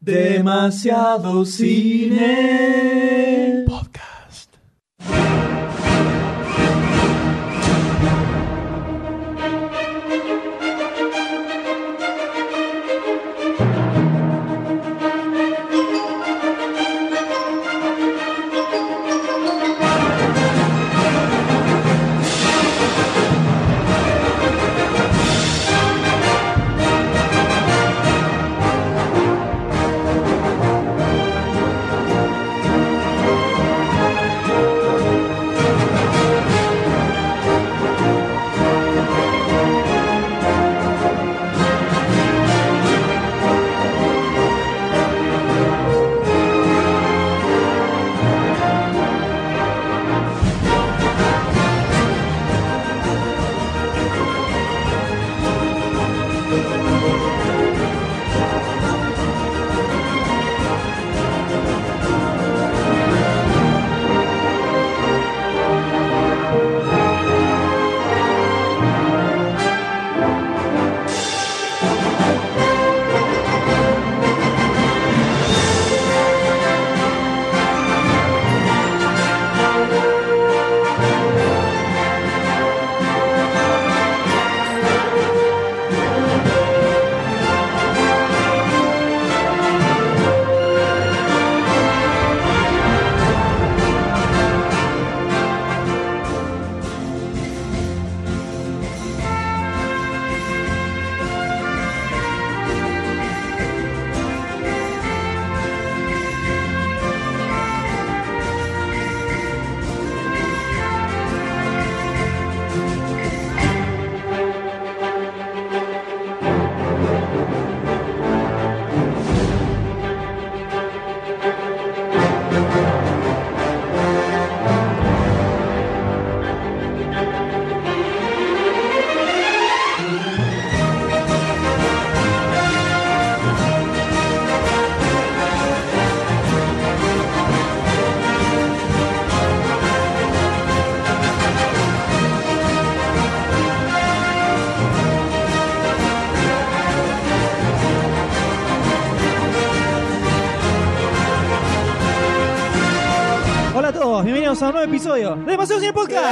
Demasiado cine podcast. Bienvenidos a un nuevo episodio de Demasiado Cine Podcast.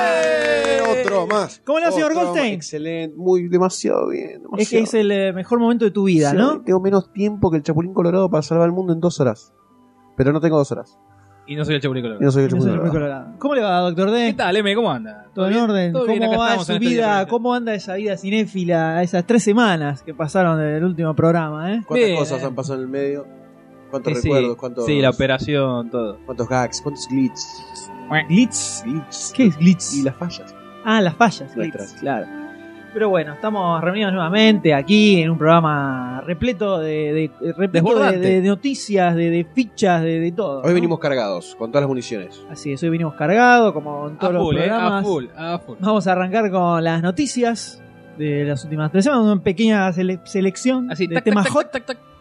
Otro más. ¿Cómo le va, señor Goldstein? Excelente, demasiado bien. Demasiado. Es que es el mejor momento de tu vida, Sí, ¿no? Tengo menos tiempo que el Chapulín Colorado para salvar el mundo en 2 horas. Pero no tengo 2 horas. Y no soy el Chapulín Colorado. Y no soy el No soy Chapulín el Colorado. Colorado. ¿Cómo le va, doctor D? ¿Qué tal, M? ¿Cómo anda? ¿Todo en orden? ¿Todo bien? ¿Cómo Acá va estamos su en este vida? diferente. ¿Cómo anda esa vida cinéfila? Esas 3 semanas que pasaron del último programa, ¿eh? ¿Cuántas Bien, cosas han pasado en el medio? ¿Cuántos Sí, recuerdos? ¿Cuántos, sí, la operación, todo. ¿Cuántos gags? ¿Cuántos glitches? ¿Glitz? Glitches. ¿Qué es glitz? Y las fallas. Ah, las fallas. Nuestras. Glitz, claro. Pero bueno, estamos reunidos nuevamente aquí en un programa repleto de Desbordante. noticias, de fichas, de todo. Hoy ¿no? venimos cargados, con todas las municiones. Así es, hoy venimos cargados, como en todos A los full, programas. a full. Vamos a arrancar con las noticias de las últimas 3 semanas, una pequeña selección Así, de tac, temas tac, hot. tac, tac, tac.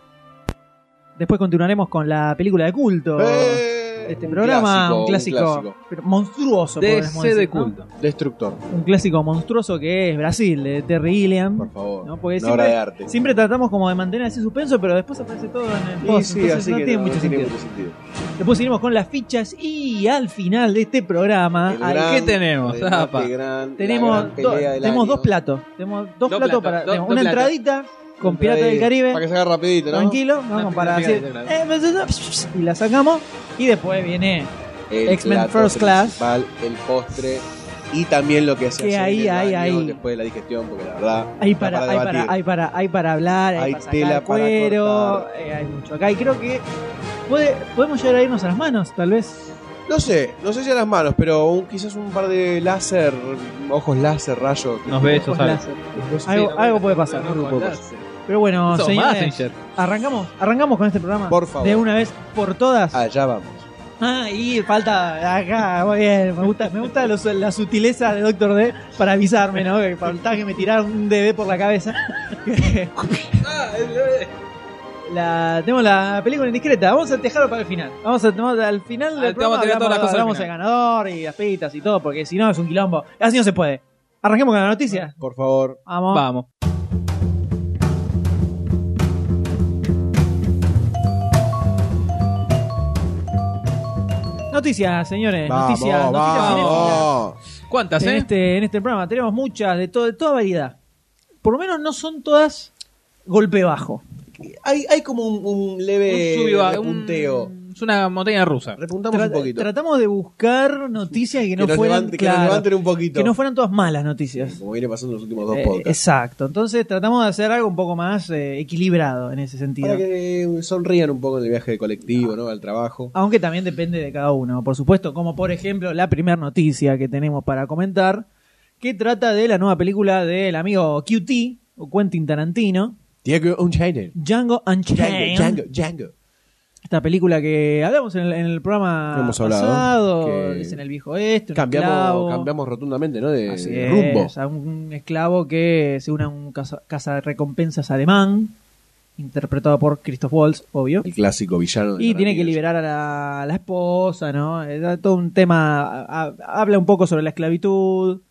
Después continuaremos con la película de culto de este Un programa, un clásico, pero monstruoso, podemos DC de decir, ¿no? culto. Destructor, Un clásico monstruoso que es Brasil, de Terry Gilliam. por favor. ¿No? Porque Una obra de arte. siempre tratamos como de mantener ese suspenso, pero después aparece todo en el post, Sí, entonces así no que tiene mucho sentido. Después seguimos con las fichas y al final de este programa El hay- gran ¿qué tenemos? remate Apa. gran, la tenemos, gran pelea del tenemos año. 2 platos. Tenemos dos Dos platos platos, para. dos- tenemos dos una platos. entradita con Piratas del Caribe. Para que se haga rapidito, ¿no? Tranquilo, vamos para decir. Y la sacamos. Y después viene El X-Men plato First Class. principal, el postre y también lo que se Que hace ahí, en el ahí, baño ahí. después de la digestión, porque la verdad Hay da para, hay debatir. para, hay para, hay para hablar, hay Hay para tela sacar para cuero, cortar. hay mucho acá. Y creo que podemos llegar a irnos a las manos, tal vez. No sé si a las manos, pero quizás un par de láser, ojos láser, rayos. Unos besos, Ojos ¿sabes? láser. Algo puede pasar. Pero bueno, Sos señores, Messenger. arrancamos con este programa. Por favor. De una vez por todas. Allá vamos. Y falta acá, muy bien. Me gusta la sutileza de Doctor D para avisarme, ¿no? Que faltaba que me tirara un DB por la cabeza. Tenemos la película indiscreta. Vamos a dejarlo para el final. Al final del Te vamos programa a tirar todas las cosas al hablamos del final. ganador y las pistas y todo, porque si no es un quilombo. Así no se puede. Arranquemos con la noticia. Por favor. Vamos. Vamos. Noticias, señores. Vamos, Noticias cinéfilas. vamos. ¿Cuántas, En este programa tenemos muchas, de toda variedad. Por lo menos no son todas golpe bajo. Hay como un leve repunteo. Es una montaña rusa. Repuntamos un poquito. Tratamos de buscar noticias que no nos fueran que nos levanten un poquito. que no fueran todas malas noticias. Como viene pasando en los últimos dos podcasts. Exacto. Entonces tratamos de hacer algo un poco más equilibrado en ese sentido. Para que sonrían un poco en el viaje de colectivo, ¿no? Al trabajo. Aunque también depende de cada uno, por supuesto, como por ejemplo la primera noticia que tenemos para comentar, que trata de la nueva película del amigo QT, o Quentin Tarantino, Diego Unchained. Django Unchained. Django. Esta película que hablamos en el programa Hemos hablado, pasado, que es en el viejo oeste, un esclavo. Cambiamos rotundamente, ¿no? De Así rumbo. es, a un esclavo que se une a un recompensas alemán, interpretado por Christoph Waltz, obvio. El clásico villano. de Y tiene que Tarantino. liberar a la esposa, ¿no? Es todo un tema, habla un poco sobre la esclavitud.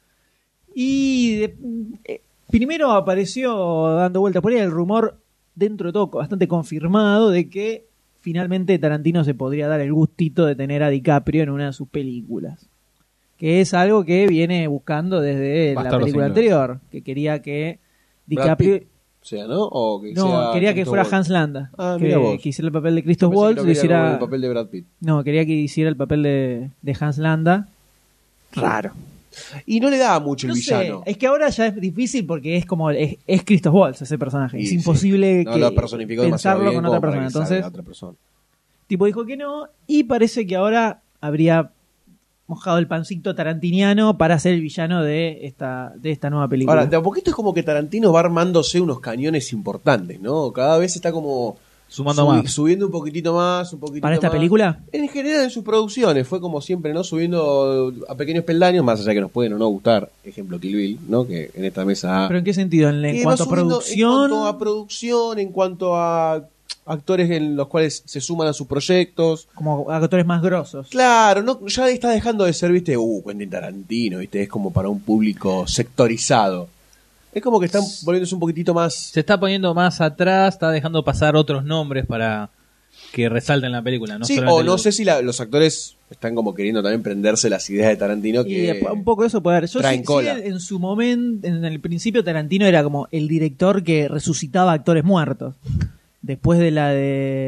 Y primero apareció dando vuelta por ahí el rumor, dentro de todo bastante confirmado, de que finalmente Tarantino se podría dar el gustito de tener a DiCaprio en una de sus películas. Que es algo que viene buscando desde la Bastardos película sin Gloria. anterior, que quería que Brad DiCaprio... Pitt, o sea, ¿no? O que No, sea quería que Christoph fuera Waltz. Hans Landa, Ah, mira vos. que hiciera el papel de Christoph Yo pensé que Waltz, lo lo quería como hiciera... el papel de Brad Pitt. No, quería que hiciera el papel de Hans Landa. Raro. Y no le daba mucho el No villano. sé, es que ahora ya es difícil porque es como es Christoph Waltz ese personaje. Y es sí. imposible No que lo personificó demasiado pensarlo bien con otra como para persona. que salga Entonces, otra persona. tipo dijo que no y parece que ahora habría mojado el pancito tarantiniano para ser el villano de esta nueva película. Ahora, de a poquito es como que Tarantino va armándose unos cañones importantes, ¿no? Cada vez está como Sumando más. subiendo un poquitito más, un poquitito ¿Para esta más. película? En general en sus producciones fue como siempre, ¿no? Subiendo a pequeños peldaños, más allá que nos pueden o no gustar, ejemplo Kill Bill, ¿no? Que en esta mesa... ¿Pero en qué sentido? ¿En que cuanto va a subiendo producción? En cuanto a producción, en cuanto a actores en los cuales se suman a sus proyectos. Como actores más grosos. Claro, no, ya está dejando de ser, viste, Quentin Tarantino, viste, es como para un público sectorizado. Es como que están volviéndose un poquitito más... Se está poniendo más atrás, está dejando pasar otros nombres para que resalten la película. No sí, solamente o no el- sé si los actores están como queriendo también prenderse las ideas de Tarantino Y que... un poco de eso puede haber. Yo traen cola. en su momento, en el principio Tarantino era como el director que resucitaba actores muertos. Después de la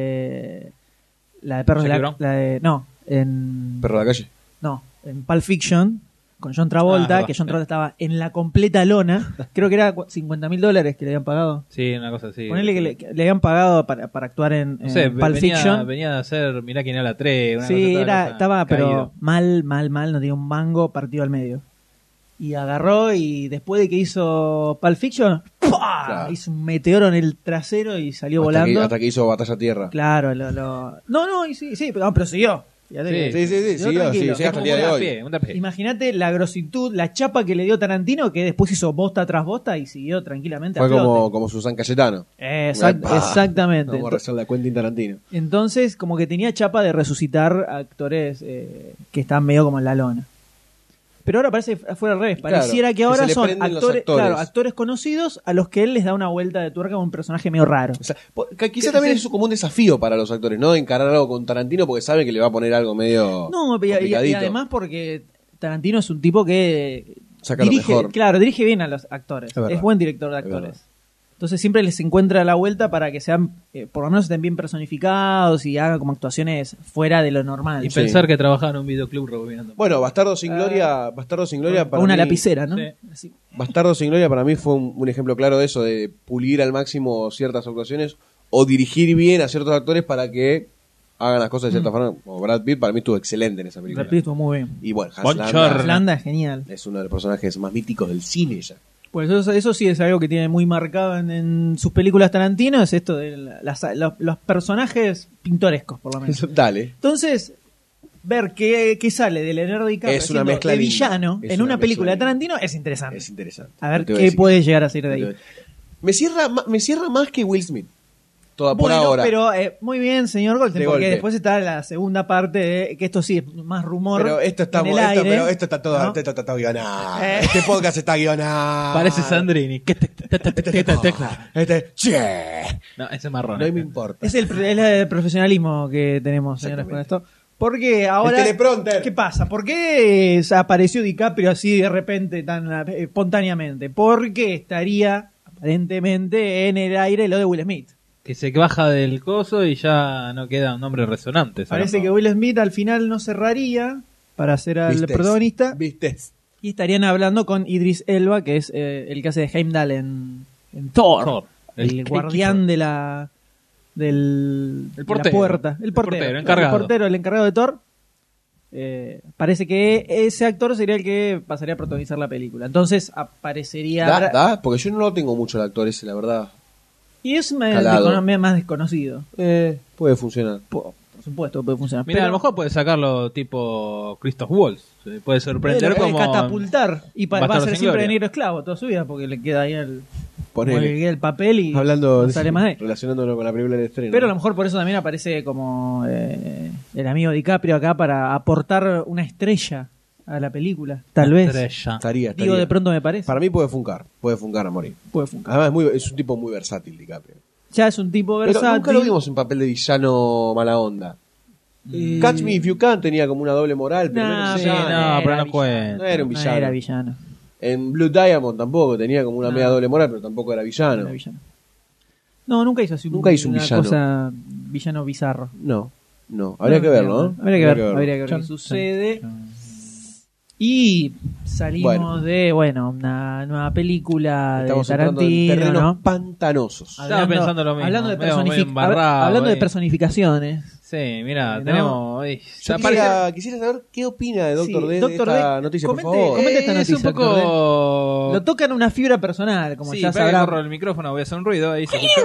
de Perros de Jackie la, Brown. la de no, en Perro de la calle. no, en Pulp Fiction con John Travolta, verdad. que John Travolta estaba en la completa lona. Creo que era $50,000 que le habían pagado. Sí, una cosa así. Ponele que le habían pagado para actuar en No sé, Pulp Fiction. venía de hacer Mirá quién habla 3. Una Sí, cosa, toda estaba caído. pero mal, no tenía un mango partido al medio. Y agarró y después de que hizo Pulp Fiction, ¡pua! Claro. Hizo un meteoro en el trasero y salió volando. Hasta que hizo Batalla Tierra. Claro, no, y sí, pero siguió. Fíjate que- Sí, siguió siguió, tranquilo. sí, hasta el día de hoy. Un tapié. Imagínate la grositud, la chapa que le dio Tarantino, que después hizo bosta tras bosta y siguió tranquilamente Fue a flote. como Susan Cayetano. Exactamente. Vamos a rezarle a Quentin Tarantino. Entonces, como que tenía chapa de resucitar actores que están medio como en la lona. Pero ahora parece fuera al revés. Pareciera Claro, que ahora que se le son prenden los actores, actores. claro, actores conocidos a los que él les da una vuelta de tuerca con un personaje medio raro. O sea, quizá también es como un desafío para los actores, ¿no? Encarar algo con Tarantino porque sabe que le va a poner algo medio No, y complicadito. además porque Tarantino es un tipo que Saca lo dirige, mejor. claro, dirige bien a los actores. Es verdad. Es buen director de Es actores. verdad. Entonces siempre les encuentra la vuelta para que sean, por lo menos estén bien personificados y hagan como actuaciones fuera de lo normal. Y Sí. pensar que trabajaba en un videoclub rebobinando. Bueno, Bastardo sin Gloria Con para una mí, lapicera, ¿no? Sí. Así. Bastardo sin Gloria para mí fue un ejemplo claro de eso, de pulir al máximo ciertas actuaciones o dirigir bien a ciertos actores para que hagan las cosas de cierta forma. Como Brad Pitt para mí estuvo excelente en esa película. Brad Pitt estuvo muy bien. Y bueno, Hans Bonchor. Landa Landa es genial. es uno de los personajes más míticos del cine ya. Pues eso sí es algo que tiene muy marcado en sus películas Tarantino, es esto de los personajes pintorescos, por lo menos. Dale. Entonces, ver qué sale de Leonardo DiCaprio Es una haciendo mezcla de linda. villano Es en una una película mezcla de Tarantino es interesante. Es interesante. A ver No te voy qué decir puede llegar a salir de que- ahí. Me cierra más que Will Smith. Por Bueno, ahora. pero muy bien, señor Goldstein, De porque golpe. después está la segunda parte de que esto sí es más rumor. Pero esto está en el esto, aire, pero esto está todo, ¿no? esto está todo guionado. Eh. Este podcast está guionado. Parece Sandrini. Che. No, ese es marrón. No me importa. Es el profesionalismo que tenemos, señores, con Exactamente. esto. Porque ahora, El teleprompter. ¿qué pasa? ¿Por qué apareció DiCaprio así de repente, tan espontáneamente? Porque estaría aparentemente en el aire lo de Will Smith. Que se baja del coso y ya no queda un nombre resonante. Parece que Will Smith al final no cerraría para ser el Vistes. protagonista. ¿Vistes? Y estarían hablando con Idris Elba, que es el que hace de Heimdall en Thor. El guardián de la... de portero. la puerta. El portero, el encargado de Thor. Parece que ese actor sería el que pasaría a protagonizar la película. Entonces aparecería... Porque yo no lo tengo mucho el actor ese, la verdad. Y es Calado. más desconocido. Puede funcionar. Por supuesto, puede funcionar. Mira, pero a lo mejor puede sacarlo tipo Christoph Waltz. Se puede sorprender puede como... catapultar. Y va a Bastardos ser sin siempre Gloria. de negro esclavo toda su vida, porque le queda ahí el Ponele. papel y Hablando, no sale más de ahí. relacionándolo con la película del estreno. Pero a lo mejor por eso también aparece como el amigo DiCaprio acá para aportar una estrella a la película. Tal vez. Estrella. Estaría. Digo, de pronto me parece. Para mí puede funcar a morir. Puede funcar. Además es un tipo muy versátil, DiCaprio. Ya es un tipo versátil. Pero nunca lo vimos en papel de villano mala onda. Catch Me If You Can tenía como una doble moral, pero menos sí, villano. no, pero no villano. cuenta. No era un villano. No era villano. En Blue Diamond tampoco, tenía como una No. media doble moral, pero tampoco era villano. Era villano. No, nunca hizo así Nunca hizo un una villano. cosa villano bizarro. No. Habría que verlo, ¿no? Habría que ver qué sucede. Y salimos de, una nueva película Estamos de entrando en Tarantino, terrenos ¿no? pantanosos. Estaba pensando lo mismo. Hablando de, Medio embarrado, hablando de ahí. personificaciones. Sí, mira, No. tenemos... Yo ya aparece- quisiera saber qué opina de Doctor Sí, D Dr. de esta D, noticia, por comente- favor. comente esta Es noticia, un poco... Lo tocan una fibra personal, como Sí, ya espera que sabrán. corro el micrófono, voy a hacer un ruido. Ahí se escucha.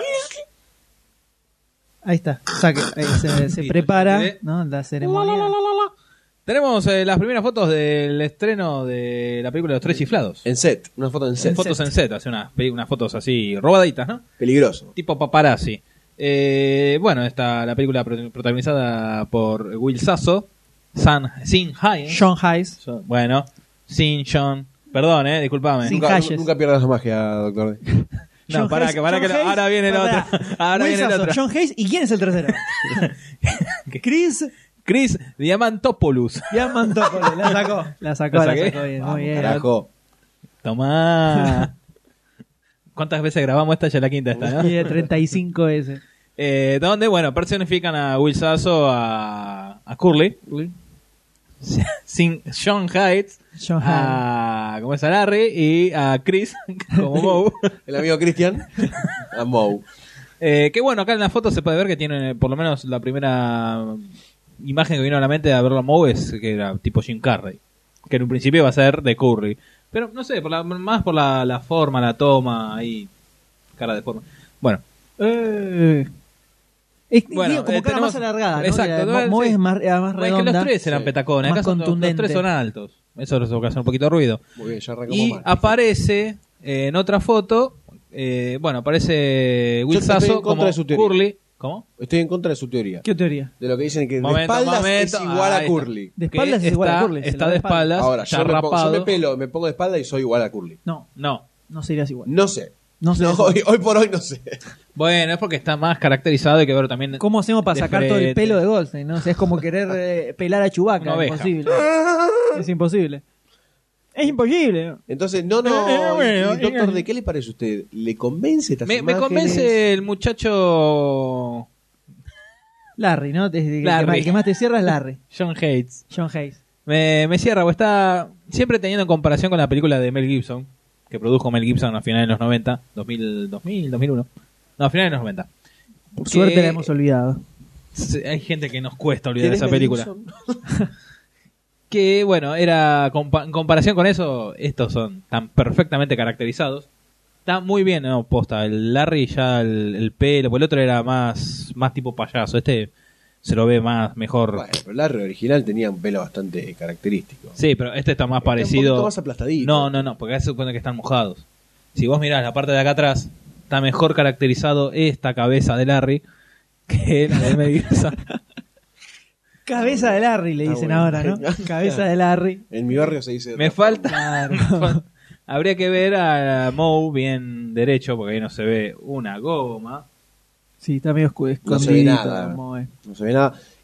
Ahí está, saque, ahí se Listo, prepara, ya quedé. ¿no? La ceremonia. Tenemos las primeras fotos del estreno de la película Los Tres Chiflados. En set, una foto en set. Fotos en set, hace unas fotos así robaditas, ¿no? Peligroso. Tipo paparazzi. Está la película protagonizada por Will Sasso, Sin Hayes. Sean Hayes. Bueno, Sin John. Perdón, disculpame. Sin Nunca, Hayes. nunca pierdas la magia, Doctor D. No, John pará, Hayes, que John Hayes, ahora viene el otro. Ahora Will viene el Sasso, otro. John Hayes, ¿y quién es el tercero? Chris Diamantopoulos. Diamantopoulos, la sacó ¿La saqué? bien, Vamos, muy bien. carajo. Tomá. ¿Cuántas veces grabamos esta? Ya la quinta esta, ¿no? Y de 35 ese. Donde, personifican a Will Sasso, a Curly, sin Sean Hayes, Sean a ¿cómo es? A Larry y a Chris como Moe. El amigo Christian. A Moe. Acá en la foto se puede ver que tiene, por lo menos la primera imagen que vino a la mente de verlo a Moe es que era tipo Jim Carrey, que en un principio iba a ser de Curry, pero no sé, más por la forma, la toma, ahí, cara de forma. Bueno, Digo, como cara tenemos- más alargada, ¿no? Exacto, La de Moe sí. es más Es que redonda. los tres eran Sí. petacones, Más acá los contundente. tres son altos, eso les ocasiona un poquito de ruido. Muy bien, ya arrancamos Y mal. aparece en otra foto, aparece Will Yo estoy en Sasso contra como de su teoría. Curly. ¿Cómo? Estoy en contra de su teoría. ¿Qué teoría? De lo que dicen que Momento, de espaldas momento. es igual Ahí a está. Curly. De espaldas Que es igual a está- Curly. se está la de espalda. espaldas. Ahora, está yo rapado. me pongo de espalda y soy igual a Curly. No, No. no serías igual. No sé. No sé. Hoy por hoy no sé. Bueno, es porque está más caracterizado, hay que ver también. ¿Cómo hacemos para de sacar todo el frente. pelo de Goldstein? ¿No? O sea, es como querer pelar a Una Chewbacca. oveja. Imposible. Es imposible. Es imposible. Entonces, no. bueno, ¿Y Doctor D, qué le parece a usted? ¿Le convence estas Me imágenes? convence el muchacho Larry, ¿no? Desde Larry. El que más te cierra es Larry. John Hates. John Hayes. Me cierra, o está siempre teniendo en comparación con la película de Mel Gibson, que produjo Mel Gibson a finales de los 90, 2001. No, a finales de los 90. Por suerte la hemos olvidado. Hay gente que nos cuesta olvidar ¿Quién es esa Mel película. Gibson? Que era en comparación con eso, estos son tan perfectamente caracterizados. Está muy bien, no, posta. El Larry ya el pelo, porque el otro era más tipo payaso. Este se lo ve mejor. Bueno, pero Larry original tenía un pelo bastante característico. Sí, pero este está más Está un parecido. poquito más aplastadito. No, porque acá se supone que están mojados. Si vos mirás la parte de acá atrás, está mejor caracterizado esta cabeza de Larry que la de Mel Gibson. Cabeza de Larry, le Está dicen bueno. ahora, ¿no? Cabeza de Larry. En mi barrio se dice... de Me otra forma. falta. Habría que ver a Moe bien derecho, porque ahí no se ve una goma. Sí, está medio No se ve escondidito, nada. Moe. No se ve nada.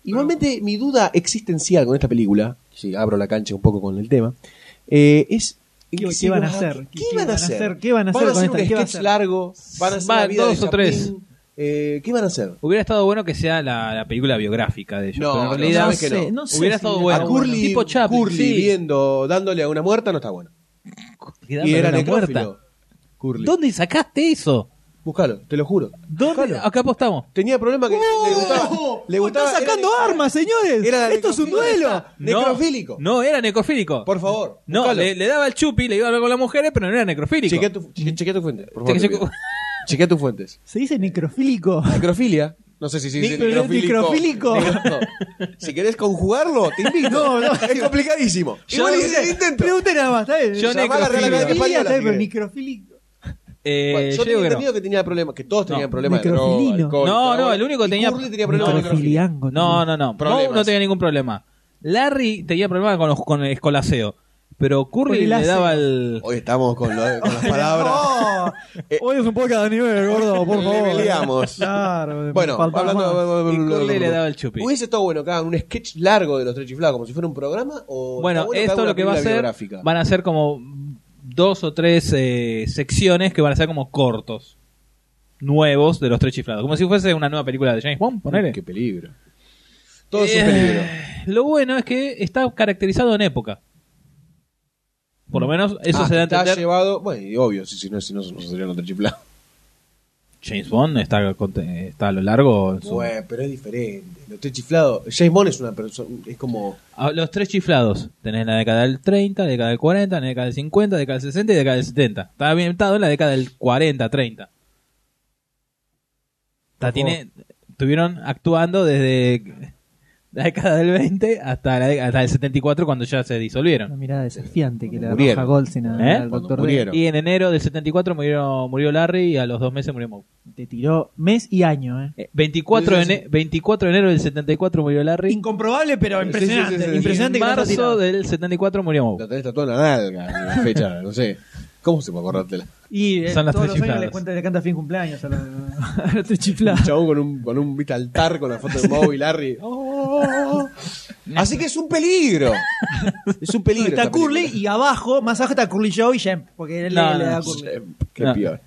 Igualmente, mi duda existencial con esta película, si abro la cancha un poco con el tema, es... ¿Qué van a hacer? ¿Qué van a hacer? ¿Qué van a hacer ¿Van a con hacer un esta? ¿Qué va a sketch hacer? largo? ¿Van a hacer la vida dos de o tres. Chaplin? ¿Qué van a hacer? Hubiera estado bueno que sea la película biográfica de ellos. No, pero en no, realidad sabes que no. No sé hubiera si estado hubiera bueno. A estado Curly, Tipo Chaplin, Curly sí. dándole a una muerta no está bueno. Y Dándole era una necrófilo. muerta. Curly. ¿Dónde sacaste eso? Búscalo, te lo juro. ¿Dónde? Acá apostamos. Tenía problema que le gustaba. ¡Están sacando era- armas, señores! era ¡Esto es un duelo! Necrofílico. No, era necrofílico. Por favor. No, búscalo. le daba el chupi, le iba a hablar con las mujeres, pero no era necrofílico. Chequea tu fuente. Por favor, Chequea- te pido. Chequea tus fuentes. Se dice necrofílico. Necrofilia. No sé si se dice Necrofílico. Si querés conjugarlo, te invito. No. Es complicadísimo. Igual hice el intento. Pregunte nada más, ¿está bien? Yo Llamá a la Real Academia Necrofilia, Española, está bien, si pero querés. necrofílico. Bueno, yo yo tenía digo que no. entendido que tenía problemas, que todos tenían No, problemas de droga, necrofilino. alcohol, No, todo. no, el único que Y tenía- Curly tenía problemas de necrofilia. Necrofiliango. No. Problemas. Moe no tenía ningún problema. Larry tenía problemas con el escolaceo. Pero Curly Con el le ácido. daba el... Hoy estamos con las palabras. Oh, hoy es un podcast de nivel, gordo, por favor. Leveleamos. Claro, Bueno, faltaba más. Y Curly le daba el chupi. Hubiese estado bueno que hagan un sketch largo de los Tres Chiflados, como si fuera un programa. O Bueno, está bueno esto hagan lo una que va a película ser, biográfica. van a ser como 2 o 3 secciones que van a ser como cortos, nuevos de los Tres Chiflados. Como si fuese una nueva película de James Bond, ponele. Qué peligro. Todo es un peligro. Lo bueno es que está caracterizado en época. Por lo menos eso se da a está entender. llevado. Bueno, y obvio, si no serían los Tres Chiflados. James Bond está a lo largo. en su- Bueno, pero es diferente. Los Tres Chiflados. James Bond es una persona. Es como. Los Tres Chiflados. Tenés la década del 30, la década del 40, la década del 50, la década del 60 y la década del 70. Está ambientado en la década del 40, 30. Estuvieron actuando desde la década del 20 hasta el 74 cuando ya se Una disolvieron. mirada desafiante que le Murieron. arroja Goldstein ¿Eh? al Cuando doctor D. murieron. Y en enero del 74 murió Larry y a los 2 meses murió Moe. Te tiró mes y año, 24 Sí, sí, sí. 24 de enero del 74 murió Larry. Incomprobable, pero impresionante. sí, sí. Impresionante En que no se ha marzo tirado. del 74 murió Moe. La tenés tatuada en la nalga. La fecha, no sé. ¿Cómo se puede acordártela? Y Son las todos Tres los años Chiflados. le canta fin cumpleaños a los Tres Chiflados. Un chabón con un ¿viste, altar con la foto de Moe y Larry. Así que es un peligro. Es un peligro. Está esta Curly película. y abajo, más abajo está Curly Joe y Jem, porque él No, le da no, a Curly. Qué No. peor.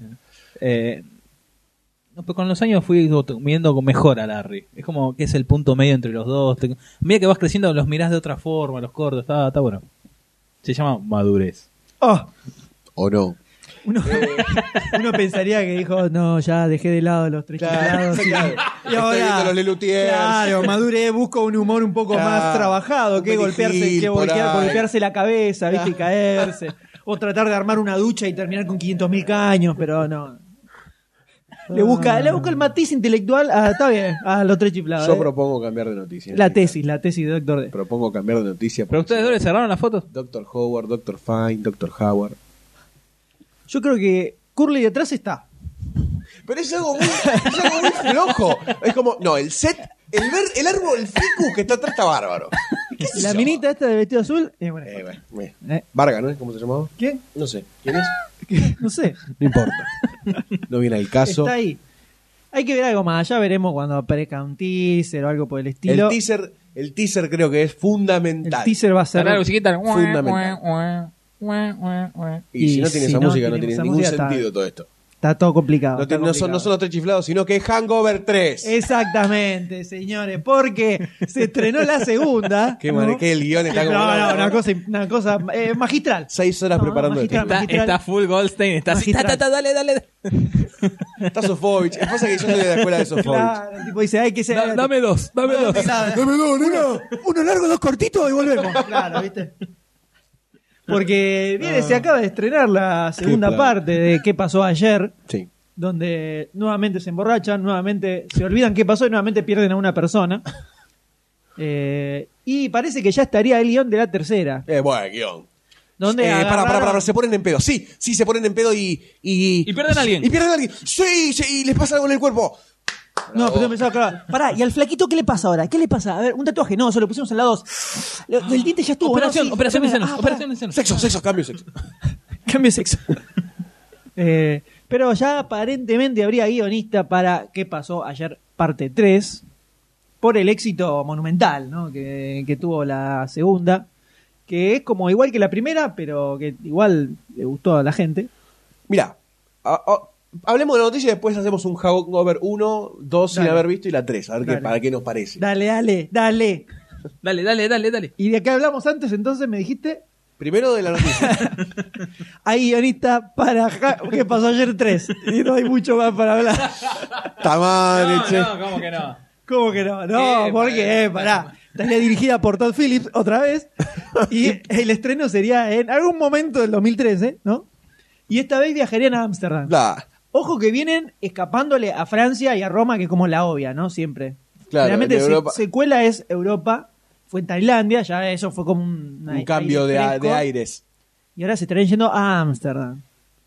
No, pero con los años fui viendo mejor a Larry. Es como que es el punto medio entre los dos. Mira que vas creciendo, los mirás de otra forma, los cortos. Está bueno. Se llama madurez. Oh, ¿O no? uno pensaría que dijo, no, ya dejé de lado los Tres Chiflados. Claro. Y ahora, Estoy viendo los Lelutiers. claro, maduré, busco un humor un poco Claro, más trabajado, un que perejil por ahí. golpearse la cabeza, ¿viste? Y caerse. O tratar de armar una ducha y terminar con 500.000 caños, pero no. Le busca el matiz intelectual, está bien, a los Tres Chiflados. Yo propongo cambiar de noticia. la tesis de Doctor D. Propongo cambiar de noticia. ¿Pero ustedes dos le cerraron las fotos? Doctor Howard, Doctor Fine, Doctor Howard. Yo creo que Curly detrás está. Pero es algo muy flojo. Es como, no, el set, el árbol, el ficus que está atrás está bárbaro. ¿Qué sé La yo? minita esta de vestido azul, bueno, Bueno. Varga, ¿no? ¿Cómo se llamaba? ¿quién? No sé. ¿Quién es? No sé. No importa. No viene al caso. Está ahí. Hay que ver algo más. Ya veremos cuando aparezca un teaser o algo por el estilo. El teaser creo que es fundamental. El teaser va a ser. Cerrar chiquita. Fundamental. Y si no tiene esa música, no tiene esa ningún música, sentido todo esto. Está todo complicado. No, está no son los Tres Chiflados, sino que es Hangover 3. Exactamente, señores, porque se estrenó la segunda. Qué ¿no? madre, que el guión está como. No, una cosa magistral. 6 horas No, preparando esto. magistral. Está full Goldstein. Está así. Magistral. Dale. Está Sofovich. Pasa que yo soy de la escuela de Sofovich. Claro, el tipo dice, hay que ser. Dame dos. Dame dos, uno largo, dos cortitos y volvemos. Claro, ¿viste? Porque se acaba de estrenar la segunda plan. parte de ¿Qué pasó ayer? Sí. Donde nuevamente se emborrachan, nuevamente se olvidan qué pasó y nuevamente pierden a una persona. Y parece que ya estaría el guión de la tercera. Buen guión. Donde Para, se ponen en pedo. Sí, se ponen en pedo y pierden a alguien. Y pierden a alguien. Sí, y les pasa algo en el cuerpo. No, pero empezaba a clavar. Pará, ¿y al flaquito qué le pasa ahora? ¿Qué le pasa? A ver, un tatuaje. No, se lo pusimos en la 2. El diente ya estuvo. Operación, ¿no? Sí, operación de senos. pará. Operación de senos. Sexo, cambio de sexo. Cambio de sexo. Pero ya aparentemente habría guionista para ¿Qué pasó ayer? Parte 3. por el éxito monumental, ¿no? que tuvo la segunda, que es como igual que la primera, pero que igual le gustó a la gente. Mirá, hablemos de la noticia y después hacemos un Hangover 1, 2 sin Dale. haber visto y la 3, a ver Dale. para qué nos parece. Dale. Dale. ¿Y de qué hablamos antes entonces? Me dijiste... Primero de la noticia. Hay guionista para ¿Qué pasó ayer 3? Y no hay mucho más para hablar. Tamare, che. No, ¿cómo que no? ¿Cómo que no? No, porque, pará. Estaría dirigida por Todd Phillips otra vez. Y el estreno sería en algún momento del 2013, ¿no? Y esta vez viajarían a Ámsterdam. Nah, Ojo que vienen escapándole a Francia y a Roma, que es como la obvia, ¿no? Siempre. Claro, Realmente de Europa. secuela es Europa. Fue en Tailandia, ya eso fue como un cambio de aires. Y ahora se estarían yendo a Ámsterdam.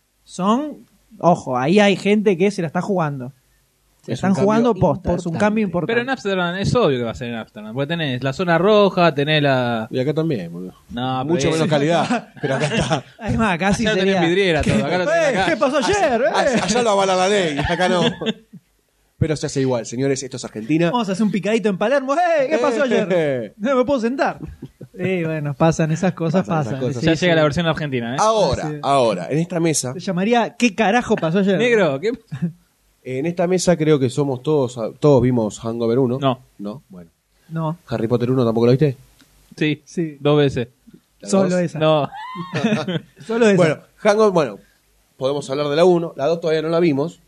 Ojo, ahí hay gente que se la está jugando. Se Es están un cambio jugando posta, es un importante. cambio importante. Pero en Amsterdam es obvio que va a ser en Amsterdam. Porque tenés la zona roja, tenés la. Y acá también, boludo. No, pero Mucho es- menos calidad. Pero acá está. Además, acá sí Allá lo tenés sería... vidriera todo. Acá lo tenés acá. ¿Qué pasó ayer? Allá lo avala la ley, acá no. Pero se hace igual, señores, esto es Argentina. Vamos a hacer un picadito en Palermo. ¿Qué pasó ayer? No me puedo sentar. Bueno, pasan esas cosas, Pasan pasan. esas cosas. Ya Sí, llega sí. la versión argentina, ¿eh? Ahora, Sí. ahora, en esta mesa, Se llamaría ¿Qué carajo pasó ayer? Negro, ¿qué? en esta mesa creo que somos todos vimos Hangover 1. No. No, bueno. No, Harry Potter 1 tampoco lo viste. Sí, sí. 2 veces. ¿La Solo dos? esa. No. Solo esa. Bueno, Hangover, bueno, podemos hablar de la 1, la 2 todavía no la vimos,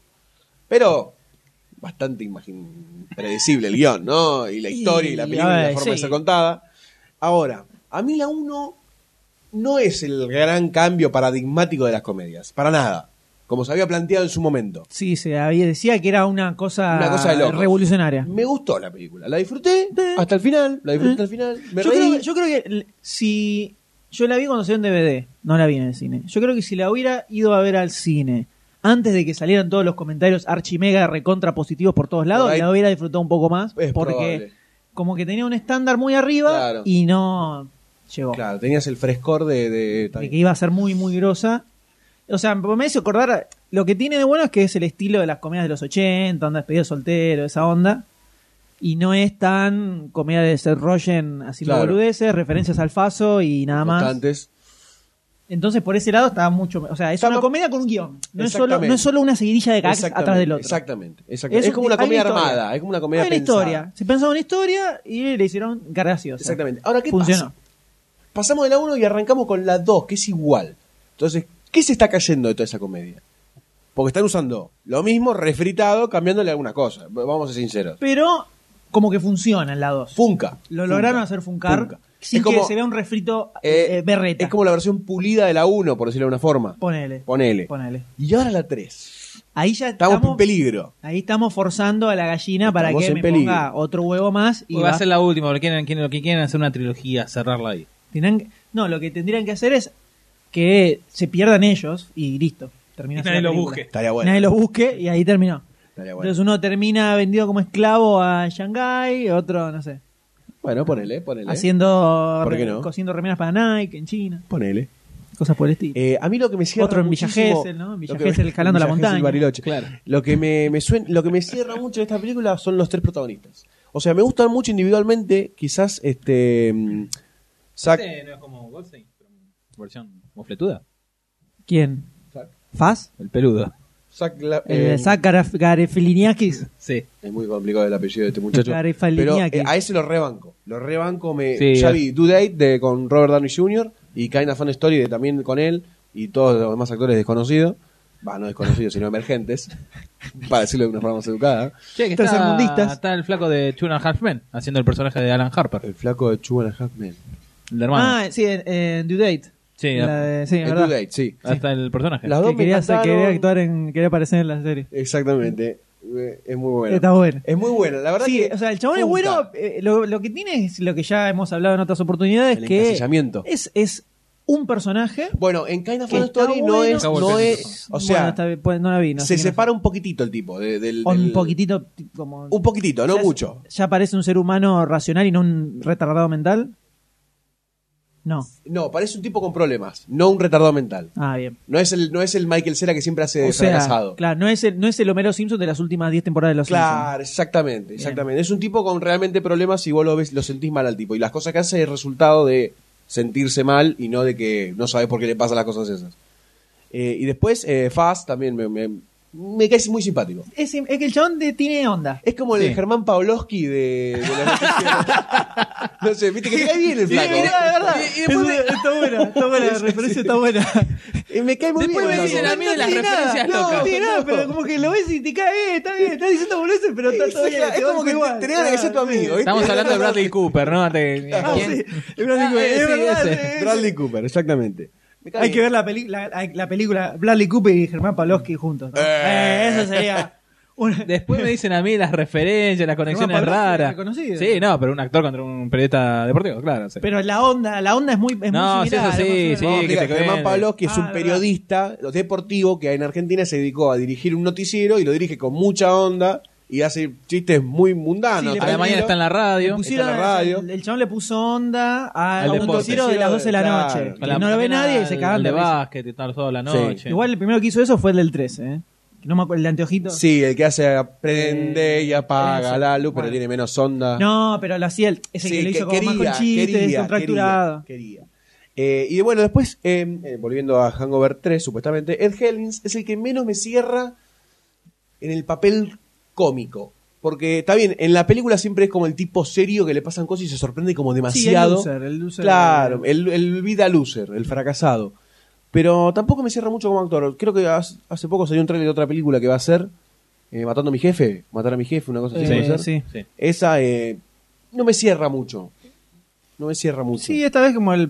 pero bastante predecible el guión, ¿no? Y la historia y la película y la forma de sí. ser contada. Ahora, a mí la 1 no es el gran cambio paradigmático de las comedias, para nada, como se había planteado en su momento. Sí, decía que era una cosa De locos. revolucionaria. Me gustó la película, la disfruté hasta el final, me Yo reí. creo que si yo la vi cuando salió en DVD, no la vi en el cine. Yo creo que si la hubiera ido a ver al cine antes de que salieran todos los comentarios archimega recontra positivos por todos lados, Por ahí- la hubiera disfrutado un poco más Es porque probable. como que tenía un estándar muy arriba Claro. y no llegó. Claro, tenías el frescor de De que iba a ser muy muy grosa. O sea, me hizo acordar, lo que tiene de bueno es que es el estilo de las comedias de los 80, onda despedido soltero, esa onda. Y no es tan comedia de Seth Rogen haciendo Claro. boludeces, referencias al Faso y nada más. constantes. Entonces por ese lado estaba mucho... O sea, es Estaba- una comedia con un guión. No es Exactamente. solo una seguidilla de gags atrás del otro. Exactamente. Es Eso- como una hay comedia historia. armada, es como una comedia Hay una pensada. historia. Se pensaba una historia y le hicieron graciosa. Exactamente. Ahora, ¿qué Funcionó. pasa? Pasamos de la 1 y arrancamos con la 2, que es igual. Entonces, ¿qué se está cayendo de toda esa comedia? Porque están usando lo mismo, refritado, cambiándole alguna cosa. Vamos a ser sinceros. Pero como que funciona en la 2. Funca. Lo Funca. lograron hacer funcar Funca. sin Es como- que se vea un refrito Eh, berreta. Es como la versión pulida de la 1, por decirlo de una forma. Ponele. Ponele. Y ahora la 3. Ahí ya Estamos en peligro. Ahí estamos forzando a la gallina para Estamos que en me peligro. ponga otro huevo más. Y Va a ser la última, porque lo que quieren hacer una trilogía, cerrarla ahí. No, lo que tendrían que hacer es que se pierdan ellos y listo. Termina Y nadie lo busque. Estaría bueno. Nadie los busque y ahí terminó. Estaría bueno. Entonces uno termina vendido como esclavo a Shanghái, otro, no sé, Bueno, ponele. haciendo ¿Por qué no? cosiendo remeras para Nike en China, Ponele. cosas por el estilo. A mí lo que me cierra Otro en Villa muchísimo- Gesell, ¿no? En Villa lo que- Gesell escalando la Villa Gesell, montaña. Bariloche. Claro. Lo que lo que me cierra mucho de esta película son los tres protagonistas. O sea, me gustan mucho individualmente, quizás Zack. Este no es como Goldstein, pero versión mofletuda. ¿Quién? Zack- ¿Faz? El peludo. Zach Garefiliniakis. Sí. Es muy complicado el apellido de este muchacho. Garifaliniakis. Pero a ese lo rebanco. Sí, ya ya. vi Due Date con Robert Downey Jr. y Kinda Fun Story también con él y todos los demás actores desconocidos. No desconocidos, sino emergentes. Para decirlo de una forma más educada. Che, que Tercermundistas. está el flaco de Two and a Half Men, haciendo el personaje de Alan Harper, El flaco de Two and a Half Men. el hermano. Ah, sí, en Due Date. Sí, Sí, El verdad. Due Date, sí. hasta el personaje. Las dos Que me encantaron. quería aparecer en la serie. Exactamente. Es muy bueno. Está bueno. Es muy bueno. La verdad Sí, que o sea, el chabón es punta. bueno. Lo que tiene es lo que ya hemos hablado en otras oportunidades, El que encasillamiento. es un personaje. Bueno, en Kinda Que Fun está Story bueno. no es, Acabó el no película. es, o sea, Bueno, está bien, pues, no la vi. No se sé qué separa un poquitito el tipo del un poquitito como un poquitito, no ya mucho. ya parece un ser humano racional y no un retardado mental. No. No, parece un tipo con problemas, no un retardado mental. Ah, bien. No es el Michael Cera que siempre hace de O sea, fracasado. claro, no es el Homero Simpson de las últimas 10 temporadas de los Claro, exactamente. Es un tipo con realmente problemas y vos lo ves, lo sentís mal al tipo. Y las cosas que hace es el resultado de sentirse mal y no de que no sabes por qué le pasan las cosas esas. Y después, Faz también me cae muy simpático. Simpsons. Es que el chabón tiene onda. Es como el Germán Pavlovsky de los noticieros. No sé, viste que te cae bien el flaco. Es verdad. Y después Está buena, la referencia está buena. me cae muy Después bien. me dicen a mí de las referencias locas. No tiene nada, pero como que lo ves y te cae bien, está bien, estás diciendo boludeces, pero está todo bien. Es como que tenés ganas de ser tu amigo, ¿viste? Estamos hablando de Bradley Cooper, ¿no? Ah, ¿Quién? sí, es Bradley Cooper, es sí, verdad, ese. sí. Bradley Cooper, exactamente. Me cae Hay bien. que ver la película Bradley Cooper y Germán Pavlovsky juntos, ¿no? Eso sería Después me dicen a mí las referencias, las conexiones Germán Pavlovsky raras. es reconocido. Sí, no, pero un actor contra un periodista deportivo, claro. Sí. Pero la onda es muy No, sí, similar. eso sí, es sí. muy Vamos a que explicar, te Germán vende. Pavlovsky es un verdad. periodista deportivo que en Argentina se dedicó a dirigir un noticiero y lo dirige con mucha onda y hace chistes muy mundanos. Sí, A la mañana está en la radio. Pusieron- Está en la radio. El chabón le puso onda Al a un deporte. noticiero de las 12 de la Claro. noche. Con Que la no lo ve mañana nadie y se cagan el de de risa. básquet y tal, toda la noche. Igual el primero que hizo eso fue el del 13, ¿eh? Que no me acuerdo, el de anteojito. Sí, el que hace prende y apaga eso. la luz, pero Bueno. tiene menos onda. No, pero lo hacía es el Sí, que lo hizo como más con chistes, contracturado. quería. Y bueno, después, volviendo a Hangover 3, supuestamente, Ed Helms es el que menos me cierra en el papel cómico. Porque está bien, en la película siempre es como el tipo serio que le pasan cosas y se sorprende como demasiado. Sí, el loser. Claro, el vida loser, el fracasado. Pero tampoco me cierra mucho como actor. Creo que hace poco salió un trailer de otra película que va a ser Matando a mi jefe, Matar a mi jefe, una cosa así. ¿puede ser? Sí. Sí. Esa no me cierra mucho. No me cierra mucho. Sí, esta vez como el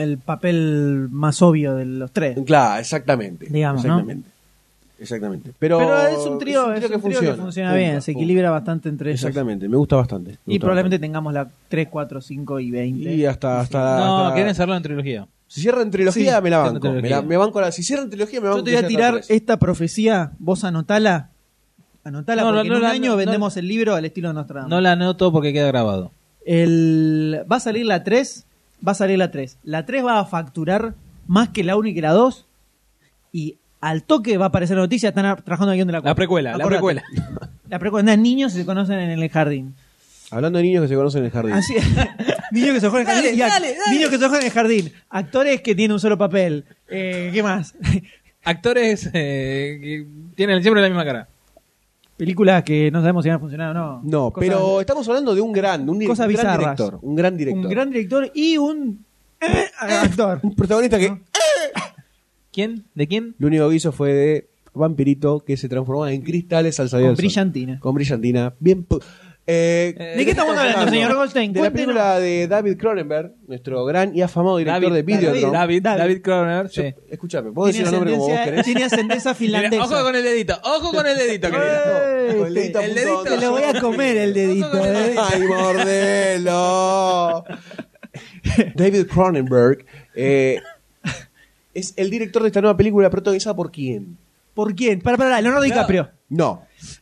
papel más obvio de los tres. Claro, exactamente. Digamos, ¿no? Exactamente. Pero es un trío que funciona bien, se equilibra bastante entre ellos. Exactamente, me gusta bastante. Y probablemente tengamos la 3, 4, 5 y 20. Y hasta No, quieren hacerlo en trilogía. Si cierra en trilogía, Sí, me la cierra en banco. trilogía. Me banco si cierra en trilogía, me banco. Yo te voy a que sea tirar hasta tres. esta profecía, vos anotala. Anotala No, porque no, en un no, año no, vendemos el libro al estilo de Nostradamus. No la anoto porque queda grabado. Va a salir la 3. Va a salir la 3. La 3 va a facturar más que la 1 y que la 2. Y al toque va a aparecer la noticia. Están trabajando en el guión de la 4. La precuela, la Acordate. precuela. La precuela. Niños se conocen en el jardín. Hablando de niños que se conocen en el jardín. Así niños que se juegan en el jardín. Niños que se juegan en el jardín. Actores que tienen un solo papel. ¿Qué más? Actores que tienen siempre la misma cara. Películas que no sabemos si van a funcionar o no. No, Cosas- pero estamos hablando de un gran Cosas gran bizarras. director. Un gran director. Un gran director y un actor. Un protagonista que ¿Quién? ¿De quién? lo único que hizo fue de vampirito que se transformó en cristales al salir Con del sol. brillantina. Con brillantina. Bien. ¿De qué estamos hablando, señor Goldstein? De la Cuéntenos. película de David Cronenberg, nuestro gran y afamado director de Videodrome. David Cronenberg, sí. Escúchame, ¿puedo decir Tiene el nombre como vos querés? tiene ascendencia Mira, finlandesa. ojo con el dedito, ojo con el dedito, querido. Con el dedito El dedito. Te lo voy a comer el dedito. ¡Ay, mordelo! David Cronenberg es el director de esta nueva película protagonizada por quién? ¿Por quién? Para, Leonardo DiCaprio. No,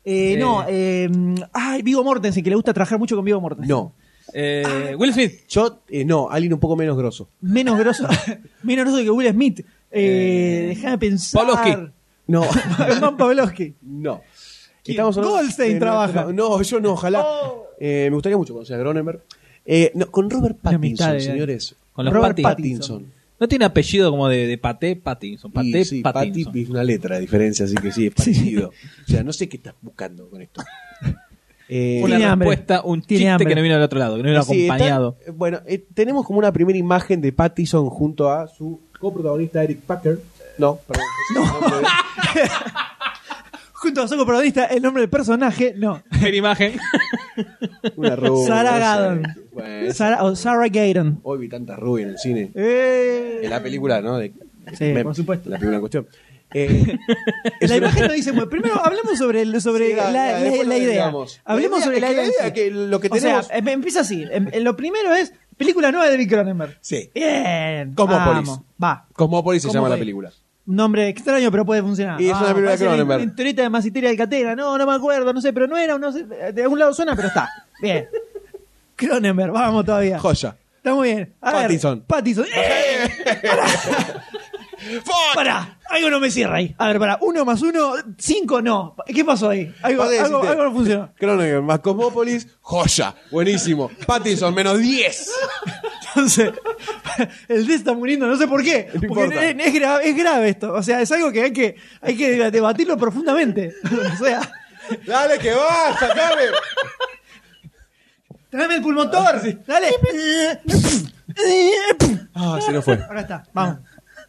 Viggo Mortensen, que le gusta trabajar mucho con Viggo Mortensen. no. Will Smith. Yo, no, alguien un poco menos grosso. Menos grosso que Will Smith. Déjame pensar. Pavlovsky. No, Germán Pavlovsky. no. ¿Quién? Goldstein trabaja. No, yo no, ojalá. Oh. Me gustaría mucho conocer a Cronenberg. No, con Robert Una mitad Pattinson, de- señores. Con los Robert Pattinson. ¿No tiene apellido como de Paté Pattinson? Paté Y sí, Pattinson. Patty es una letra de diferencia, así que sí, es parecido. O sea, no sé qué estás buscando con esto. Una Tiene hambre. respuesta, un Tiene chiste hambre. que no vino del otro lado, que no vino Sí, acompañado. bueno, tenemos como una primera imagen de Pattinson junto a su coprotagonista Eric Packer. No, perdón. Junto a su coprotagonista, el nombre del personaje, no. En imagen. Una rubia. Sarah no sé. Gadon. Bueno, Sarah Gadon. hoy vi tanta rubia en el cine. En la película, ¿no? Sí, por supuesto. La película en cuestión. La imagen no dice mucho. Primero hablemos sobre Sí, después la lo idea. digamos. Hablemos sobre la idea. Que lo que O sea, tenemos. empieza así. Lo primero es película nueva de David Cronenberg. Sí. Bien. Cosmópolis. Vamos, va. Cosmópolis se llama la Cosmópolis. película. Un nombre extraño, pero puede funcionar. Y es una película de parece la Cronenberg. historieta de Masiteria del Catena. No me acuerdo, no sé, pero no sé, de algún lado suena, pero está. Bien. Cronenberg, vamos todavía. Joya. Está muy bien. A ver, Pattinson. Pará, algo no me cierra ahí. A ver, pará, 1 más 1, 5 no. ¿Qué pasó ahí? Algo no funcionó. Cronenberg más Cosmópolis, joya, buenísimo. Pattinson, menos 10. Entonces, el D está muriendo, no sé por qué. No porque importa. es grave esto. O sea, es algo que hay que debatirlo profundamente. O sea, Dale que va, sacame. tráeme el pulmotor. Dale. Ah, se nos fue. Ahora está, vamos.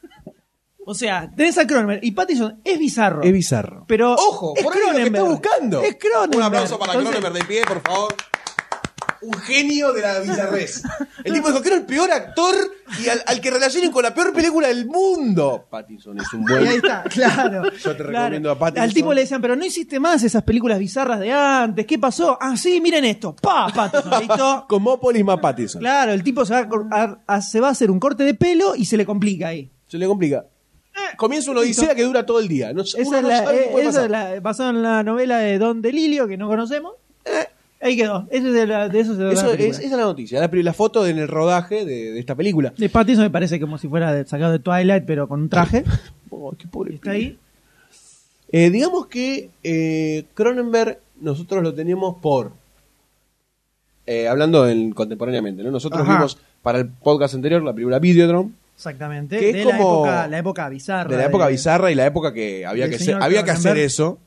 O sea, tenés a Cronenberg y Pattinson es bizarro. Es bizarro. Pero Ojo, es por ahí es lo que está Cronenberg. buscando. Es Cronenberg. Un aplauso para Entonces, Cronenberg de pie, por favor. Un genio de la bizarrez. El tipo dijo que era el peor actor y al que relacionen con la peor película del mundo. Pattinson es un Y ahí buen. está, claro. Yo te recomiendo a Pattinson. Al tipo le decían, pero no hiciste más esas películas bizarras de antes. ¿Qué pasó? Ah, sí, miren esto. Pattinson, listo. Cosmópolis más Pattinson. Claro, el tipo se va a hacer un corte de pelo y se le complica ahí. Se le complica. Comienza una odisea que dura todo el día. No, Esa uno es no la, sabe qué puede esa pasar. es la- basado en la novela de Don DeLillo, que no conocemos. Ahí quedó. Eso es de eso se trata la película. Esa es la noticia. La foto en el rodaje de esta película. De Pattinson me parece como si fuera sacado de Twilight, pero con un traje. Oh, qué pobre. Está ahí. Digamos que Cronenberg nosotros lo tenemos por... hablando contemporáneamente, ¿no? Nosotros Ajá. vimos para el podcast anterior la película Videodrome, Exactamente. Que es de como- la época bizarra. de la época bizarra y la época que había del que señor había que hacer Cronenberg. eso.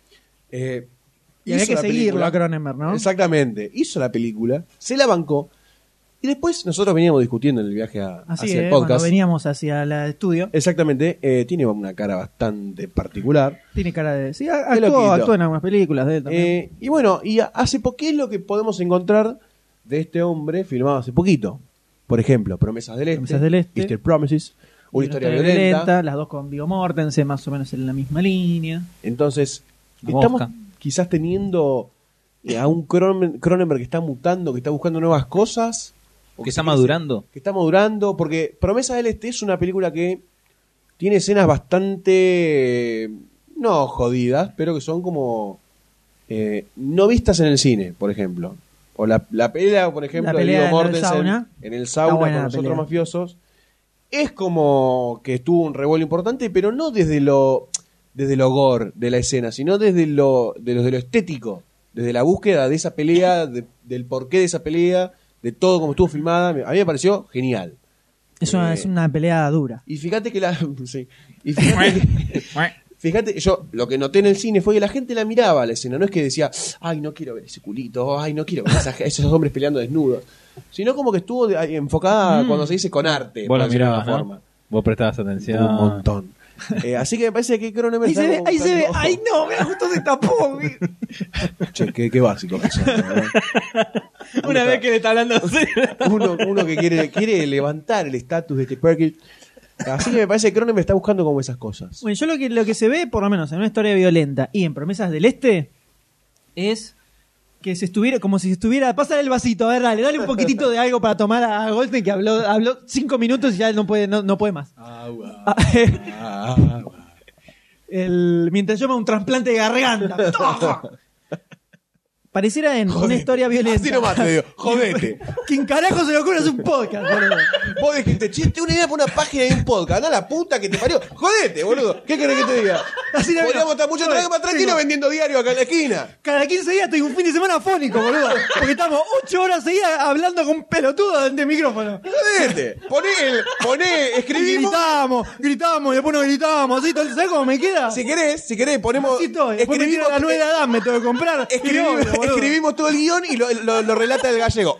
Y había Hizo que la seguirlo película. a Cronenberg, ¿no? Exactamente. Hizo la película, se la bancó y después nosotros veníamos discutiendo en el viaje Así hacia el es, cuando podcast. veníamos hacia el estudio. Exactamente. Tiene una cara bastante particular. Tiene cara de... Sí, loquito. actuó en algunas películas de él también. Y bueno, ¿qué es lo que podemos encontrar de este hombre filmado hace poquito? Por ejemplo, Promesas del Este, Promesas del Este. Easter Promises, una historia violenta. Las dos con Viggo Mortensen, más o menos en la misma línea. Entonces, La estamos mosca. quizás teniendo a un Cronenberg que está mutando, que está buscando nuevas cosas. o Que está se- madurando. Que está madurando, porque Promesas del Este es una película que tiene escenas bastante, no jodidas, pero que son como no vistas en el cine, por ejemplo. O la pelea, por ejemplo, La pelea de Viggo en el Mortensen sauna. en el Está sauna buena con la los otros pelea. mafiosos. Es como que tuvo un revuelo importante, pero no desde lo gore de la escena, sino desde lo estético, desde la búsqueda de esa pelea, del porqué de esa pelea, de todo como estuvo filmada. A mí me pareció genial. Es una pelea dura. Y fíjate que sí. Y fíjate, yo lo que noté en el cine fue que la gente la miraba a la escena, no es que decía, ay, no quiero ver ese culito, ay, no quiero ver esos hombres peleando desnudos, sino como que estuvo enfocada, cuando se dice, con arte. Vos por lo decirlo de mirabas, alguna ¿no? forma. Vos prestabas atención. Un montón. Así que me parece que Cronenberg Ahí se ve, está ahí se ve. buscando- Ay, no, mira, justo se tapó. Che, qué básico que son, ¿no? Una vez que le está hablando así. uno que quiere levantar el estatus de este Perkins. Así que me parece que Cronenberg está buscando como esas cosas. Bueno, yo lo que se ve, por lo menos en una historia violenta y en Promesas del Este, es que como si se estuviera, pásale el vasito, a ver, dale un poquitito de algo para tomar a Goldstein, que habló 5 minutos y ya no puede más. Mientras yo me hago un trasplante de garganta. Pareciera en una historia violenta. Así nomás te digo, jodete. ¿Quién carajo se le ocurre hacer un podcast, boludo? Vos dijiste, chiste, una idea para una página de un podcast. Anda la puta que te parió. Jodete, boludo. ¿Qué querés que te diga? Así no, Podríamos estar mucho no, más tranquilos tengo- vendiendo diario acá en la esquina. Cada 15 días estoy un fin de semana afónico, boludo. Porque estamos 8 horas seguidas hablando con un pelotudo del micrófono. Jodete. Escribimos. Gritamos, y después nos gritamos, así, ¿sabes cómo me queda? Si querés, ponemos. Así estoy. Después me tiro la nueva edad, me tengo que comprar. Escribimos todo el guión y lo relata el gallego.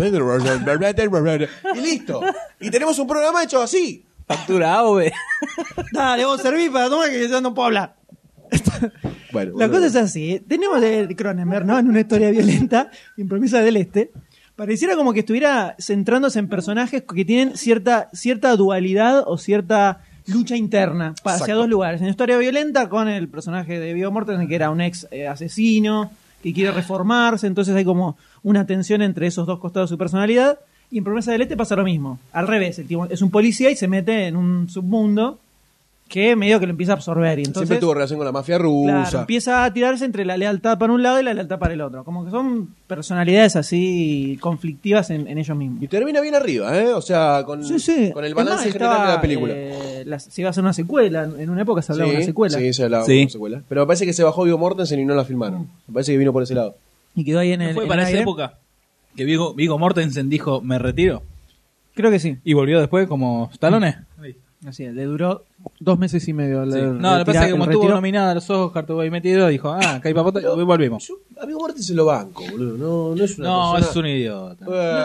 Y listo. Y tenemos un programa hecho así. Factura AOVE. Dale, vos servís para tomar que ya no puedo hablar. Bueno, La cosa es así. Tenemos de Cronenberg, ¿no? En una historia violenta, en Promesas del Este. Pareciera como que estuviera centrándose en personajes que tienen cierta dualidad o cierta lucha interna hacia Exacto. dos lugares. En historia violenta con el personaje de Viggo Mortensen, que era un ex asesino, que quiere reformarse, entonces hay como una tensión entre esos dos costados de su personalidad. Y en Promesa del Este pasa lo mismo. Al revés, el tipo es un policía y se mete en un submundo que medio que lo empieza a absorber. Y entonces, Siempre tuvo relación con la mafia rusa. claro, empieza a tirarse entre la lealtad para un lado y la lealtad para el otro. Como que son personalidades así conflictivas en ellos mismos. Y termina bien arriba, ¿eh? O sea, con, Sí. con el Es balance más, general de la estaba, película. se iba a hacer una secuela. En una época se hablaba de una secuela. Sí, se hablaba Sí. de una secuela. Pero me parece que se bajó Viggo Mortensen y no la filmaron. Me parece que vino por ese lado. Y quedó ahí en el. ¿Fue en para el esa aire. época que Viggo Mortensen dijo me retiro? Creo que sí. Y volvió después como Stallone. Así es, le duró 2 meses y medio. Sí. No, lo que pasa es que como estuvo nominada a los Oscar, estuvo ahí metido, dijo, acá hay papota, y volvimos. Yo, a Viggo Mortensen lo banco, boludo. No es una No, persona... es un idiota.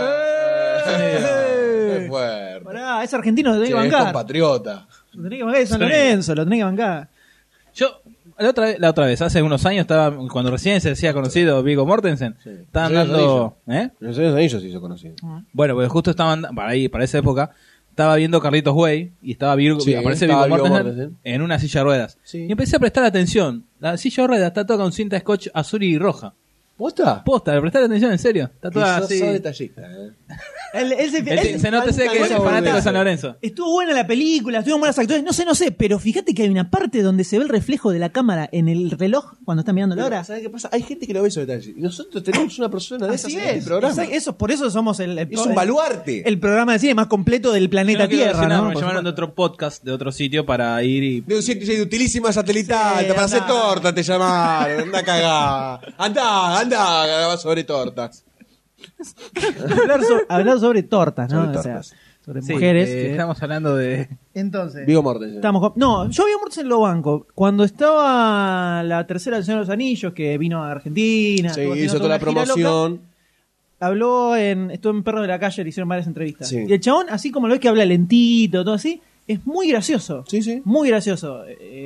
Es fuerte. Pará, es argentino, lo tenés que Sí, es bancar. compatriota. Lo tenés que bancar de San Sí. Lorenzo, lo tenés que bancar. Yo, la otra vez, hace unos años, cuando recién se decía conocido Viggo Mortensen, Sí. estaban Sí, dando... En los años anillos se hizo conocido. Bueno, pues justo estaban, para esa época, estaba viendo Carlitos Way y Sí, aparece estaba Viggo Viggo Mortensen Mortensen. en una silla de ruedas. Sí. Y empecé a prestar atención. La silla de ruedas está toda con cinta scotch azul y roja. ¿Posta? Posta, de prestar atención, en serio. Está toda Sos así. detallista, Él Se nota que es Bueno, fanático de boludo. San Lorenzo. Estuvo buena la película, estuvieron buenas actores, no sé, pero fíjate que hay una parte donde se ve el reflejo de la cámara en el reloj cuando está mirando la hora. ¿Sabes qué pasa? Hay gente que lo ve esos detalles. Y nosotros tenemos una persona de esas Así en este es. programa. Eso, por eso somos Es un baluarte. el programa de cine más completo del Yo planeta no quiero Tierra, decir nada, ¿no? me Por llamaron de supuesto. otro podcast, de otro sitio para ir y... De un sitio de utilísima satelital, Sí, para hacer andá. torta te llamaron. Anda a cagar. Anda sobre tortas. hablar sobre tortas, ¿no? Sobre O sea, tortas. sobre Sí, mujeres. estamos hablando de... Entonces, Viggo Mortensen. no, yo vi a Mortensen lo banco. Cuando estaba la tercera del Señor de los Anillos, que vino a Argentina, Sí, estuvo haciendo hizo toda la una gira loca, promoción. estuvo en Perros de la Calle, le hicieron varias entrevistas. Sí. Y el chabón, así como lo ves que habla lentito, todo así, es muy gracioso. Sí, sí. Muy gracioso.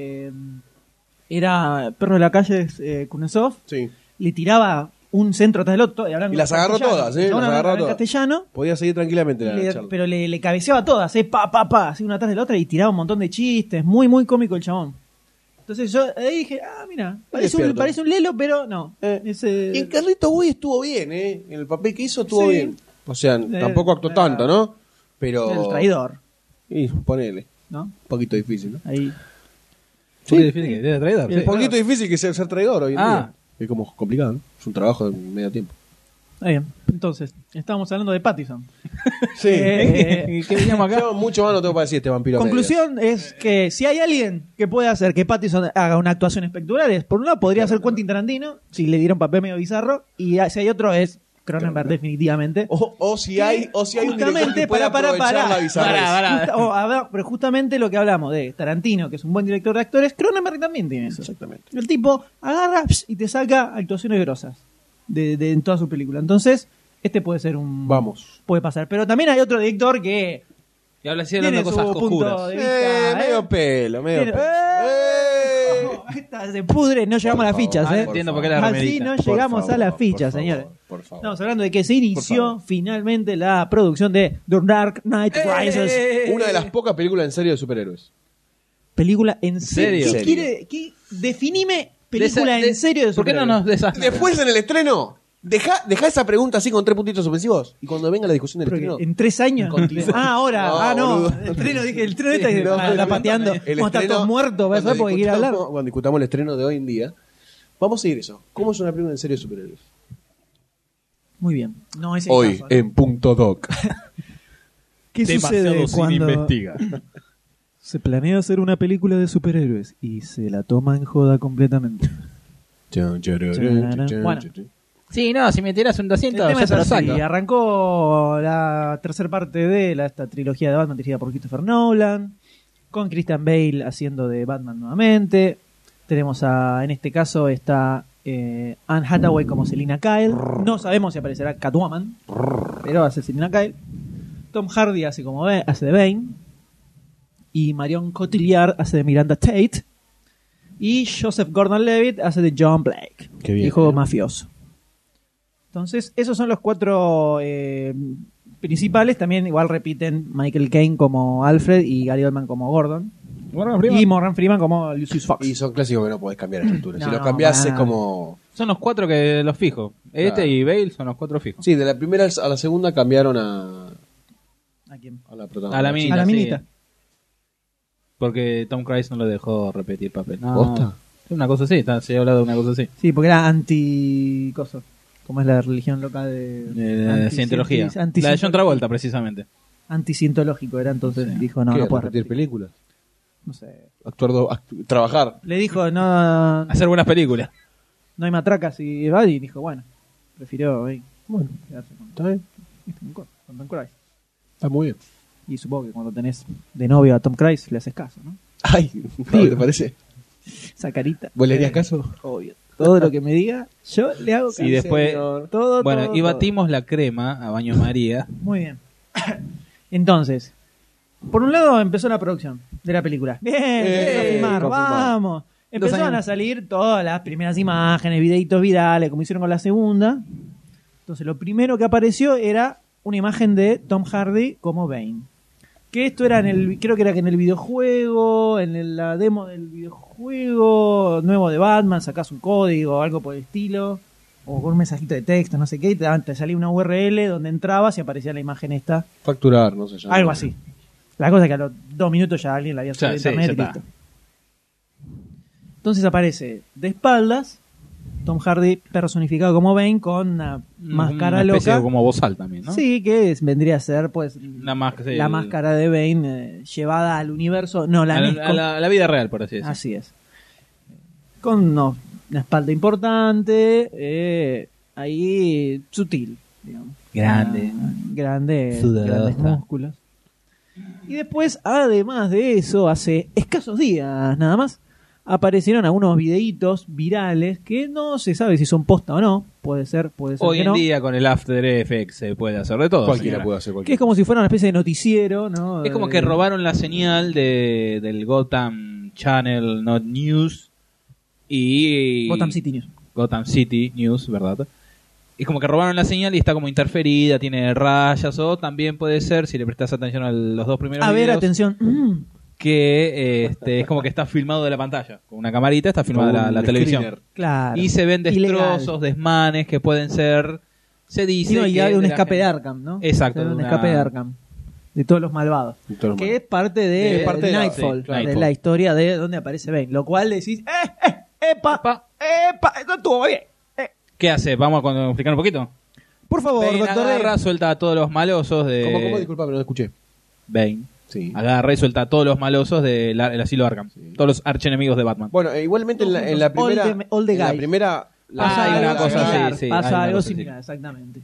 Era Perro de la Calle, Kuznetsov, Sí. le tiraba un centro tras el otro. Y las agarró todas, ¿eh? El chabón Las agarró hablaba en todas. castellano, Podía seguir tranquilamente la charla. pero le cabeceaba todas, así una tras de la otra, y tiraba un montón de chistes. Muy, muy cómico el chabón. Entonces yo ahí dije, mira, despierto. parece un lelo, pero no. Y en Carlito Way estuvo bien, ¿eh? En el papel que hizo estuvo Sí. bien. O sea, tampoco actuó tanto, ¿no? Pero... El traidor, Y ponele. ¿no? Un poquito difícil, ¿no? Ahí. Sí, difícil que de traidor. Un poquito difícil que ser traidor hoy en Ah. día. Es como complicado, ¿no? Es un trabajo de medio tiempo. Está bien. Entonces, estábamos hablando de Pattison. Sí. ¿Qué veníamos acá? Yo mucho más no tengo para decir este vampiro. a Conclusión es que si hay alguien que puede hacer que Pattison haga una actuación espectacular, es por un lado podría ser Quentin Tarantino, si le dieron papel medio bizarro, y si hay otro es Cronenberg, definitivamente. O si hay un director Justamente, que pueda aprovechar la bizarrez. Pero justamente lo que hablamos de Tarantino, que es un buen director de actores, Cronenberg también tiene eso. Exactamente. El tipo agarra y te saca actuaciones grosas en toda su película. Entonces, este puede ser un... Vamos. Puede pasar. Pero también hay otro director que Y habla así hablando tiene de su cosas punto oscuras. de vista. Medio pelo, medio Tiene- pelo. Esta se pudre, no llegamos a las fichas, Ah, ¿eh? entiendo por qué la Así remerita. no Por llegamos favor, a las por fichas, favor, señores. por favor. Estamos hablando de que se Por inició favor. finalmente la producción de The Dark Knight Rises. Una de las pocas películas en serio de superhéroes. Película en serio. ¿Serio? Definime película en serio de ¿Por qué no superhéroes. nos desastres? Después en el estreno, deja esa pregunta así con 3 puntitos suspensivos. Y cuando venga la discusión del Pero estreno. que en 3 años. No, Ahora. No. boludo. El estreno está que No, está pateando. el Como está estreno, todo muerto, ¿ves? cuando Porque quiere hablar. Cuando discutamos el estreno de hoy en día, vamos a seguir eso. ¿Cómo es una película en serio de superhéroes? Muy bien. No es el caso, ¿no? en Punto Doc. ¿Qué sucede cuando se planea hacer una película de superhéroes y se la toma en joda completamente? Bueno. Sí, no, si me tiras un 200, El tema yo es te lo así. saco. Arrancó la tercera parte de esta trilogía de Batman dirigida por Christopher Nolan, con Christian Bale haciendo de Batman nuevamente. Tenemos en este caso está Anne Hathaway como Selina Kyle. No sabemos si aparecerá Catwoman, pero va a ser Selina Kyle. Tom Hardy hace de Bane. Y Marion Cotillard hace de Miranda Tate. Y Joseph Gordon-Levitt hace de John Blake, Qué bien. hijo mafioso. Entonces, esos son los 4 principales. También igual repiten Michael Caine como Alfred y Gary Oldman como Gordon. Y Morgan Freeman como Lucius Fox. Y son clásicos que no podés cambiar a esta altura. No, Si los cambiás para es nada. como... Son los 4 que los fijo. Este Claro. y Bale son los 4 fijos. Sí, de la primera a la segunda cambiaron ¿A quién? a la protagonista. A la minita. A la sí. minita. Porque Tom Cruise no lo dejó repetir papel. No, ¿Posta? una cosa así, se ha hablado de una cosa así. Sí, porque era anti-coso. ¿Cómo es la religión loca De cientología. La de John Travolta, precisamente. Anticientológico era, entonces Sí. dijo, no, ¿Qué? no puedo ¿Repetir repetir. películas? No sé. Trabajar. Le dijo, no Hacer buenas películas. hay matracas y va, y dijo, bueno, prefirió Bueno, quedarse con, está bien. con Tom Cruise. Está muy bien. Y supongo que cuando tenés de novio a Tom Cruise le haces caso, ¿no? Ay, ¿te parece? Esa carita. ¿Vos le harías caso? Obvio. Todo lo que me diga, yo le hago caso. Y después, Todo, bueno, todo, y todo. batimos la crema a baño María. Muy bien. Entonces, por un lado empezó la producción de la película. Bien, se empezó a filmar, confirmado. vamos. Empezaron años. a salir todas las primeras imágenes, videitos virales, como hicieron con la segunda. Entonces, lo primero que apareció era una imagen de Tom Hardy como Bane. Que esto era creo que era que en el videojuego, la demo del videojuego nuevo de Batman, sacás un código o algo por el estilo, o con un mensajito de texto, no sé qué, y te salía una URL donde entrabas y aparecía la imagen esta. Facturar, no sé. Ya Algo así. La cosa es que a los 2 minutos ya alguien la había subido a Sí, internet ya y está. listo. Entonces aparece de espaldas Tom Hardy personificado como Bane con una máscara una especie loca. de como bozal también, ¿no? Sí, que vendría a ser pues Una máscara, sí, la máscara de Bane llevada al universo nolanesco. a la vida real, por así decirlo. Así es. Con una espalda importante, ahí sutil, digamos. Grande. Grandes Sudorosa. músculos. Y después, además de eso, hace escasos días nada más, aparecieron algunos videitos virales que no se sabe si son posta o no. Puede ser Hoy que en no. día con el After Effects se puede hacer de todo. Cualquiera señora. puede hacer Que cualquiera. es como si fuera una especie de noticiero, ¿no? Es como que robaron la señal del Gotham Channel Not News y Gotham City News. Gotham City News, ¿verdad? Es como que robaron la señal y está como interferida, tiene rayas, o también puede ser, si le prestas atención a los dos primeros A ver, videos, atención. que es como que está filmado de la pantalla. Con una camarita está filmada Como la un televisión. screener. Claro. Y se ven Ilegal. destrozos, desmanes que pueden ser... Se dice Sí, no, y que hay un de la escape de gente- Arkham, ¿no? Exacto, Hay un una- escape de Arkham. De todos los malvados. Y todo lo Que malo. es parte de, Es parte de la- Nightfall, sí, claro. de la historia de donde aparece Bane. Lo cual decís, epa, esto estuvo bien. ¿Qué hace? Vamos a explicar un poquito. Por favor, Bane doctor D. agarra, suelta a todos los malosos de... ¿Cómo? Disculpame, no lo escuché. Bane. Sí. Agarra y suelta a todos los malosos del asilo Arkham. Todos los archenemigos de Batman. Bueno, igualmente en la primera... All the en la guys. primera... Pasa hay algo una cosa así, similar, sí, hay pasa una algo cosa así. similar, exactamente.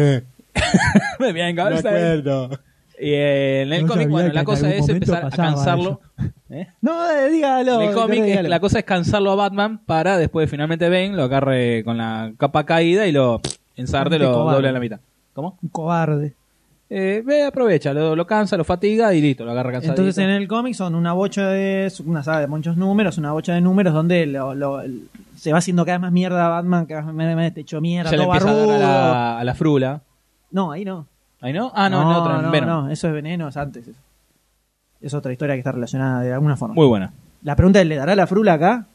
Muy bien, Me acuerdo. Y en el No cómic, sabía bueno, que la en cosa algún es momento empezar a pasaba cansarlo. ¿Eh? No, dígalo. En el doctor, cómic, dígalo. la cosa es cansarlo a Batman para después finalmente Bane lo agarre con la capa caída y lo ensarte, lo Cobarde. doble a la mitad. ¿Cómo? Un cobarde. Aprovecha, lo cansa, lo fatiga y listo, lo agarra cansadito. Entonces en el cómic son una saga de muchos números, una bocha de números donde se va haciendo cada vez más mierda Batman, cada vez más hecho mierda, ya le todo empieza a dar barbudo. a la frula. No, ahí no. ¿Ahí no? Ah, no, en otra, en Venom. no, eso es Veneno, es antes. Eso. Es otra historia que está relacionada de alguna forma. Muy buena. La pregunta es, ¿le dará la frula acá?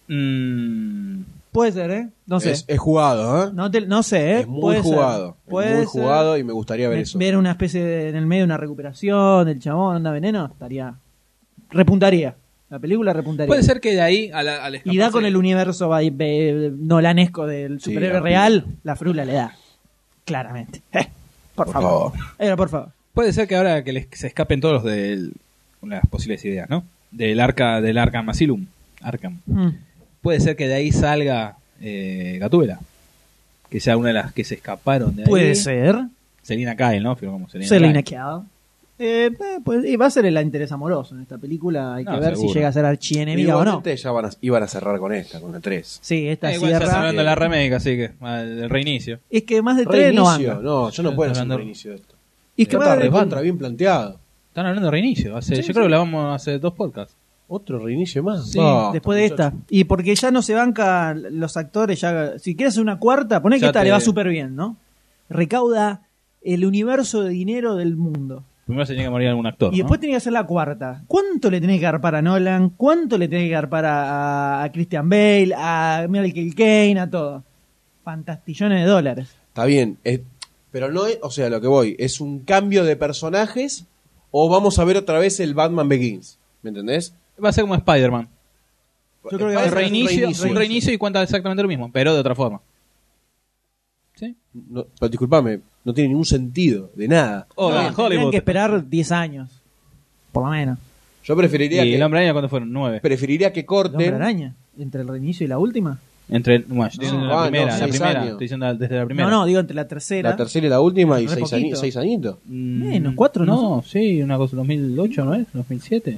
Mm, Puede ser, ¿eh? No sé. Es jugado, ¿eh? No sé, ¿eh? Es muy Puede ser. jugado. Puede Es muy ser. jugado y me gustaría ver eso. Ver una especie en el medio una recuperación del chabón, onda Veneno, repuntaría. La película repuntaría. puede ser que de ahí al Y da escaparse- con el universo nolanesco del Sí, superhéroe la real, la frula le da. Claramente. Por favor. Por favor. Puede ser que ahora que se escapen todos los de unas posibles ideas, ¿no? Del Arkham Asylum. Arkham. Puede ser que de ahí salga Gatúbela. Que sea una de las que se escaparon de ahí. Puede ser. Selina Kyle, ¿no? Pero como Selina Kyle. Kyle. Pues, y va a ser el interés amoroso en esta película. Hay que No, ver seguro. si llega a ser archienemiga o no. Igualmente ya iban a cerrar con esta, con la 3. Sí, esta Igual estás cierra. hablando de la remake, así que el reinicio. Es que más de 3 no Reinicio, anda. no, yo no puedo hacer un hablando- reinicio de esto. Y que Está más de recontra bien planteado. Están hablando de reinicio. Yo creo que la vamos hace 2 podcasts. ¿Otro reinicio más? Sí, Ah, después de esta. Y porque ya no se banca los actores, ya si quieres hacer una cuarta, poné que Ya esta te- le va súper bien, ¿no? Recauda el universo de dinero del mundo. Primero se tenía que morir algún actor. Y después ¿no? tenía que hacer la cuarta. ¿Cuánto le tenés que dar para Nolan? ¿Cuánto le tenés que dar para a Christian Bale, a Michael Caine, a todo? Fantastillones de dólares. Está bien, pero no es, o sea, lo que voy, ¿es un cambio de personajes o vamos a ver otra vez el Batman Begins? ¿Me entendés? Va a ser como Spider-Man. Yo creo que va a Un ser reinicio y cuenta exactamente lo mismo, pero de otra forma. ¿Sí? No, pero disculpame, no tiene ningún sentido, de nada. Hola, Tendrían Hollywood. que esperar 10 años. Por lo menos. Yo preferiría ¿Y que el Hombre Araña cuánto fueron? 9. preferiría que El Hombre corten. Araña. Entre el reinicio y la última. Bueno, yo estoy diciendo No, la primera, no, la 6 primera. años. Estoy diciendo desde la primera. No, digo entre la tercera. La tercera y la última y Re 6 poquito. añitos. Menos, 4, ¿no? No, sí, una cosa, 2008, ¿no es? 2007.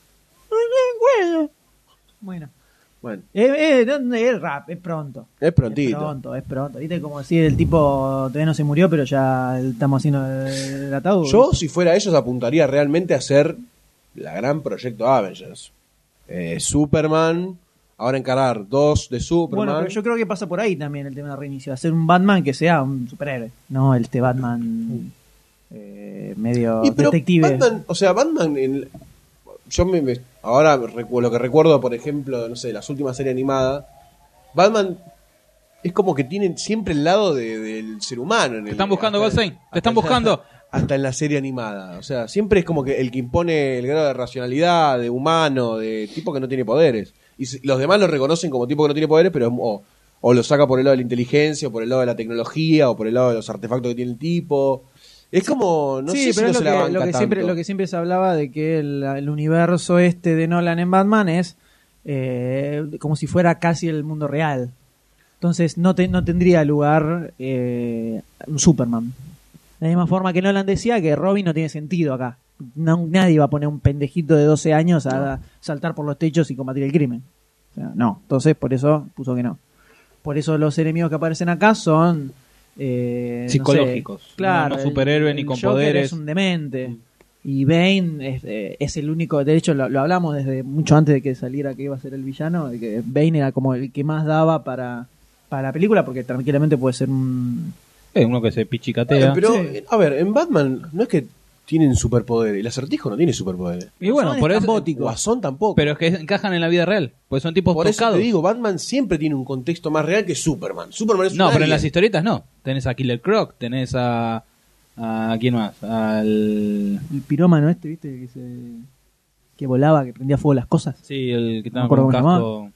Bueno. Bueno, Es rap, es pronto. es prontito. Es pronto. ¿Viste? Como decir, el tipo todavía no se murió, pero ya estamos haciendo el ataúd. Yo, si fuera ellos, apuntaría realmente a hacer la gran proyecto Avengers. Superman, ahora encarar 2 de Superman. Bueno, pero yo creo que pasa por ahí también el tema de reinicio. Hacer un Batman que sea un superhéroe. No este Batman medio Y pero detective. Batman yo ahora lo que recuerdo, por ejemplo, no sé, las últimas series animadas, Batman es como que tienen siempre el lado del ser humano. Te están buscando, Goldstein. Te están buscando. Hasta en la serie animada. O sea, siempre es como que el que impone el grado de racionalidad, de humano, de tipo que no tiene poderes. Y los demás lo reconocen como tipo que no tiene poderes, pero o lo saca por el lado de la inteligencia, o por el lado de la tecnología, o por el lado de los artefactos que tiene el tipo. Es como, no sí, sé si pero no es se la banca lo que siempre se hablaba de que el universo este de Nolan en Batman es como si fuera casi el mundo real. Entonces no tendría lugar un Superman. De la misma forma que Nolan decía que Robin no tiene sentido acá. Nadie va a poner un pendejito de 12 años a saltar por los techos y combatir el crimen. O sea, no. Entonces por eso puso que no. Por eso los enemigos que aparecen acá son Psicológicos. No sé, claro, No superhéroe ni con Joker poderes. es un demente. Y Bane es el único, de hecho lo hablamos desde mucho antes de que saliera que iba a ser el villano, de que Bane era como el que más daba para la película, porque tranquilamente puede ser un... Uno que se pichicatea. Pero, Sí. a ver, en Batman no es que tienen superpoderes. El Acertijo no tiene superpoderes. Y bueno, Son por eso. estrambóticos. Guasón tampoco. Pero es que encajan en la vida real. Pues son tipos Por eso tocados. te digo, Batman siempre tiene un contexto más real que Superman. Superman es un No, pero en alien. las historietas no. Tenés a Killer Croc, tenés a ¿quién más? El pirómano este, ¿viste? Que volaba, que prendía fuego las cosas. Sí, el que No me estaba con acuerdo un cómo se casco.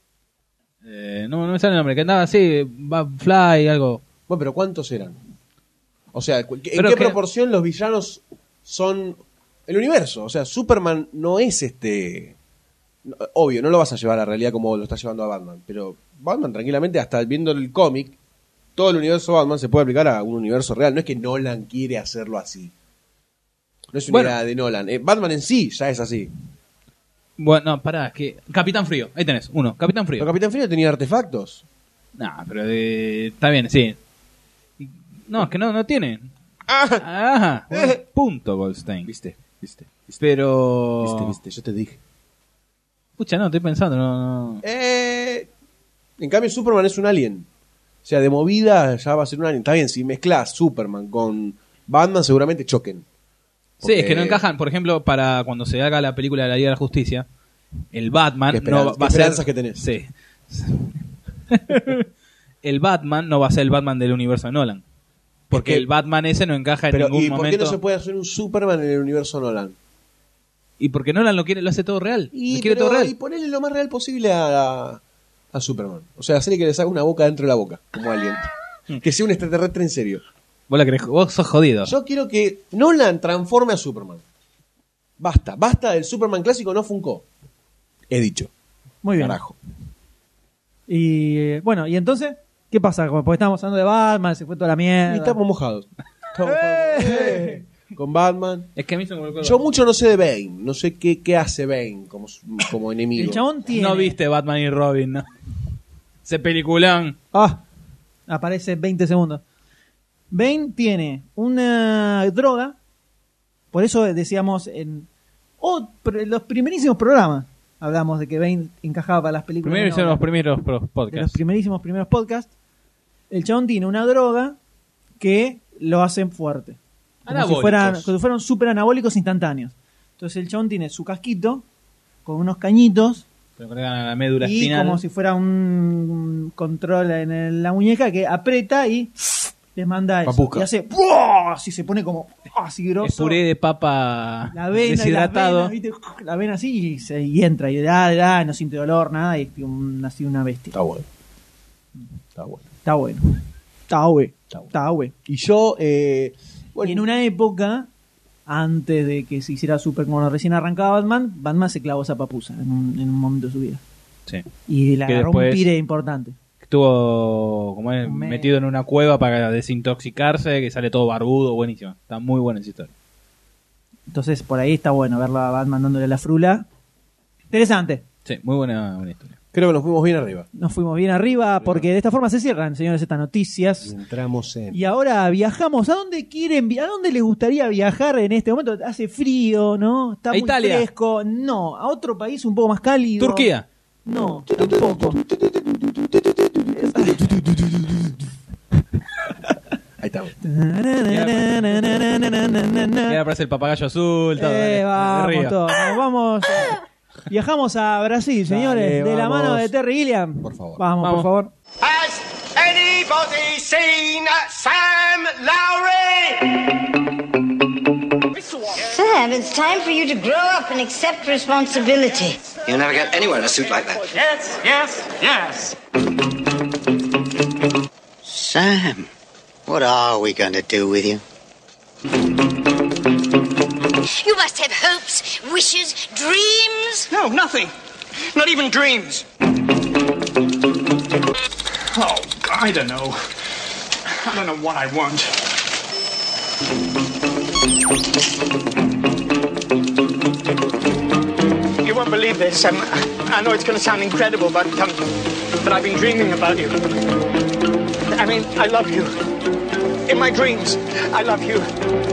No me sale el nombre, que andaba así, Fly, algo. Bueno, pero ¿cuántos eran? O sea, ¿en Pero qué que- proporción los villanos son el universo? O sea, Superman no es obvio, no lo vas a llevar a la realidad como lo está llevando a Batman. Pero Batman, tranquilamente, hasta viendo el cómic, todo el universo Batman se puede aplicar a un universo real. No es que Nolan quiere hacerlo así. No es una Bueno. idea de Nolan. Batman en sí ya es así. Bueno, no, pará, es que. Capitán Frío, ahí tenés, uno, Capitán Frío. Pero Capitán Frío tenía artefactos. Nah, pero está bien, sí. No, es que no tiene. Ajá, buen punto, Goldstein. Viste. Pero. Yo te dije. Pucha, no, estoy pensando, no. En cambio, Superman es un alien. O sea, de movida ya va a ser un alien. Está bien, si mezclas Superman con Batman, seguramente choquen. Sí, es que no Porque- encajan, por ejemplo, para cuando se haga la película de la Liga de la Justicia, el Batman Qué no va qué a ser... esperanzas que tenés. Sí. El Batman no va a ser el Batman del universo de Nolan. Porque Es que- el Batman ese no encaja en Pero, ningún ¿y por momento. qué no se puede hacer un Superman en el universo Nolan? Y porque Nolan lo hace todo real. Lo quiere todo Y real. ponerle lo más real posible a Superman. O sea, hacerle que le saque una boca dentro de la boca, como alien. Que sea un extraterrestre en serio. Vos sos jodido. Yo quiero que Nolan transforme a Superman. Basta del Superman clásico, no Funko. He dicho. Muy bien. Carajo. Y bueno, ¿y entonces? ¿Qué pasa? Porque estábamos hablando de Batman, se fue toda la mierda. Y estamos mojados. Con Batman. Es que a mí se me volvió Yo mucho no sé de Bane. No sé qué hace Bane como enemigo. El chabón tiene... No viste Batman y Robin, ¿no? Ese peliculón. Aparece 20 segundos. Bane tiene una droga, por eso decíamos en los primerísimos programas, hablamos de que Bane encajaba para las películas. Primero de hicieron Nolan. los primeros De los podcasts. primeros podcasts. El chabón tiene una droga que lo hacen fuerte. Como si Anabólicos. fueran súper anabólicos instantáneos. Entonces el chabón tiene su casquito con unos cañitos Pero agregan a la médula y espinal. como si fuera un control en la muñeca que aprieta y les manda eso. Papuca. Y hace ¡buah! Así se pone como así El grosso. puré de papa La vena, deshidratado. la vena así y entra y da, no siente dolor, nada, y es así una bestia. Está bueno. Está bueno. Está bueno. Está bueno. Está bueno. Está bueno. Y yo, Y bueno, en una época, antes de que se hiciera super, cuando recién arrancaba Batman se clavó esa papusa en un momento de su vida. Sí. Y le Que agarró después- un pire importante. Estuvo como es, Un mes. metido en una cueva para desintoxicarse, que sale todo barbudo, buenísimo. Está muy buena esa historia. Entonces por ahí está bueno verlo a Batman dándole la frula. Interesante. Sí, muy buena historia. creo que nos fuimos bien arriba. Nos fuimos bien arriba porque de esta forma se cierran, señores, estas noticias. Entramos en... Y ahora viajamos. ¿A dónde quieren? ¿A dónde les gustaría viajar en este momento? Hace frío, ¿no? Está A muy Italia. fresco. No, a otro país un poco más cálido. Turquía. No, tampoco. Ahí estamos. Y ahora aparece el papagayo azul. Todo, dale, Vamos arriba. todos. Nos vamos. Viajamos a Brasil, señores. Dale, de la vamos. mano de Terry Gilliam. Por favor. Vamos, Vamos. por favor. Has anybody seen Sam Lowry? Sam, it's time for you to grow up and accept responsibility. You'll never get anywhere in a suit like that. Yes, yes, yes. Sam, what are we going to do with you? You must have hopes, wishes, dreams. No, nothing. Not even dreams. Oh, I don't know. I don't know what I want. You won't believe this. I know it's going to sound incredible, but I've been dreaming about you. I mean, I love you. In my dreams, I love you.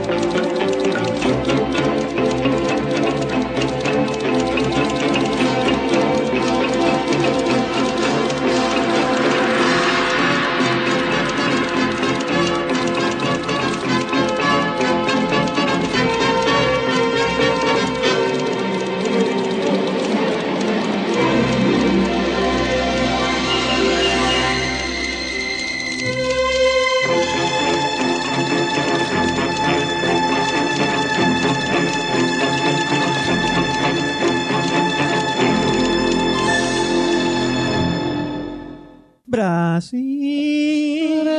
Brasil.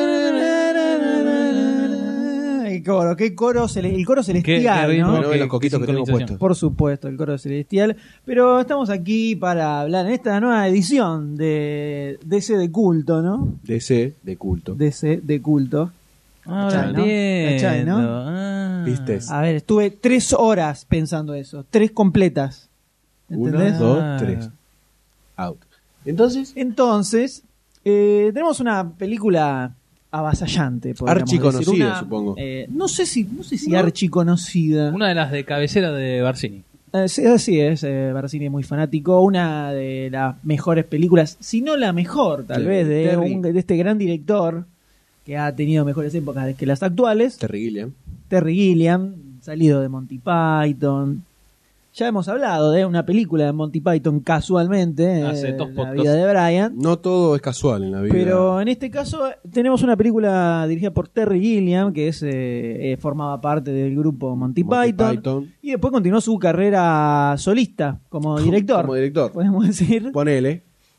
El coro, qué coro, el coro celestial, Qué ritmo, ¿no? Uno de los coquitos que tenemos sincronización. puestos. Por supuesto, el coro celestial. Pero estamos aquí para hablar en esta nueva edición de DC de culto, ¿no? DC de culto. DC de culto. Ahora ¿Cachai, no? ¿Cachai, entiendo. no? Ah. ¿Viste? A ver, estuve 3 horas pensando eso. 3 completas. ¿Entendés? 1, 2, Ah. 3. Out. Entonces, Entonces, tenemos una película avasallante, podríamos Archiconocida, decir. Una, supongo. no sé si archiconocida. Una de las de cabecera de Barcini. Sí, así es, Barcini es muy fanático. Una de las mejores películas, si no la mejor, tal Sí, vez, Terry. de este gran director que ha tenido mejores épocas que las actuales. Terry Gilliam. Terry Gilliam, salido de Monty Python. Ya hemos hablado de una película de Monty Python casualmente, Hace 2 La podcasts. vida de Brian. No todo es casual en la vida. Pero en este caso tenemos una película dirigida por Terry Gilliam, que formaba parte del grupo Monty Python. Y después continuó su carrera solista como director. Como director. Podemos decir. Ponele.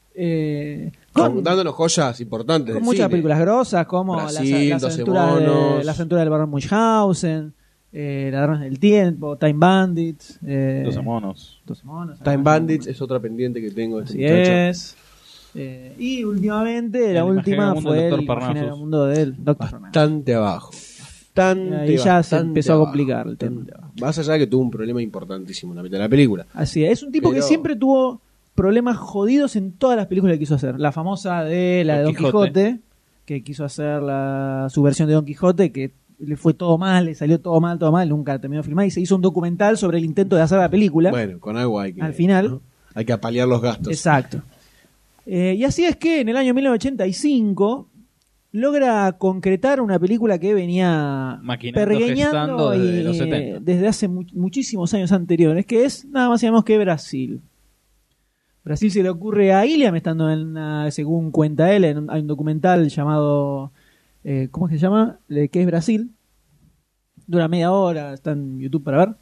Con Dándonos joyas importantes. con del muchas cine. películas grosas como Brasil, las 12 aventuras monos. las aventuras del barón Munchausen, Ladrones del Tiempo, Time Bandits, 12 monos. 12 monos, Time Bandits es otra pendiente que tengo de este así muchacho. es. Y últimamente la El última imaginario mundo fue del el Dr. imaginario Parnassus. mundo del Dr. Parnassus. Bastante abajo. Bastante Ahí ya se bastante empezó a abajo. complicar el tema. Más allá de que tuvo un problema importantísimo en la mitad de la película. Así es un tipo que Pero- siempre tuvo problemas jodidos en todas las películas que quiso hacer. La famosa de la de Don Don Quijote, que quiso hacer su versión de Don Quijote, que le fue todo mal, le salió todo mal, nunca terminó de filmar y se hizo un documental sobre el intento de hacer la película. Bueno, con algo hay que... Al final. ¿no? Hay que apalear los gastos. Exacto. Y así es que en el año 1985 logra concretar una película que venía Maquinando, pergueñando gestando desde los 70. desde hace muchísimos años anteriores, que es nada más y nada menos que Brasil. Brasil se le ocurre a Gilliam, estando según cuenta él, hay un documental llamado ¿cómo es que se llama? Que es Brasil. Dura media hora, está en YouTube para ver.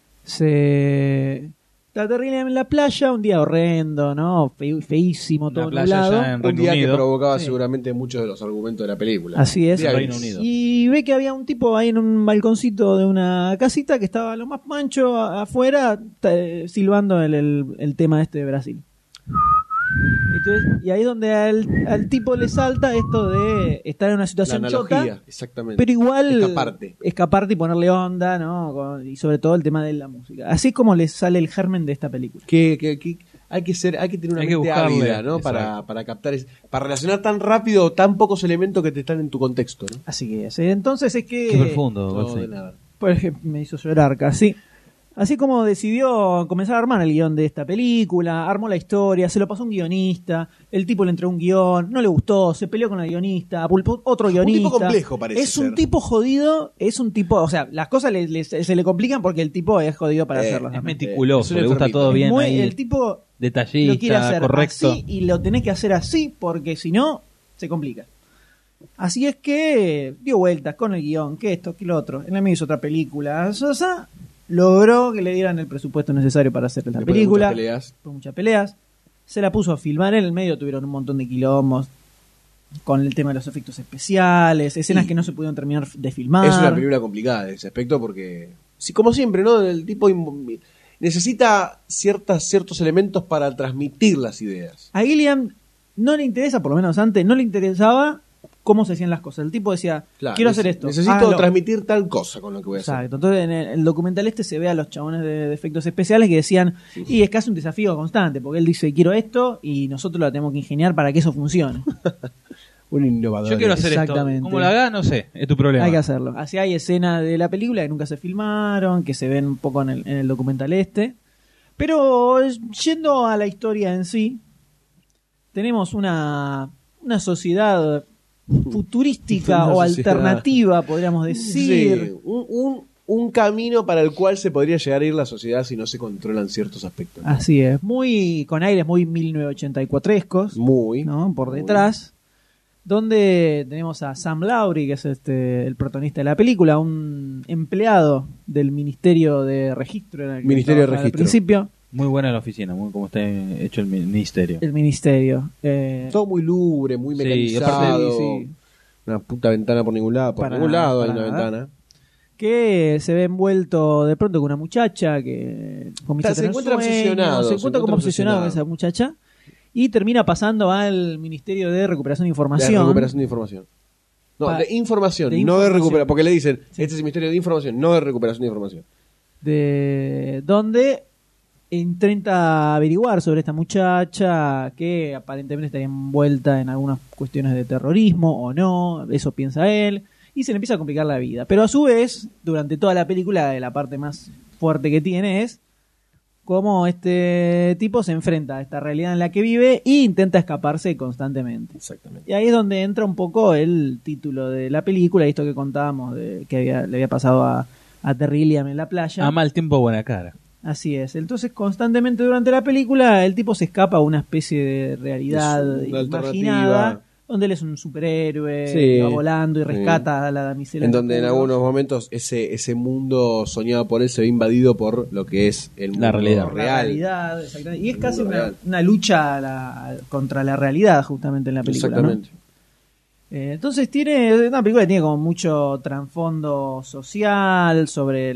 Está terrible en la playa, un día horrendo, ¿no? Feísimo, todo La playa nublado. ya en Un Reino día que Unido. provocaba Sí. seguramente muchos de los argumentos de la película. Así es. Día Reino gris. Unido. Y ve que había un tipo ahí en un balconcito de una casita que estaba lo más mancho afuera, silbando el tema este de Brasil. Entonces, y ahí es donde al tipo le salta esto de estar en una La situación analogía, chota, exactamente. pero igual Escaparte. y ponerle onda, ¿no? Y sobre todo el tema de la música. Así es como le sale el germen de esta película. Que hay que tener una Hay que mente buscarle, ávida, ¿no? exacto. Para captar, para relacionar tan rápido tan pocos elementos que te están en tu contexto, ¿no? Así que es. Entonces es que... Qué profundo. No, Goldstein. de nada. Por ejemplo, me hizo llorar casi. Así como decidió comenzar a armar el guión de esta película, armó la historia, se lo pasó a un guionista, el tipo le entregó un guión, no le gustó, se peleó con el guionista, pulpó otro guionista. Un tipo complejo parece Es un ser. tipo jodido, es un tipo, o sea, las cosas se le complican porque el tipo es jodido para hacerlas. Es también. meticuloso, Es un le gusta enfermito. todo bien Muy- ahí. el tipo lo quiere Detallista, hacer correcto. así y lo tenés que hacer así porque si no, se complica. Así es que dio vueltas con el guión, que esto, que lo otro. En el medio hizo otra película. Sosa logró que le dieran el presupuesto necesario para hacer la Después de película. muchas peleas. Por muchas peleas. Se la puso a filmar. En el medio tuvieron un montón de quilombos con el tema de los efectos especiales, escenas Y que no se pudieron terminar de filmar. Es una película complicada en ese aspecto porque, sí, como siempre, ¿no? El tipo necesita ciertos elementos para transmitir las ideas. A Gilliam no le interesa, por lo menos antes, no le interesaba cómo se hacían las cosas. El tipo decía, Claro, quiero hacer esto. Necesito hágalo. transmitir tal cosa con lo que voy a hacer. Exacto. Entonces en el documental este se ve a los chabones de efectos especiales que decían, y es casi un desafío constante, porque él dice, quiero esto, y nosotros lo tenemos que ingeniar para que eso funcione. Un innovador. Yo quiero hacer esto. Exactamente. Como la haga, no sé, es tu problema. Hay que hacerlo. Así hay escenas de la película que nunca se filmaron, que se ven un poco en el documental este. Pero yendo a la historia en sí, tenemos una sociedad futurística Una o sociedad. alternativa, podríamos decir. Sí, un camino para el cual se podría llegar a ir la sociedad si no se controlan ciertos aspectos. ¿no? Así es, muy con aires muy 1984escos, Muy. ¿no? Por muy. detrás, donde tenemos a Sam Lowry, que es el protagonista de la película, un empleado del Ministerio de Registro, en el que Ministerio de trabajaba al Registro. principio, Muy buena la oficina, muy como está hecho el ministerio. el ministerio. Todo muy lubre, muy Sí, mecanizado. sí, sí. Una puta ventana por ningún lado. Por Para ningún nada, lado hay para una nada. ventana. Que se ve envuelto de pronto con una muchacha que comienza a Se tener encuentra sueños, obsesionado, se se encuentra como encuentra obsesionado con esa muchacha y termina pasando al Ministerio de Recuperación de De Información. recuperación de información. No, Pa- de información, de no de información. recuperación. Porque le dicen, este es el Ministerio de Información, no de recuperación de información. De donde intenta averiguar sobre esta muchacha que aparentemente estaría envuelta en algunas cuestiones de terrorismo o no, eso piensa él, y se le empieza a complicar la vida. Pero a su vez, durante toda la película, la parte más fuerte que tiene es cómo este tipo se enfrenta a esta realidad en la que vive e intenta escaparse constantemente. Exactamente. Y ahí es donde entra un poco el título de la película, esto que contábamos, de que le había pasado a Terry Gilliam en la playa. A mal tiempo, buena cara. Así es. Entonces, constantemente durante la película, el tipo se escapa a una especie de realidad Es una imaginada, alternativa. donde él es un superhéroe, Sí. que va volando y Sí. rescata a la damisela. En donde en apuros. algunos momentos ese mundo soñado por él se ve invadido por lo que es el mundo La realidad. La real. realidad, exactamente. Y es El casi mundo una, real. una lucha contra la realidad, justamente en la película. ¿no? Exactamente. Entonces tiene una película que tiene como mucho trasfondo social sobre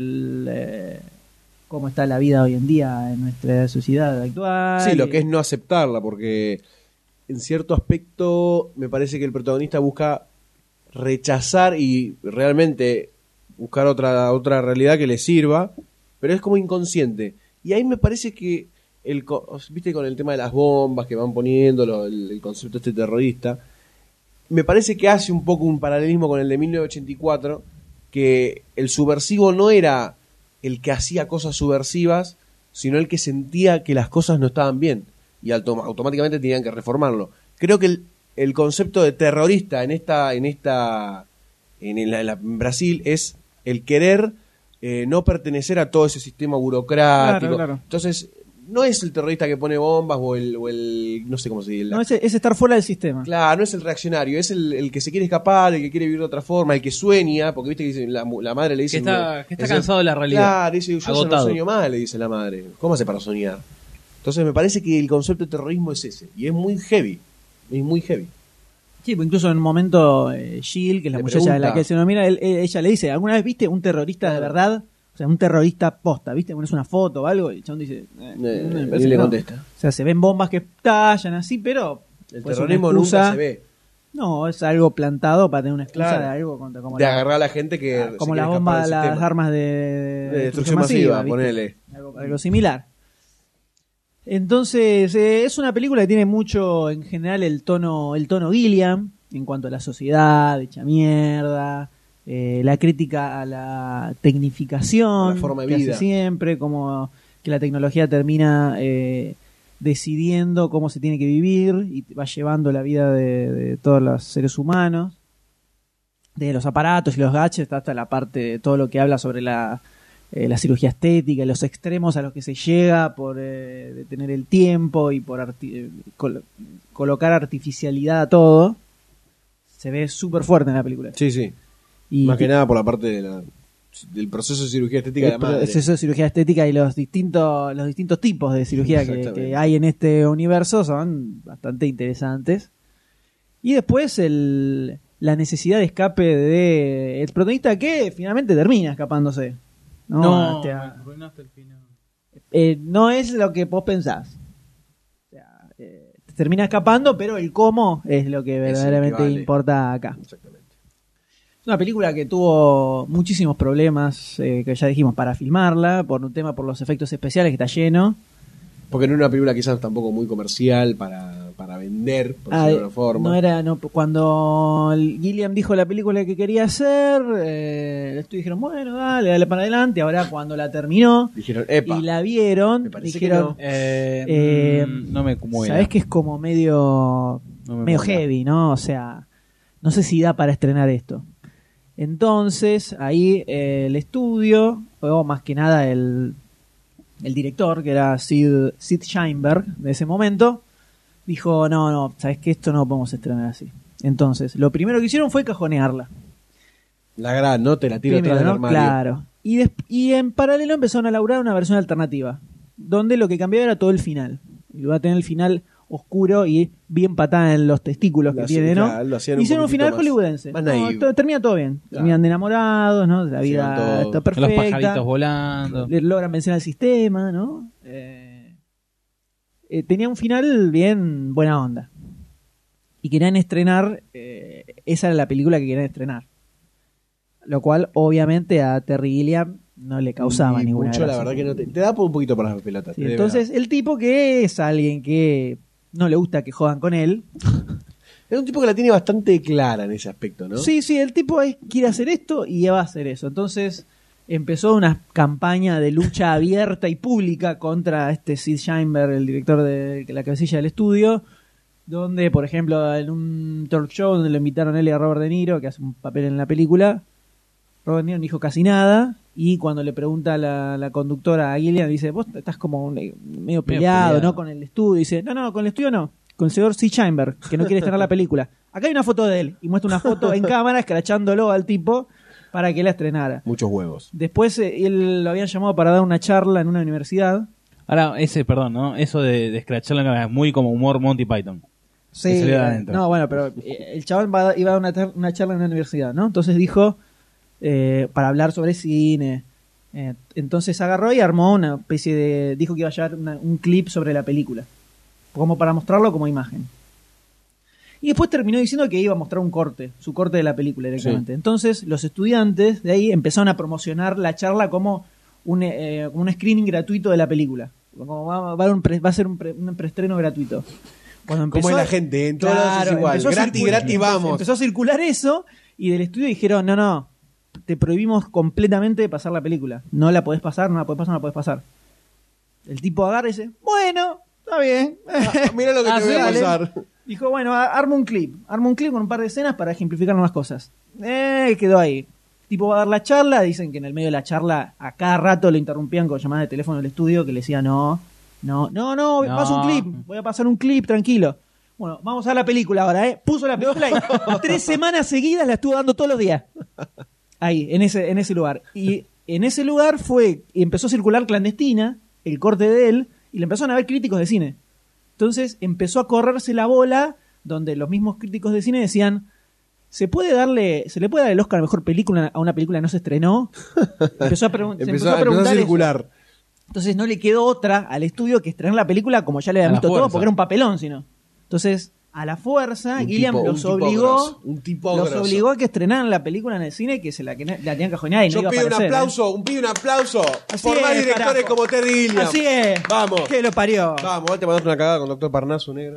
cómo está la vida hoy en día en nuestra sociedad actual. Sí, lo que es no aceptarla, porque en cierto aspecto me parece que el protagonista busca rechazar y realmente buscar otra realidad que le sirva, pero es como inconsciente. Y ahí me parece que, viste, con el tema de las bombas que van poniendo, el concepto este terrorista, me parece que hace un poco un paralelismo con el de 1984, que el subversivo no era el que hacía cosas subversivas, sino el que sentía que las cosas no estaban bien y automáticamente tenían que reformarlo. Creo que el concepto de terrorista en Brasil es el querer no pertenecer a todo ese sistema burocrático. Claro. Entonces, no es el terrorista que pone bombas o el no sé cómo se dice. No, es estar fuera del sistema. Claro, no es el reaccionario, es el que se quiere escapar, el que quiere vivir de otra forma, el que sueña, porque viste que dice, la madre le dice... Que está cansado de la realidad. Claro, dice, yo ya no agotado. sueño más, le dice la madre. ¿Cómo hace para soñar? Entonces me parece que el concepto de terrorismo es ese, y es muy heavy, Sí, pues incluso en un momento Jill, que es la Le muchacha de la pregunta. que se nos mira, ella le dice, ¿alguna vez viste un terrorista de verdad? O sea, un terrorista posta, ¿viste? Pones una foto o algo y el chabón dice... me parece y le que no. contesta. O sea, se ven bombas que estallan así, pero... El pues, terrorismo una excusa- nunca se ve. No, es algo plantado para tener una excusa Claro. de algo contra, como De la, agarrar a la gente que se como quiere las escapar bombas, del las sistema. armas de destrucción masiva, ¿viste? ponele. Algo similar. Entonces, es una película que tiene mucho, en general, el tono Gilliam, en cuanto a la sociedad, hecha mierda, la crítica a la tecnificación, A la forma de que vida. hace siempre, como que la tecnología termina decidiendo cómo se tiene que vivir y va llevando la vida de todos los seres humanos, de los aparatos y los gadgets hasta la parte de todo lo que habla sobre la cirugía estética, los extremos a los que se llega por detener el tiempo y por colocar artificialidad a todo. Se ve súper fuerte en la película. Sí, sí. Y Más que nada por la parte del proceso de cirugía estética de la madre. es eso de cirugía estética y los distintos tipos de cirugía que hay en este universo son bastante interesantes. Y después la necesidad de escape de el protagonista que finalmente termina escapándose. No, Este, me arruinaste el final. no es lo que vos pensás. O sea, termina escapando, pero el cómo es lo que el que verdaderamente vale. importa acá. Exactamente. Es una película que tuvo muchísimos problemas, que ya dijimos, para filmarla, por un tema por los efectos especiales, que está lleno. Porque no era una película quizás tampoco muy comercial para vender, por decirlo de alguna forma. Cuando Gilliam dijo la película que quería hacer, el estudio dijeron, bueno, dale para adelante. Ahora cuando la terminó Dijeron, epa. y la vieron, Me parece dijeron, que no me mueve. sabés que es como medio No me medio mola. heavy, ¿no? O sea, no sé si da para estrenar esto. Entonces, ahí el estudio, o más que nada el director, que era Sid Sheinberg de ese momento, dijo, no, sabes que esto no lo podemos estrenar así. Entonces, lo primero que hicieron fue cajonearla. La gran, ¿no? Te la tiro Primero, atrás del ¿no? armario. Claro. Y en paralelo empezaron a elaborar una versión alternativa, donde lo que cambiaba era todo el final. Y va a tener el final oscuro y bien patada en los testículos que Lo tiene, hacían- ¿no? claro, lo hacían Hicieron un poquitito final más- hollywoodense. más No, naive. termina todo bien. Claro. Terminan de enamorados, ¿no? La vida Hicieron todo. está Los perfecta. pajaritos volando. Le logran vencer al sistema, ¿no? Tenía un final bien buena onda. Y querían estrenar, esa era la película que querían estrenar. Lo cual, obviamente, a Terry Gilliam no le causaba Y ninguna mucho, la gracia. verdad que no te da por un poquito para las pelotas. Sí, te debe entonces, el tipo que es alguien que no le gusta que jodan con él. dar. Es un tipo que la tiene bastante clara en ese aspecto, ¿no? Sí, el tipo quiere hacer esto y va a hacer eso. Entonces empezó una campaña de lucha abierta y pública contra este Sid Sheinberg, el director de la cabecilla del estudio, donde, por ejemplo, en un talk show donde lo invitaron él y a Robert De Niro, que hace un papel en la película, Robert De Niro no dijo casi nada, y cuando le pregunta a la conductora a Gillian, dice, vos estás como medio peleado, ¿no? Con el estudio. Dice, no, con el estudio no, con el señor Sid Sheinberg, que no quiere estrenar la película. Acá hay una foto de él, y muestra una foto en cámara escrachándolo al tipo para que la estrenara. Muchos huevos. Después él lo habían llamado para dar una charla en una universidad. Ahora, perdón, ¿no? Eso de escrachar la cámara es muy como humor Monty Python. Que se le da adentro. No, bueno, pero el chaval iba a dar una charla en una universidad, ¿no? Entonces dijo, para hablar sobre cine. Entonces agarró y armó una especie de... Dijo que iba a llevar un clip sobre la película, como para mostrarlo como imagen. Y después terminó diciendo que iba a mostrar su corte de la película directamente. Sí. Entonces los estudiantes de ahí empezaron a promocionar la charla como un screening gratuito de la película. Como va a ser un preestreno gratuito. Cuando Como es la gente, en todos lados es igual. empezó a Gratis, gratis, vamos. Empezó a circular eso y del estudio dijeron, no, te prohibimos completamente de pasar la película. No la podés pasar, no la podés pasar. El tipo agarra y dice, bueno, está bien. Mira lo que te voy a dale. pasar. Dijo, bueno, arma un clip con un par de escenas para ejemplificar unas cosas. Quedó ahí. El tipo va a dar la charla, dicen que en el medio de la charla a cada rato le interrumpían con llamadas de teléfono del estudio que le decía no, No, paso un clip. Voy a pasar un clip, tranquilo. Bueno, vamos a la película ahora, ¿eh? Puso la película y 3 semanas seguidas la estuvo dando todos los días. Ahí, en ese lugar. Y en ese lugar empezó a circular clandestina el corte de él y le empezaron a ver críticos de cine. Entonces empezó a correrse la bola donde los mismos críticos de cine decían: ¿se le puede dar el Oscar a mejor película a una película que no se estrenó? Empezó a preguntar a circular. eso. Entonces no le quedó otra al estudio que estrenar la película como ya le habían visto todo, porque era un papelón, sino. Entonces, a la fuerza, Gilliam los obligó a que estrenaran la película en el cine, que la tenían cajoneada y no iba a aparecer. Pido un aplauso Así por más directores carajo. como Terry Gilliam. Así es. Vamos. Que lo parió. Vamos, te mandaste una cagada con Doctor Parnaso, negro.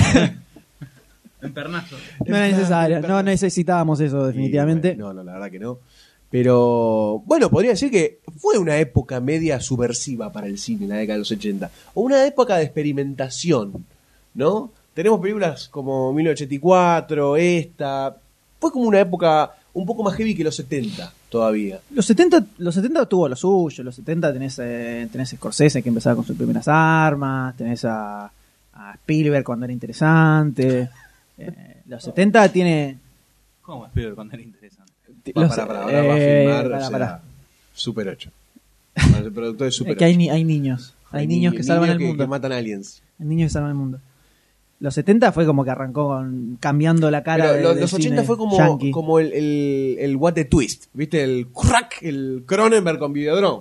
En pernazo. No era necesario, no necesitábamos eso definitivamente. No, la verdad que no. Pero, bueno, podría decir que fue una época media subversiva para el cine en la década de los 80. O una época de experimentación, ¿no? Tenemos películas como 1984, esta. Fue como una época un poco más heavy que los 70 todavía. Los 70 tuvo lo suyo. Los 70 tenés Scorsese, que empezaba con sus primeras armas. Tenés a Spielberg cuando era interesante. Los 70 tiene... ¿Cómo Spielberg cuando era interesante? Ahora va a filmar para. Super 8. El productor de Super 8. Que hay niños. Hay niños que salvan el mundo. Que matan aliens. Hay niños que salvan el mundo. Los 70 fue como que arrancó cambiando la cara. Pero los 80 fue como el What the Twist. ¿Viste? El crack, el Cronenberg con Videodrome.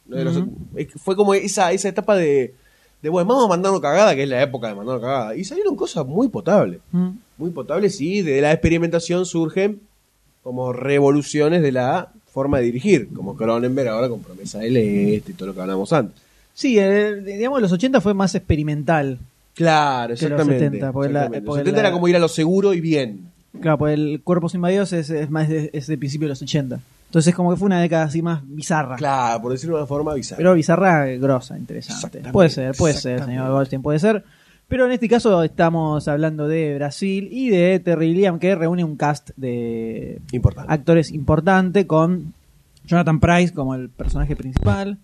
Fue como esa etapa de bueno, vamos a mandarnos cagada, que es la época de mandarnos cagada. Y salieron cosas muy potables. Muy potables, y de la experimentación surgen como revoluciones de la forma de dirigir. Como Cronenberg ahora con Promesa del Este y todo lo que hablamos antes. Sí, digamos los 80 fue más experimental. Claro, exactamente. Los 70, los 70 era como ir a lo seguro y bien. Claro, pues el Cuerpos Invadidos es más es del principio de los 80. Entonces como que fue una década así más bizarra. Claro, por decirlo de una forma bizarra. Pero bizarra, grosa, interesante. Puede ser, señor Goldstein, puede ser. Pero en este caso estamos hablando de Brasil y de Terry Gilliam, que reúne un cast de actores importante, con Jonathan Pryce como el personaje principal,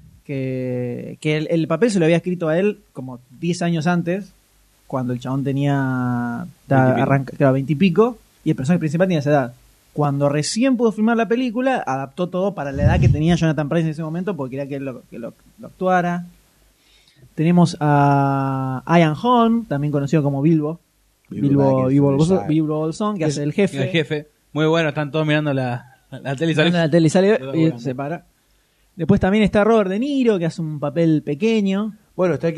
que el papel se lo había escrito a él como 10 años antes, cuando el chabón tenía 20 y pico, y el personaje principal tenía esa edad. Cuando recién pudo filmar la película, adaptó todo para la edad que tenía Jonathan Pryce en ese momento, porque quería que él lo actuara. Tenemos a Ian Holm, también conocido como Bilbo Bolsón, que hace el jefe. El jefe. Muy bueno, están todos mirando la tele y sale y se para. Después también está Robert De Niro, que hace un papel pequeño. Bueno, está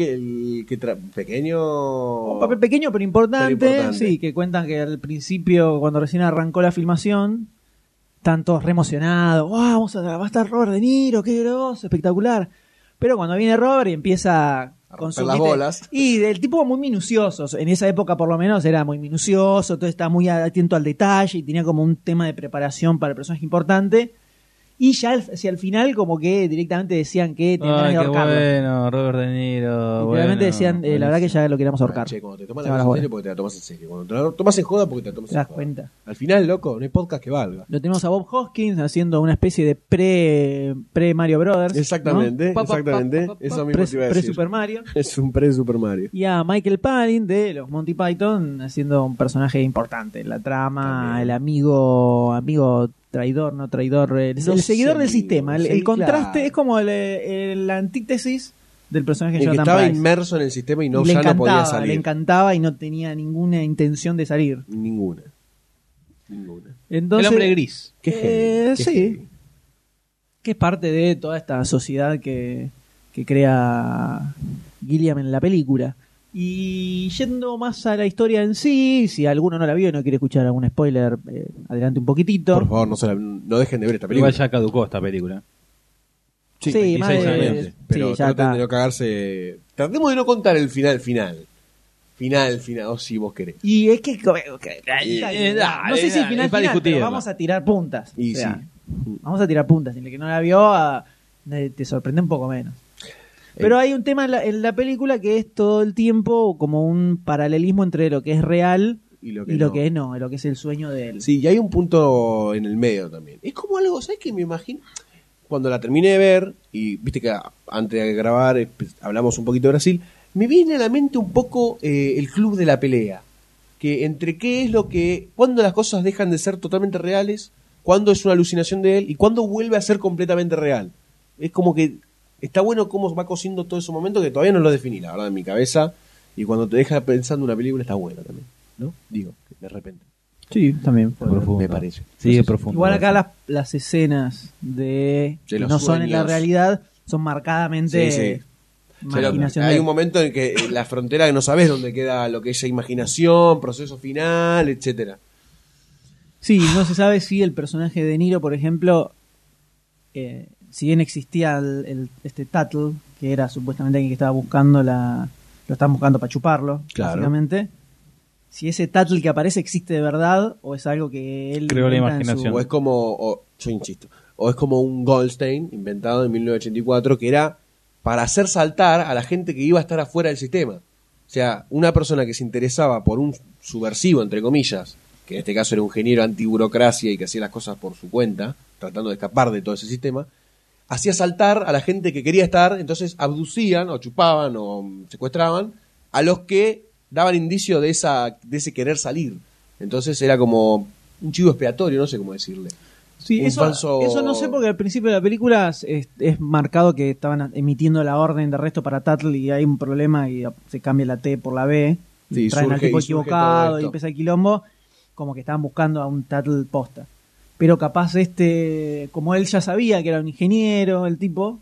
pequeño... Un papel pequeño pero importante. Sí, que cuentan que al principio, cuando recién arrancó la filmación, están todos re emocionados. ¡Wow! Va a estar Robert De Niro, qué groso, espectacular. Pero cuando viene Robert y empieza con sus las bolas. Y del tipo muy minucioso. En esa época, por lo menos, era muy minucioso. Todo estaba muy atento al detalle y tenía como un tema de preparación para el personaje importante. Y ya hacia el final, como que directamente decían que tenían que ahorcarlo. Bueno, Robert De Niro. Realmente decían, la verdad que ya lo queríamos ahorcar. Che, cuando te tomas la cosa en serio, porque te la tomas en serio. Cuando te la tomas en joda, porque te la tomas en joda. ¿Te das cuenta? Al final, loco, no hay podcast que valga. Lo tenemos a Bob Hoskins haciendo una especie de pre Mario Brothers. Exactamente, ¿no? Exactamente. Eso mismo te iba a decir. Pre-Super Mario. Es un pre-Super Mario. Y a Michael Palin de los Monty Python haciendo un personaje importante en la trama. También. El amigo traidor, no traidor, el seguidor del sistema. El contraste, claro. Es como la antítesis del personaje de Jonathan Pryce. Estaba inmerso en el sistema y no podía salir. Le encantaba y no tenía ninguna intención de salir. Ninguna. Entonces, el hombre gris. Sí. Que es parte de toda esta sociedad que crea Gilliam en la película. Y yendo más a la historia en sí, si alguno no la vio y no quiere escuchar algún spoiler, adelante un poquitito. Por favor, no dejen de ver esta película. Igual ya caducó esta película. Sí, más de... Pero traten de no cagarse. Tratemos de no contar el final, o si vos querés. Y es que no sé si el final, pero vamos a tirar puntas. Vamos a tirar puntas. El que no la vio te sorprende un poco menos. Pero hay un tema en la película que es todo el tiempo como un paralelismo entre lo que es real y lo que es el sueño de él. Sí, y hay un punto en el medio también. Es como algo, ¿sabes qué me imagino? cuando la terminé de ver, y viste que antes de grabar hablamos un poquito de Brasil, me viene a la mente un poco el club de la pelea. Que entre qué es lo que... Cuándo las cosas dejan de ser totalmente reales, cuándo es una alucinación de él y cuándo vuelve a ser completamente real. Es como que está bueno cómo va cosiendo todo ese momento que todavía no lo definí, la verdad, en mi cabeza. Y cuando te deja pensando una película está buena también, ¿no? Digo, de repente. Sí, también. Me parece. Sí, es profundo. Igual acá las escenas de que los no son en la sueños. realidad son marcadamente Sí. imaginación Hay de- un momento en que la frontera que no sabes dónde queda lo que es imaginación, proceso final, etcétera. Sí, no se sabe si el personaje de De Niro, por ejemplo, si bien existía este Tuttle, que era supuestamente alguien que estaba buscando lo estaban buscando para chuparlo, Claro. básicamente. Si ese Tuttle que aparece existe de verdad o es algo que él Creó la inventa en imaginación. O es como, yo insisto, o es como un Goldstein inventado en 1984 que era para hacer saltar a la gente que iba a estar afuera del sistema. O sea, una persona que se interesaba por un subversivo, entre comillas, que en este caso era un ingeniero antiburocracia y que hacía las cosas por su cuenta, tratando de escapar de todo ese sistema, hacía saltar a la gente que quería estar, entonces abducían o chupaban o secuestraban a los que daban indicio de ese querer salir. Entonces era como un chivo expiatorio, no sé cómo decirle. Sí, Un eso no sé porque al principio de la película es marcado que estaban emitiendo la orden de arresto para Tuttle y hay un problema y se cambia la T por la B. Sí, Traen al surge- tipo y surge equivocado todo y esto. empieza el quilombo, como que estaban buscando a un Tuttle posta. Pero capaz como él ya sabía que era un ingeniero, el tipo,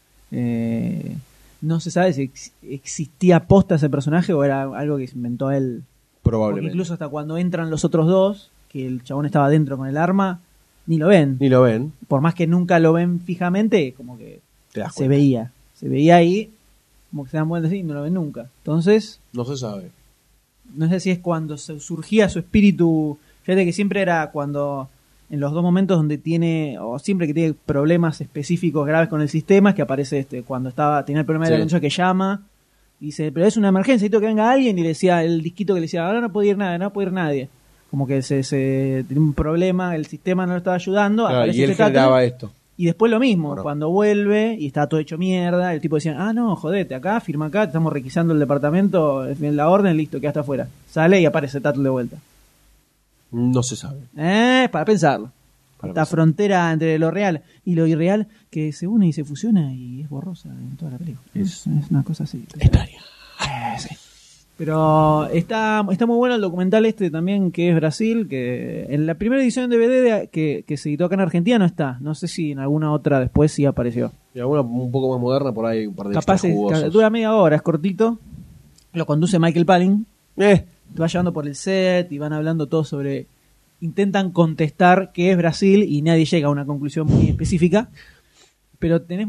no se sabe si existía posta ese personaje o era algo que se inventó él. Porque Probablemente. incluso hasta cuando entran los otros dos, que el chabón estaba dentro con el arma, ni lo ven. Ni lo ven. Por más que nunca lo ven fijamente, como que Te das se cuenta. veía ahí, como que se dan vueltas así y no lo ven nunca. Entonces, No se sabe. no sé si es cuando surgía su espíritu, fíjate que siempre era cuando, en los dos momentos donde tiene, o siempre que tiene problemas específicos graves con el sistema, es que aparece cuando tenía el problema de la Sí. cancha que llama, y dice, pero es una emergencia, necesito que venga alguien, y le decía, el disquito que le decía, ahora no puede ir nadie, no puede ir nadie. Como que se tenía un problema, el sistema no lo estaba ayudando, Claro, aparece y él este Tuttle, generaba esto. y después lo mismo, Bueno. cuando vuelve y está todo hecho mierda, el tipo decía, no, jodete, acá, firma acá, te estamos requisando el departamento, en la orden, listo, queda hasta afuera. Sale y aparece Tuttle de vuelta. No se sabe. Para pensarlo. Para Esta pensar. frontera entre lo real y lo irreal que se une y se fusiona y es borrosa en toda la película. Es una cosa así. Extraña. Sí. Pero está muy bueno el documental también, que es Brasil, que en la primera edición de DVD que se editó acá en Argentina no está. No sé si en alguna otra después sí apareció. Y alguna un poco más moderna, por ahí hay un par de Capaz extras jugosos. dura media hora, es cortito. Lo conduce Michael Palin. Te va llevando por el set y van hablando todo sobre... Intentan contestar qué es Brasil y nadie llega a una conclusión muy específica. Pero tenés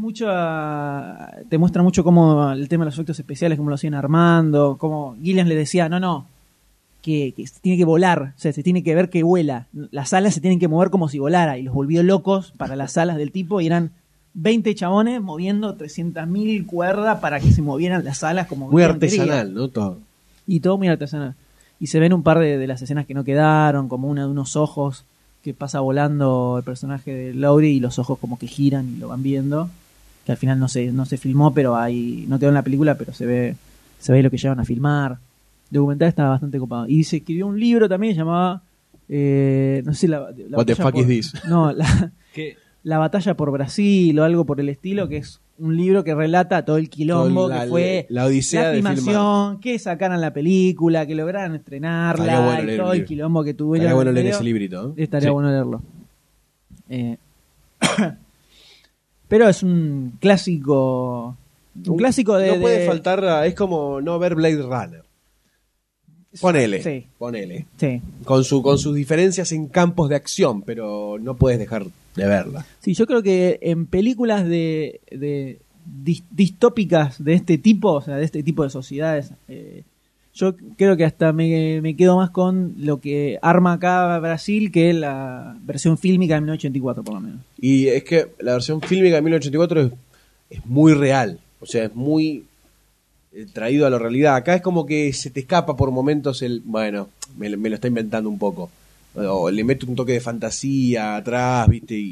te muestra mucho cómo el tema de los efectos especiales, cómo lo siguen armando, cómo Gillian le decía, que se tiene que volar, o sea, se tiene que ver que vuela. Las alas se tienen que mover como si volara y los volvió locos para las alas del tipo y eran 20 chabones moviendo 300.000 cuerdas para que se movieran las alas como Muy Gillian quería. artesanal, ¿no? Todo. Y todo muy artesanal. Y se ven un par de las escenas que no quedaron, como una de unos ojos que pasa volando el personaje de Laurie y los ojos como que giran y lo van viendo. Que al final no se filmó, pero no quedó en la película, pero se ve lo que llevan a filmar. El documental está bastante copado. Y se escribió un libro también que llamaba, no sé, la What the batalla fuck por- is this? No, ¿Qué? la batalla por Brasil o algo por el estilo, que es un libro que relata todo el quilombo Todo que fue la odisea la de filmación, que sacaran la película, que lograran estrenarla, Estaría bueno y leer todo el el libro. quilombo que tuvieron. Estaría bueno leer Pero ese librito, ¿no? estaría Sí. bueno leerlo. Pero es un clásico. Un clásico de. No puede de- faltar, es como no ver Blade Runner. Ponele. Sí. Ponele. Sí. Con sus diferencias en campos de acción, pero no puedes dejar de verla. Sí, yo creo que en películas de distópicas de este tipo, o sea, de este tipo de sociedades, yo creo que hasta me quedo más con lo que arma acá Brasil que la versión fílmica de 1984, por lo menos. Y es que la versión fílmica de 1984 es muy real. O sea, es muy traído a la realidad. Acá es como que se te escapa por momentos bueno, me lo está inventando un poco. O le meto un toque de fantasía atrás, ¿viste? Y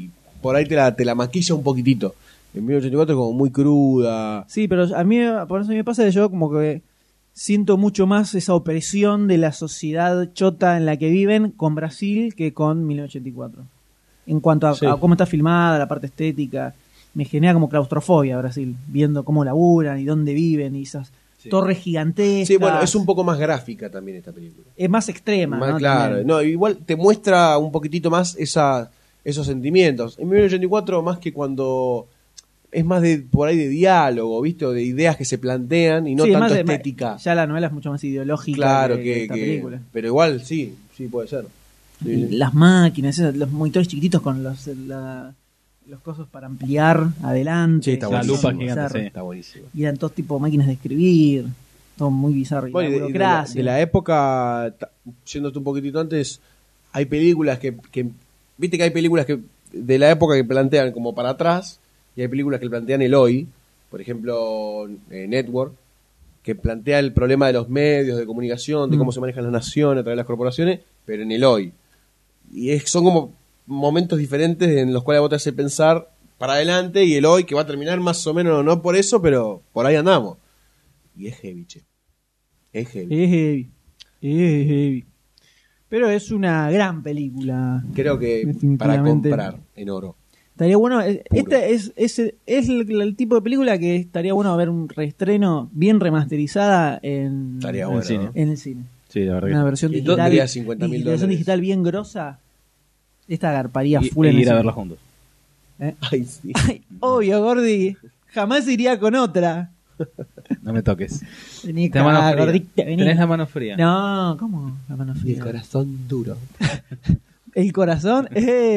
por ahí te la maquilla un poquitito. En 1984 es como muy cruda. Sí, pero a mí, por eso me pasa que yo como que siento mucho más esa opresión de la sociedad chota en la que viven con Brasil que con 1984. En cuanto a, Sí. a cómo está filmada, la parte estética, me genera como claustrofobia Brasil, viendo cómo laburan y dónde viven y esas torres gigantescas. Sí, bueno, es un poco más gráfica también esta película. Es más extrema, Más ¿no? claro. También. No, igual te muestra un poquitito más esos sentimientos. En 1984 más que cuando es más de por ahí de diálogo, ¿viste? O de ideas que se plantean y no Sí, tanto más de- estética. Ya la novela es mucho más ideológica Claro que esta película. pero igual sí puede ser. Sí. Las máquinas, los monitores chiquititos con los cosos para ampliar adelante. Sí, está La buenísimo. lupa gigante, Bizarro. sí. Está buenísimo. Y eran todos tipo máquinas de escribir, todo muy bizarro. Y Bueno, la y burocracia. de la época, yéndote un poquitito antes, hay películas que viste que hay películas que de la época que plantean como para atrás y hay películas que plantean el hoy, por ejemplo Network, que plantea el problema de los medios de comunicación, de cómo se manejan las naciones a través de las corporaciones, pero en el hoy. Y son como momentos diferentes en los cuales vos te hace pensar para adelante y el hoy que va a terminar más o menos, no por eso, pero por ahí andamos. Y es heavy, che. Es heavy. Es heavy. Es heavy. Pero es una gran película. Creo que para Definitivamente. comprar en oro. Estaría bueno. Esta es el tipo de película que estaría bueno ver un reestreno bien remasterizada en Estaría En bueno. el cine. ¿no? en el cine. Sí, la verdad Una que versión ¿Y digital. dónde sería $50.000? Versión digital bien grosa. Esta garparía y, full y en el ir a cine. verla juntos. Ay, sí. Ay, obvio, Gordi. Jamás iría con otra. No me toques. Vení Tenés mano acá, fría. gordita, vení. Tenés la mano fría. No, ¿cómo? La mano Y el fría. corazón duro. El corazón.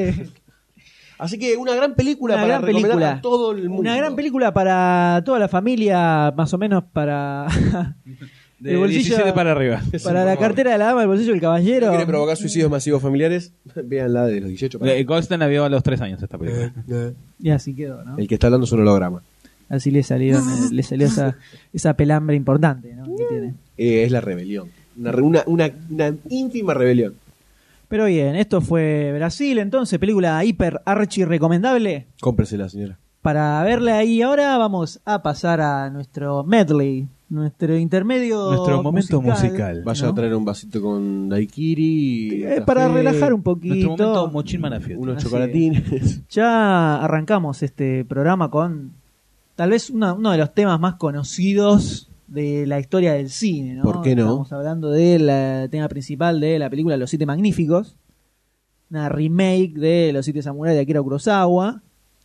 Así que una gran película Una para gran recomendar película. a todo el mundo. Una gran película para toda la familia, más o menos para De el bolsillo 17 para arriba. para la cartera de la dama, el bolsillo del ¿No caballero. quiere provocar suicidios masivos familiares? Vean la de los 18. para- Goldstein la vio a los 3 años esta película. Y así quedó, ¿no? El que está hablando es un holograma. Así le salió esa pelambre importante, ¿no? Que tiene. Es la rebelión. Una ínfima rebelión. Pero bien, esto fue Brasil, entonces, película hiper archi recomendable. Cómpresela, señora. Para verla ahí ahora vamos a pasar a nuestro medley, nuestro intermedio Nuestro momento musical. Vaya ¿no? a traer un vasito con daiquiri. Para café, relajar un Nuestro momento poquito. Mochín Manafield. unos Así chocolatines. Ya arrancamos este programa con tal vez uno de los temas más conocidos de la historia del cine, ¿no? ¿Por qué no? Estamos hablando del tema principal de la película Los Siete Magníficos, una remake de Los Siete Samuráis de Akira Kurosawa,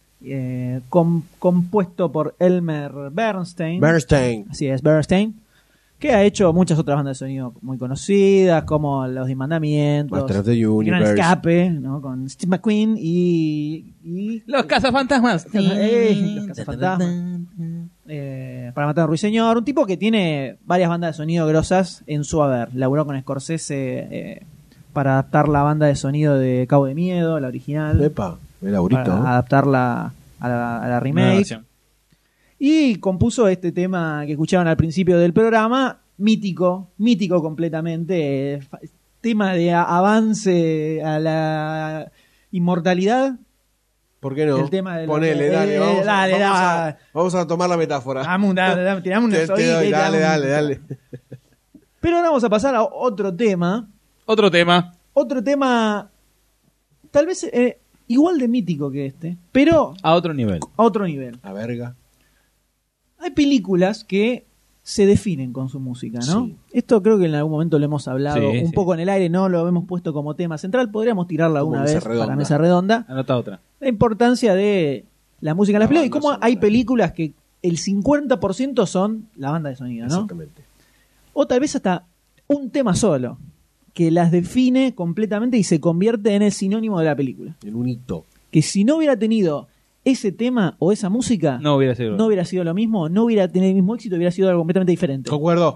compuesto por Elmer Bernstein. Bernstein. Así es, Bernstein, que ha hecho muchas otras bandas de sonido muy conocidas, como Los Diez Mandamientos, Master of the Gran Universe. Escape, ¿no? Con Steve McQueen y Los cazafantasmas. Los Cazafantasmas. Para matar a un ruiseñor, un tipo que tiene varias bandas de sonido grosas en su haber. Laburó con Scorsese para adaptar la banda de sonido de Cabo de Miedo, la original, Epa, el laburito. para adaptarla a la Nueva remake. versión. Y compuso este tema que escuchaban al principio del programa, mítico completamente, tema de avance a la inmortalidad. ¿Por qué no? El tema de Ponele, dale, vamos a tomar la metáfora. Tirame una Dale. Pero ahora vamos a pasar a otro tema. Otro tema. Otro tema tal vez igual de mítico que este, pero A otro nivel. a otro nivel. A verga. Hay películas que se definen con su música, ¿no? Sí. Esto creo que en algún momento lo hemos hablado Sí, un sí. poco en el aire, no lo hemos puesto como tema central, podríamos tirarla Como una mesa vez redonda. para mesa redonda. Anota otra. La importancia de la música en las La películas y banda cómo sonora. hay películas que el 50% son la banda de sonido, ¿no? Exactamente. O tal vez hasta un tema solo, que las define completamente y se convierte en el sinónimo de la película. En un hito. Que si no hubiera tenido ese tema o esa música, No hubiera sido. no hubiera sido lo mismo, no hubiera tenido el mismo éxito, hubiera sido algo completamente diferente. Concuerdo.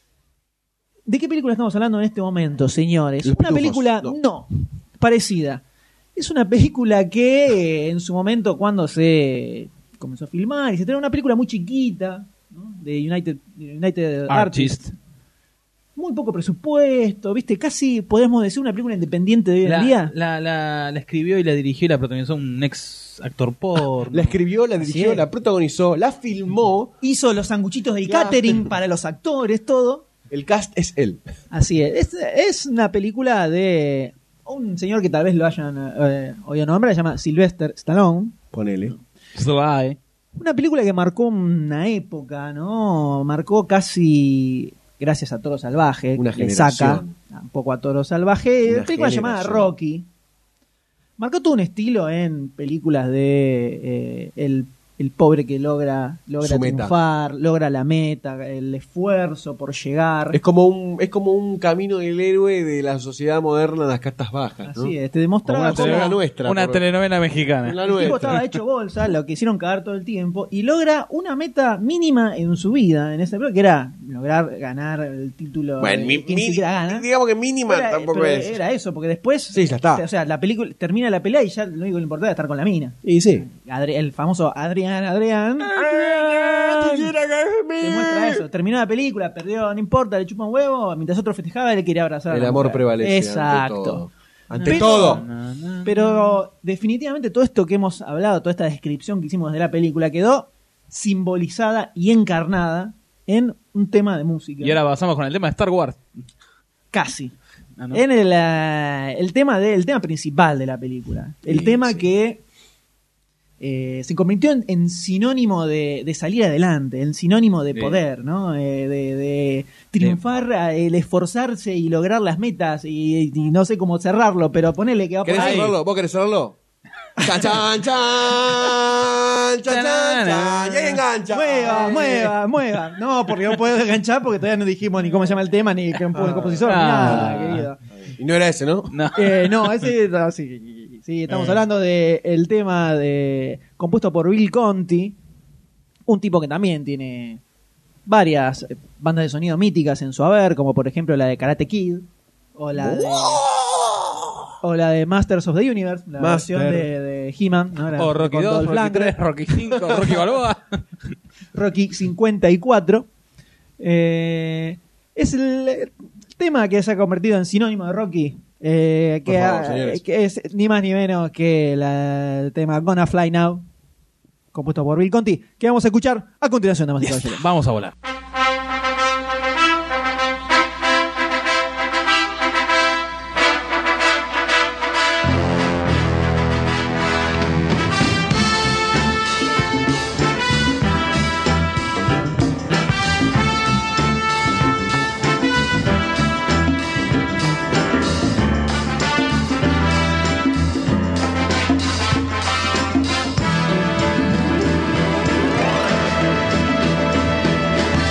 ¿De qué película estamos hablando en este momento, señores? Los Una Pitufos, película, no, parecida. Es una película que en su momento, cuando se comenzó a filmar, y se una película muy chiquita, ¿no? De United Artists. Artist. muy poco presupuesto, ¿viste? Casi podemos decir una película independiente de hoy en día. La escribió y la dirigió y la protagonizó un ex actor porno. La escribió, la Así dirigió, es. la protagonizó, la filmó. Hizo los sanguchitos del Claro. catering para los actores, todo. El cast es él. Así es una película de un señor que tal vez lo hayan oído nombrar, se llama Sylvester Stallone. Ponele. Suave. Una película que marcó una época, ¿no? Marcó casi, gracias a Toro Salvaje, Una que le saca generación. un poco a Toro Salvaje. Una Película llamada generación. Rocky. Marcó todo un estilo en películas de el pobre que logra Su meta. triunfar, logra la meta, el esfuerzo por llegar. Es como un camino del héroe de la sociedad moderna de las castas bajas, ¿no? Así es, te demostraba Como una telenovela cómo nuestra. Una por- telenovela mexicana. La el tipo nuestra. estaba hecho bolsa, lo quisieron cagar todo el tiempo, y logra una meta mínima en su vida, en ese periodo, que era lograr ganar el título Bueno, que ni siquiera gana. digamos que mínima Pero tampoco pero es. era eso, porque después, Sí, ya está. o sea, la película termina la pelea y ya lo único que le importaba era estar con la mina. Y sí. El famoso Adrián demuestra eso. Terminó la película, perdió, no importa, le chupa un huevo, mientras otro festejaba, él quería abrazar a El la amor mujer. prevalece. Exacto. Ante todo. Ante Pero- todo. Pero definitivamente todo esto que hemos hablado, toda esta descripción que hicimos de la película, quedó simbolizada y encarnada en un tema de música. Y ahora pasamos con el tema de Star Wars. Casi. Ah, ¿no? En el tema principal de la película. El Sí, tema sí. que se convirtió en sinónimo de salir adelante, en sinónimo de Sí. poder, ¿no? De triunfar, el esforzarse y lograr las metas. Y no sé cómo cerrarlo, pero ponele que va por ¿Querés ahí. cerrarlo? ¿Vos querés cerrarlo? Chan, chan, chan, chan, chan, chan. Y ahí engancha. Mueva. No, porque no puedo enganchar porque todavía no dijimos ni cómo se llama el tema, ni qué compositor, ni nada, querido. Y no era ese, ¿no? No. No, ese no, sí, estamos hablando del tema compuesto por Bill Conti, un tipo que también tiene varias bandas de sonido míticas en su haber, como por ejemplo la de Karate Kid o la de Masters of the Universe, la Master. versión de He-Man, ¿no? O Rocky Con 2, Dolph Rocky Lundgren. 3, Rocky 5, Rocky Balboa. Rocky 54. Es el tema que se ha convertido en sinónimo de Rocky. Por favor, señores. Que es ni más ni menos que el tema Gonna Fly Now, compuesto por Bill Conti, que vamos a escuchar a continuación, damas y caballeros. Vamos a volar. Gonna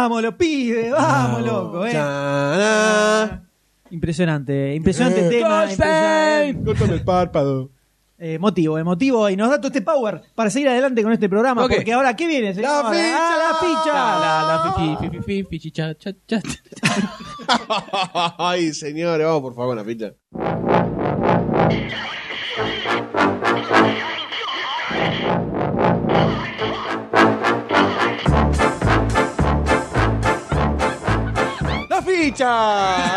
Vamos, los pibes, vamos, loco, Chana. Impresionante tema. Impresionante. Córtame el párpado. Emotivo, y nos da todo este power para seguir adelante con este programa, Ok. porque ahora, ¿qué viene, señor? ¡La ficha! La ficha. Fichi, cha, cha, cha. Ay, señores, vamos por favor con la ficha. ¡La ficha!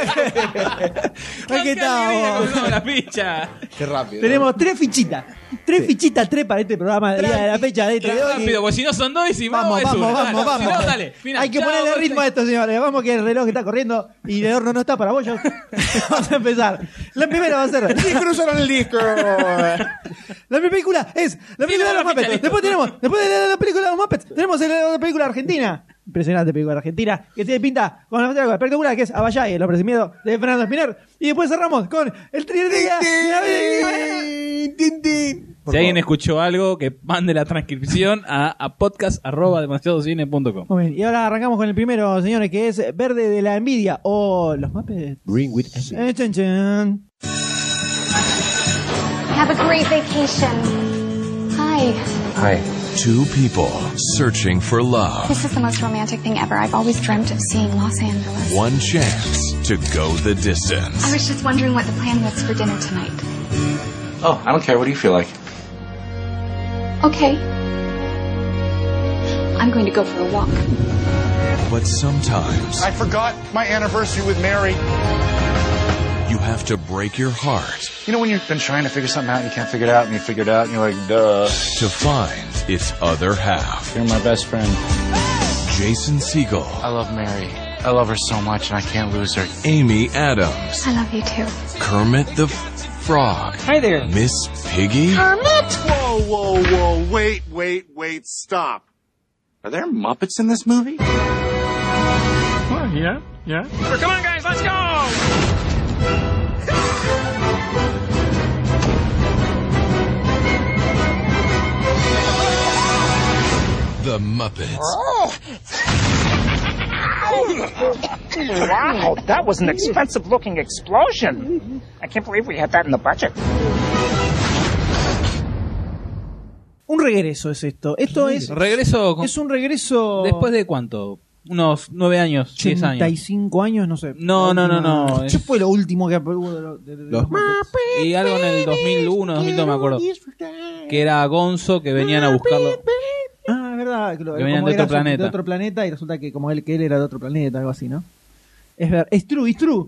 Aquí estamos. La ficha. Qué rápido. Tenemos tres fichitas. Tres para este programa de día de la fecha de este de hoy. Rápido, porque si no son dos y si vamos, es uno. Dale, vamos. Si no, dale. Final. Hay que Chao, ponerle Goldstein. ritmo a esto, señores. Vamos que el reloj está corriendo y el horno no está para bollos. Vamos a empezar. La primera va a ser. ¡Sí, cruzaron el disco! La primera película es la película de los la ficha, Muppets. listo. Después de la película de los Muppets, tenemos la película argentina. Impresionante película argentina que tiene pinta con la espectacular que es Abayay, el hombre sin miedo de Fernando Espiner. Y después cerramos con el thriller Si alguien escuchó algo, que mande la transcripción a podcast@demasiadocine.com. Muy bien, y ahora arrancamos con el primero, señores, que es Verde de la Envidia o los Muppets. Bring with me. Chan, chan. Have a great vacation. Hi. Hi. Two people searching for love. This is the most romantic thing ever. I've always dreamt of seeing Los Angeles. One chance to go the distance. I was just wondering what the plan was for dinner tonight. Oh, I don't care. What do you feel like? Okay. I'm going to go for a walk. But sometimes I forgot my anniversary with Mary. you have to break your heart You know when you've been trying to figure something out and you can't figure it out and you figure it out and you're like, duh. to find its other half. You're my best friend. Jason Segel, I love Mary. I love her so much and I can't lose her. Amy Adams, I love you too. Kermit the Frog. Hi there. Miss Piggy? Whoa. Wait. Stop. Are there Muppets in this movie? Oh, yeah. Come on, guys, let's go! The Muppets. Wow, that was an expensive-looking explosion. I can't believe we had that in the budget. Un regreso es esto. Esto es Regreso con- es un regreso ¿Después de cuánto? Unos 9 años, 10 años. 85 años, no sé. No. ¿Qué fue lo último que hubo de los Muppets? Y algo en el 2001, 2002 me acuerdo. Que era Gonzo, que venían a buscarlo. Ah, es verdad. Que venían como de era otro planeta. De otro planeta y resulta que como que él era de otro planeta, algo así, ¿no? Es verdad. It's true.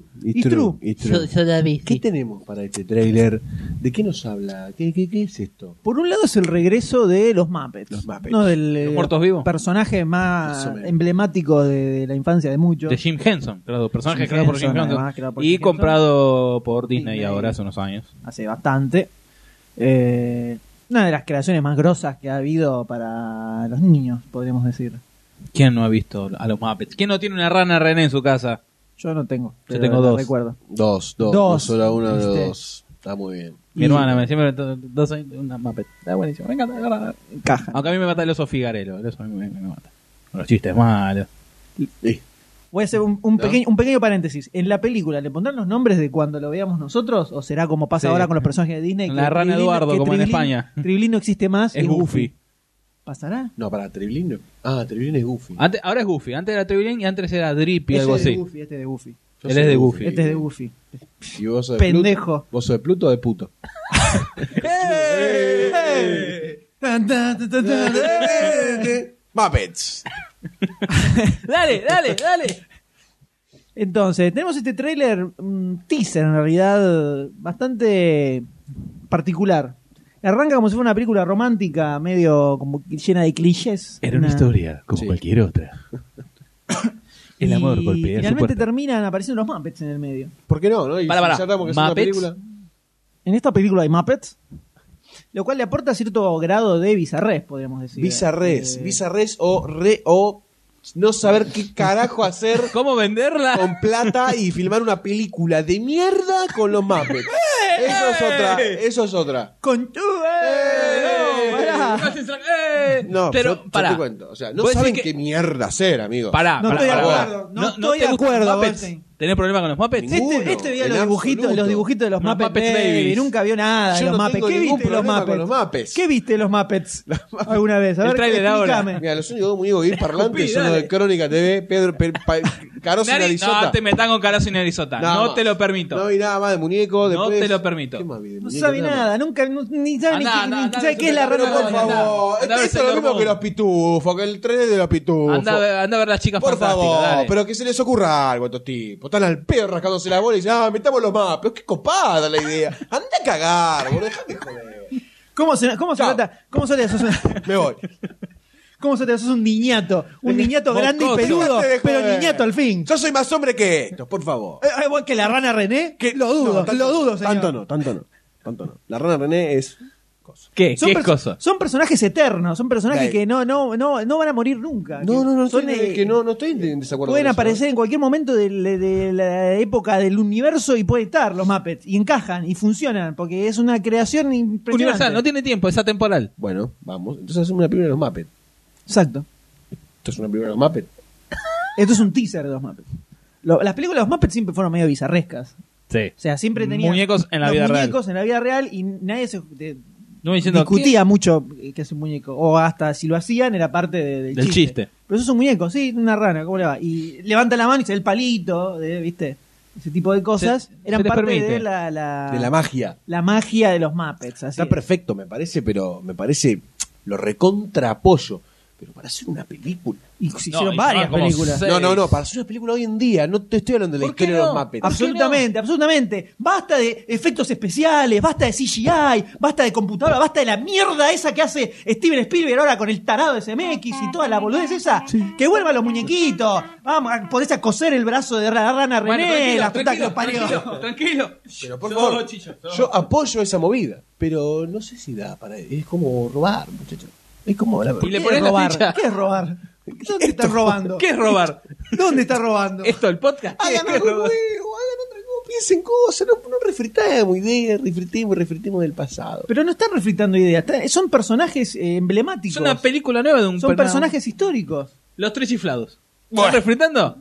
¿Qué tenemos para este tráiler? ¿De qué nos habla? ¿Qué es esto? Por un lado es el regreso de los Muppets. Los Muppets. ¿No? Del ¿Los muertos vivos? personaje Más más o menos. emblemático de la infancia de muchos. De Jim Henson, claro, personaje Jim creado por Jim Henson, Henson. además, creado por Y Jim Henson. comprado por Disney, Disney. ahora hace unos años. Hace bastante. Una de las creaciones más grosas que ha habido para los niños, podríamos decir. ¿Quién no ha visto a los Muppets? ¿Quién no tiene una rana René en su casa? Yo no tengo. Yo pero tengo la dos. Recuerdo. Dos. Dos. No solo uno, ¿Viste? dos. Está muy bien. Mi hermana me siempre dos años, una Muppet. Está buenísimo. Me encanta, agarra. Caja. Aunque a mí me mata el oso Figarelo. El oso a mí me mata. Con los chistes malos. Sí. Voy a hacer un pequeño paréntesis. ¿En la película le pondrán los nombres de cuando lo veamos nosotros? ¿O será como pasa Sí. ahora con los personajes de Disney? La rana Eduardo, como en España. Tribilín no existe más. Es Goofy. ¿Pasará? No, para Trevelin no. Ah, Trevelin es Goofy. Ahora es Goofy. Antes era Trevelyan y antes era Drippy, Ese algo es de así. Goofy, este es de Goofy. Yo Él soy es de Goofy. Este es de Goofy. ¿Y vos sos de Pendejo. Pluto? ¿Vos sos de Pluto o de puto? Tan, tan, tan, tan, tan. Muppets. Dale. Entonces, tenemos este tráiler, un teaser en realidad, bastante particular. Arranca como si fuera una película romántica, medio como llena de clichés. historia como Sí. cualquier otra. El amor y golpea su finalmente puerta. terminan apareciendo los Muppets en el medio. ¿Por qué no? Y Para. si tratamos que es una Muppets. película. En esta película hay Muppets, lo cual le aporta cierto grado de bizarrés, podríamos decir. Bizarrés o no saber qué carajo hacer ¿Cómo venderla? con plata y filmar una película de mierda con los Muppets. Eso es otra. ¡Con tu! ¡No! ¡Pará! está. No, pero yo pará. te cuento. O sea, no ¿Vos saben decís qué mierda hacer, amigos. Pará, No pará, estoy de pará. acuerdo. No estoy te de gustan acuerdo, los Muppets? Goldstein. ¿Tenés problema con los Muppets? Ninguno. Este veía en los dibujitos absoluto. de los Los Muppets Muppets Baby. Babies. Nunca vio nada de Yo los no Muppets. tengo ¿Qué ningún viste de los problema Muppets? con los Muppets. ¿Qué viste de los Muppets alguna vez? A ver, El tráiler ahora. explícame. Mira, los únicos dos muñecos que ir parlantes son los de Crónica TV, Pedro, Caroso y Narizota. No te metan con Carazo y Narizota. Nada No más. te lo permito. No vi nada más de muñeco. No Después... te lo permito. ¿Qué más vi de No muñeco? sabe nada, nunca, ni sabe Andá, ni sabe qué es la Pero rana. por favor, Andá a ver esto es lo Sailor mismo Moon. que los pitufos, que el tren de los pitufos. Anda a ver las chicas Por fantásticas. favor, dale. pero que se les ocurra algo a estos tipos. Están al pedo rascándose la bola y dicen, metamos los mapas. Pero qué copada la idea. Anda a cagar, boludo, dejate joder. ¿Cómo se Chao. nota? ¿Cómo se te sos un, Me voy. ¿Cómo se te sos un niñato? Un niñato grande y Mocoso. peludo, Dejate de pero joder. niñato al fin. Yo soy más hombre que estos, por favor. ¿Vos que la rana René? Lo dudo, No, tanto lo dudo, no, señor. Tanto no. La rana René es... ¿Qué? Son ¿Qué cosa? Son personajes eternos, son personajes Dale. que no van a morir nunca. No, Son, no estoy en desacuerdo pueden con eso, aparecer en cualquier momento de la época del universo y pueden estar los Muppets y encajan y funcionan porque es una creación impresionante. Universal, no tiene tiempo, es atemporal. Bueno, vamos. Entonces hacemos una película de los Muppets. Exacto. Esto es una película de los Muppets. Esto es un teaser de los Muppets. Las películas de los Muppets siempre fueron medio bizarrescas. Sí. O sea, siempre tenían Muñecos en la los vida real. muñecos en la vida real y nadie No diciendo discutía mucho que es un muñeco. O hasta si lo hacían era parte del chiste. Pero eso es un muñeco, sí, una rana, ¿cómo le va? Y levanta la mano y se ve el palito, ¿viste? Ese tipo de cosas eran les parte permite. de De la magia. la magia de los Muppets. Así Está es. perfecto, me parece, pero me parece lo recontra apoyo. Pero para hacer una película. Y se hicieron y varias llevan como películas. 6. No, para hacer una película hoy en día, no te estoy hablando de la ¿Por qué historia de los no? Muppets. Absolutamente. Basta de efectos especiales, basta de CGI, basta de computadora, basta de la mierda esa que hace Steven Spielberg ahora con el tarado de SMX y toda la boludez esa. Que vuelvan los muñequitos. Vamos, podés a coser el brazo de la rana René, la puta que lo parió. Tranquilo. Pero por favor, yo apoyo esa movida, pero no sé si da para... Es como robar, muchachos. Es como... Y le ¿Qué pones es la robar? ficha. ¿Qué es robar? ¿Dónde estás robando? ¿Qué es robar? ¿Dónde estás robando? ¿Esto, el podcast? ¿Qué es Hagan algo nuevo, robar? hagan otra cosa, piensen cosas, no refritamos ideas, refritemos del pasado. Pero no están refritando ideas, son personajes emblemáticos. Es una película nueva de un Son personajes históricos. Los tres chiflados. Bueno. ¿Están refritando?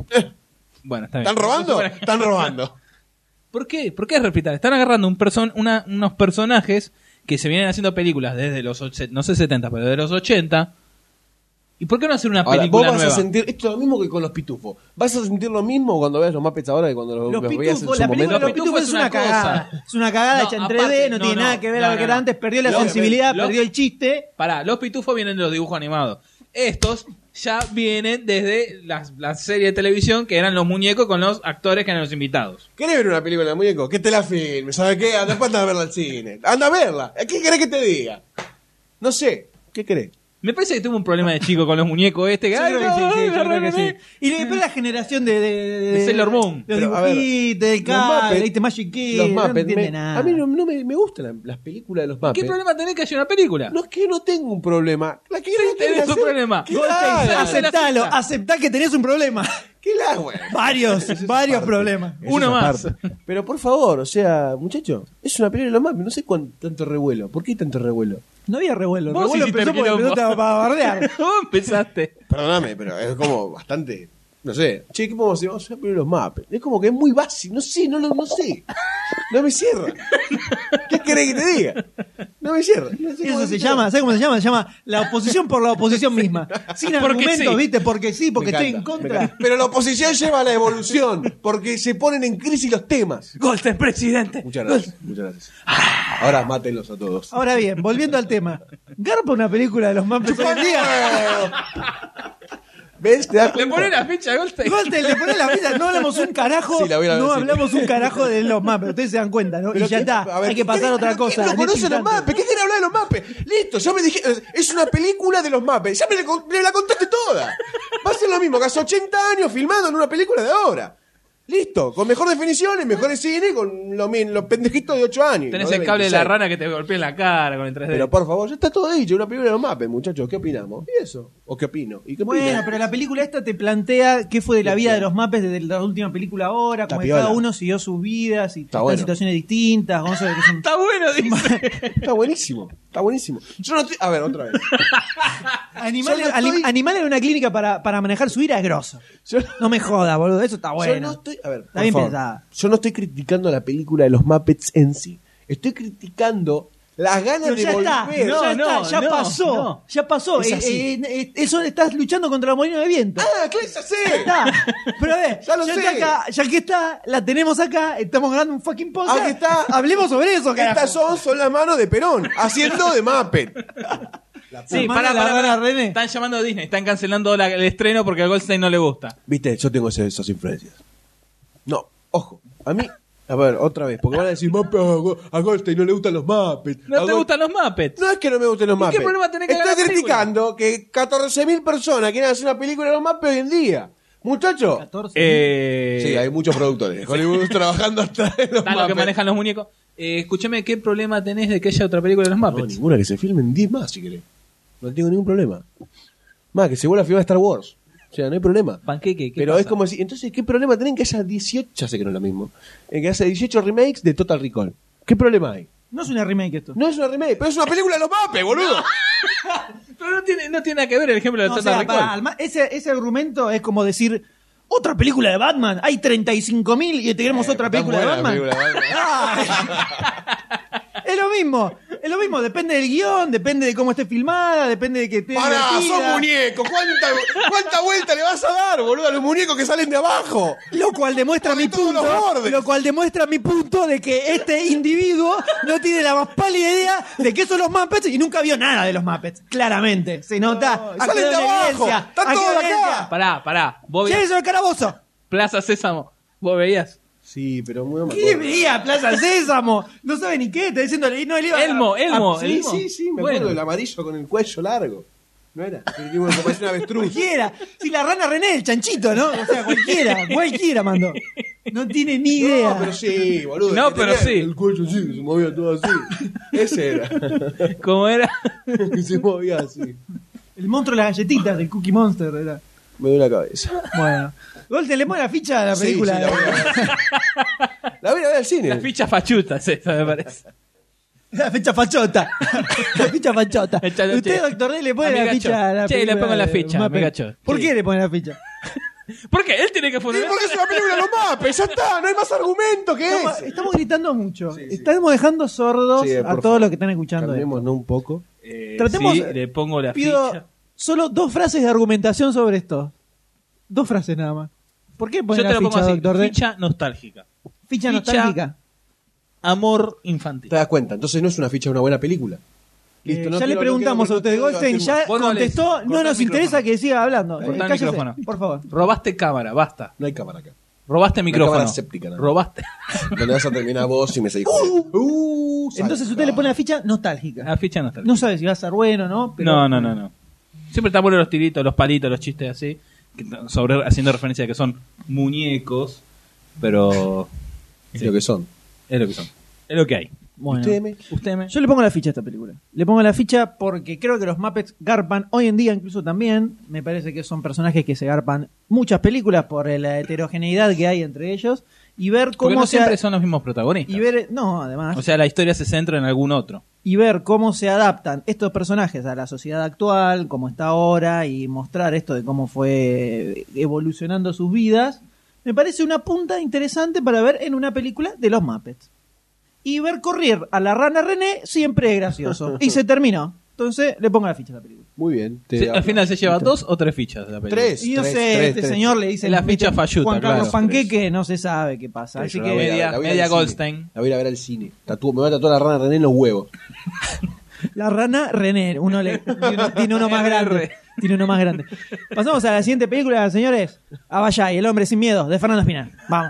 Bueno, está bien. ¿Están robando? Están robando. ¿Por qué? ¿Por qué refritar? Están agarrando unos personajes que se vienen haciendo películas desde los 80, no sé 70, pero de los 80. ¿Y por qué no hacer una Ahora, película vos vas nueva? a sentir, esto es lo mismo que con los pitufos. ¿Vas a sentir lo mismo cuando veas los Muppets ahora que cuando los veías en pitufos, su la película momento? de los pitufos es una cagada. Es una cagada No, hecha en aparte, 3D, no no, tiene no, nada que ver no, a lo que no, era no. antes, perdió la Los- sensibilidad, los- perdió el chiste. Pará, los pitufos vienen de los dibujos animados. Estos ya vienen desde la serie de televisión que eran los muñecos con los actores que eran los invitados. ¿Querés ver una película de muñeco? Que te la filme, ¿sabes qué? Después anda a verla al cine. Anda a verla. ¿Qué querés que te diga? No sé. ¿Qué querés? Me parece que tuvo un problema de chico con los muñecos este. Que, Yo ay, creo que sí, no, sí, yo la creo que René. sí. Y después la generación De Sailor Moon. Los Pero, a ver, dibujitos, del los Kai, Muppets- Leite Magic Kid, Los no Muppets. entiende nada. A mí no me gustan las películas de los Muppets. ¿Qué problema tenés que haya una película? No es que no tengo un problema. La que tenés un problema. ¿Qué Goldstein, la hagan? aceptalo, aceptá que tenés un problema. ¿Qué la hagan? Varios problemas. Uno más. Pero por favor, o sea, muchacho, es una película de los Muppets. No sé cuánto tanto revuelo. ¿Por qué tanto revuelo? No había revuelo. El Vos revuelo hiciste empezó el porque quilombo. empezó a bardear. ¿Cómo empezaste? Perdóname, pero es como bastante. No sé. Che, ¿qué podemos hacer? Vamos a hacer una película de los Muppets. Es como que es muy básico. No sé, no sé. No me cierra. ¿Qué querés que te diga? No me cierra. No sé cómo Eso se decirlo. llama, ¿sabes cómo se llama? Se llama la oposición por la oposición misma. Sin Porque argumentos, sí. ¿viste? Porque sí, porque Me estoy encanta, en me contra. encanta. Pero la oposición lleva a la evolución. Porque se ponen en crisis los temas. Goldstein, presidente. Muchas gracias. Muchas gracias. Ahora mátenlos a todos. Ahora bien, volviendo al tema. ¿Garpa una película de los Muppets hoy en día? ¿Ves? ¿Te das Le cuenta? pones la ficha a Goldstein. Goldstein, le pones la vida. No hablamos un carajo. Sí, la voy a no decir. hablamos un carajo de los Muppets. Ustedes se dan cuenta, ¿no? Pero Y ya qué- está. a ver, Hay que ¿qué pasar a querés? otra cosa. ¿Quién no en este conoce los instante. Muppets? ¿Qué quiere hablar de los Muppets? Listo, yo me dije, es una película de los Muppets. Ya me la contaste toda. Va a ser lo mismo que hace 80 años filmando en una película de ahora. Listo, con mejor definición, en mejores cine, con los pendejitos de 8 años. Tenés no el cable de la 26. rana que te golpea en la cara con el 3D. Pero por favor, ya está todo dicho, una película de los Muppets, muchachos. ¿Qué opinamos? ¿Y eso? ¿O qué opino? ¿Y qué Bueno, opinan? pero la película esta te plantea qué fue de la vida de los Muppets desde la última película ahora, como que cada piola. uno siguió sus vidas y están en bueno. situaciones distintas. Vamos a ver que son- Está bueno, dice. Está buenísimo. Está buenísimo. Yo no estoy... A ver, otra vez. Animal en una clínica para manejar su ira es grosso. No me joda, boludo. Eso está bueno. Yo no estoy... A ver, está bien pensada. Yo no estoy criticando la película de los Muppets en sí. Estoy criticando las ganas de volver. Ya pasó. Eso estás luchando contra la molina de viento. Ah, ¿qué es así? Está. Pero a ver, ya lo sé. Ya que está, la tenemos acá, estamos ganando un fucking podcast. Aquí está. Hablemos sobre eso, carajo. Estas son las manos de Perón, haciendo de Muppet. Sí, para. René. Están llamando a Disney, están cancelando el estreno porque a Goldstein no le gusta. Viste, yo tengo esas influencias. No, ojo, a mí... A ver, otra vez, porque van a decir, a Goldstein no le gustan los Muppets. ¿No te gustan los Muppets? No es que no me gusten los Muppets. ¿Qué problema tenés que Estoy criticando que 14.000 personas quieren hacer una película de los Muppets hoy en día. Muchachos. Sí, hay muchos productores de Hollywood trabajando hasta en los Muppets. Los que manejan los muñecos. Escúchame, ¿qué problema tenés de que haya otra película de los Muppets? No, ninguna, que se filmen 10 más si querés. No tengo ningún problema. Más, que se vuelva a filmar Star Wars. O sea, no hay problema. Panqueque, pero pasa? Es como si... Entonces, ¿qué problema tienen que haya 18? Ya sé que no es lo mismo. Que haya 18 remakes de Total Recall. ¿Qué problema hay? No es una remake esto. No es una remake, pero es una película de los Muppets, boludo. Pero no tiene nada que ver el ejemplo de Total Recall. Ese argumento es como decir... ¿Otra película de Batman? Hay 35.000 y te queremos otra película de Batman. Es lo mismo, depende del guión, depende de cómo esté filmada, depende de que esté ¡pará, divertida. sos muñeco! ¿Cuánta vuelta le vas a dar, boludo, a los muñecos que salen de abajo? Lo cual demuestra mi punto de que este individuo no tiene la más pálida idea de qué son los Muppets y nunca vio nada de los Muppets. Claramente, se nota. ¡Salen de abajo! ¡Están todos acá! Pará. ¿Vos ¿Quién es el calabozo? Plaza Sésamo. ¿Vos veías? Sí, pero muy mal. ¿Qué veía Plaza Sésamo? No sabe ni qué, está diciendo no le iba Elmo. Sí, me acuerdo del amarillo con el cuello largo. ¿No era? Como parece una avestruz. Cualquiera. Si la rana René, el chanchito, ¿no? O sea, cualquiera mandó. No tiene ni idea. No, pero sí, boludo. No, pero sí. El cuello sí, se movía todo así. Ese era. ¿Cómo era? Que se movía así. El monstruo de las galletitas del Cookie Monster era. Me dio la cabeza. Bueno. Goldstein le pone la ficha a la película. Sí, la voy a ver al cine. La ficha fachuta es esa, me parece. La ficha fachota. La ficha fachota. Usted, doctor D, le pone la ficha a la película. Sí, le pongo la ficha, me cacho. ¿Por qué le pone la ficha? ¿Por qué? Él tiene que poner. Porque es una película de los Muppets, ya está, no hay más argumento que estamos gritando mucho. Sí. Estamos dejando sordos a todos los que están escuchando. Calmémonos un poco. Tratemos. Sí, le pongo la ficha. Solo 2 frases de argumentación sobre esto. 2 frases nada más. ¿Por qué poner la ficha, doctor D? Ficha nostálgica. Ficha nostálgica. Amor infantil. ¿Te das cuenta? Entonces no es una ficha de una buena película. Listo, ya le preguntamos a usted, Goldstein, ya contestó, no nos interesa que siga hablando. Cállese, por favor. Robaste cámara, basta. No hay cámara acá. Robaste micrófono. Cámara séptica, ¿no? Robaste. Donde vas a terminar vos y me seguís. Entonces usted le pone la ficha nostálgica. La ficha nostálgica. No sabe si va a ser bueno, ¿no? Pero... No. Siempre están buenos los tiritos, los palitos, los chistes así, haciendo referencia a que son muñecos, pero... Es lo que son. Es lo que hay. Bueno, usted yo le pongo la ficha a esta película. Le pongo la ficha porque creo que los Muppets garpan hoy en día incluso también. Me parece que son personajes que se garpan muchas películas por la heterogeneidad que hay entre ellos. Y ver cómo porque no siempre son los mismos protagonistas. Y ver, no, además. O sea, la historia se centra en algún otro. Y ver cómo se adaptan estos personajes a la sociedad actual, cómo está ahora, y mostrar esto de cómo fue evolucionando sus vidas, me parece una punta interesante para ver en una película de los Muppets. Y ver correr a la rana René siempre es gracioso. Y se terminó. Entonces le pongo la ficha a la película. Muy bien. Al final se lleva 2 o 3 fichas de la película. 3. Y no sé, este señor le dice la ficha falluta. Juan Carlos claro. Panqueque, no se sabe qué pasa. Así que media Goldstein. La voy a ir a ver al cine. Me voy a tatuar la rana René en los huevos. La rana René, tiene uno más grande. Tiene uno más grande. Pasamos a la siguiente película, señores. Abayay, el hombre sin miedo, de Fernando Espinal. Vamos.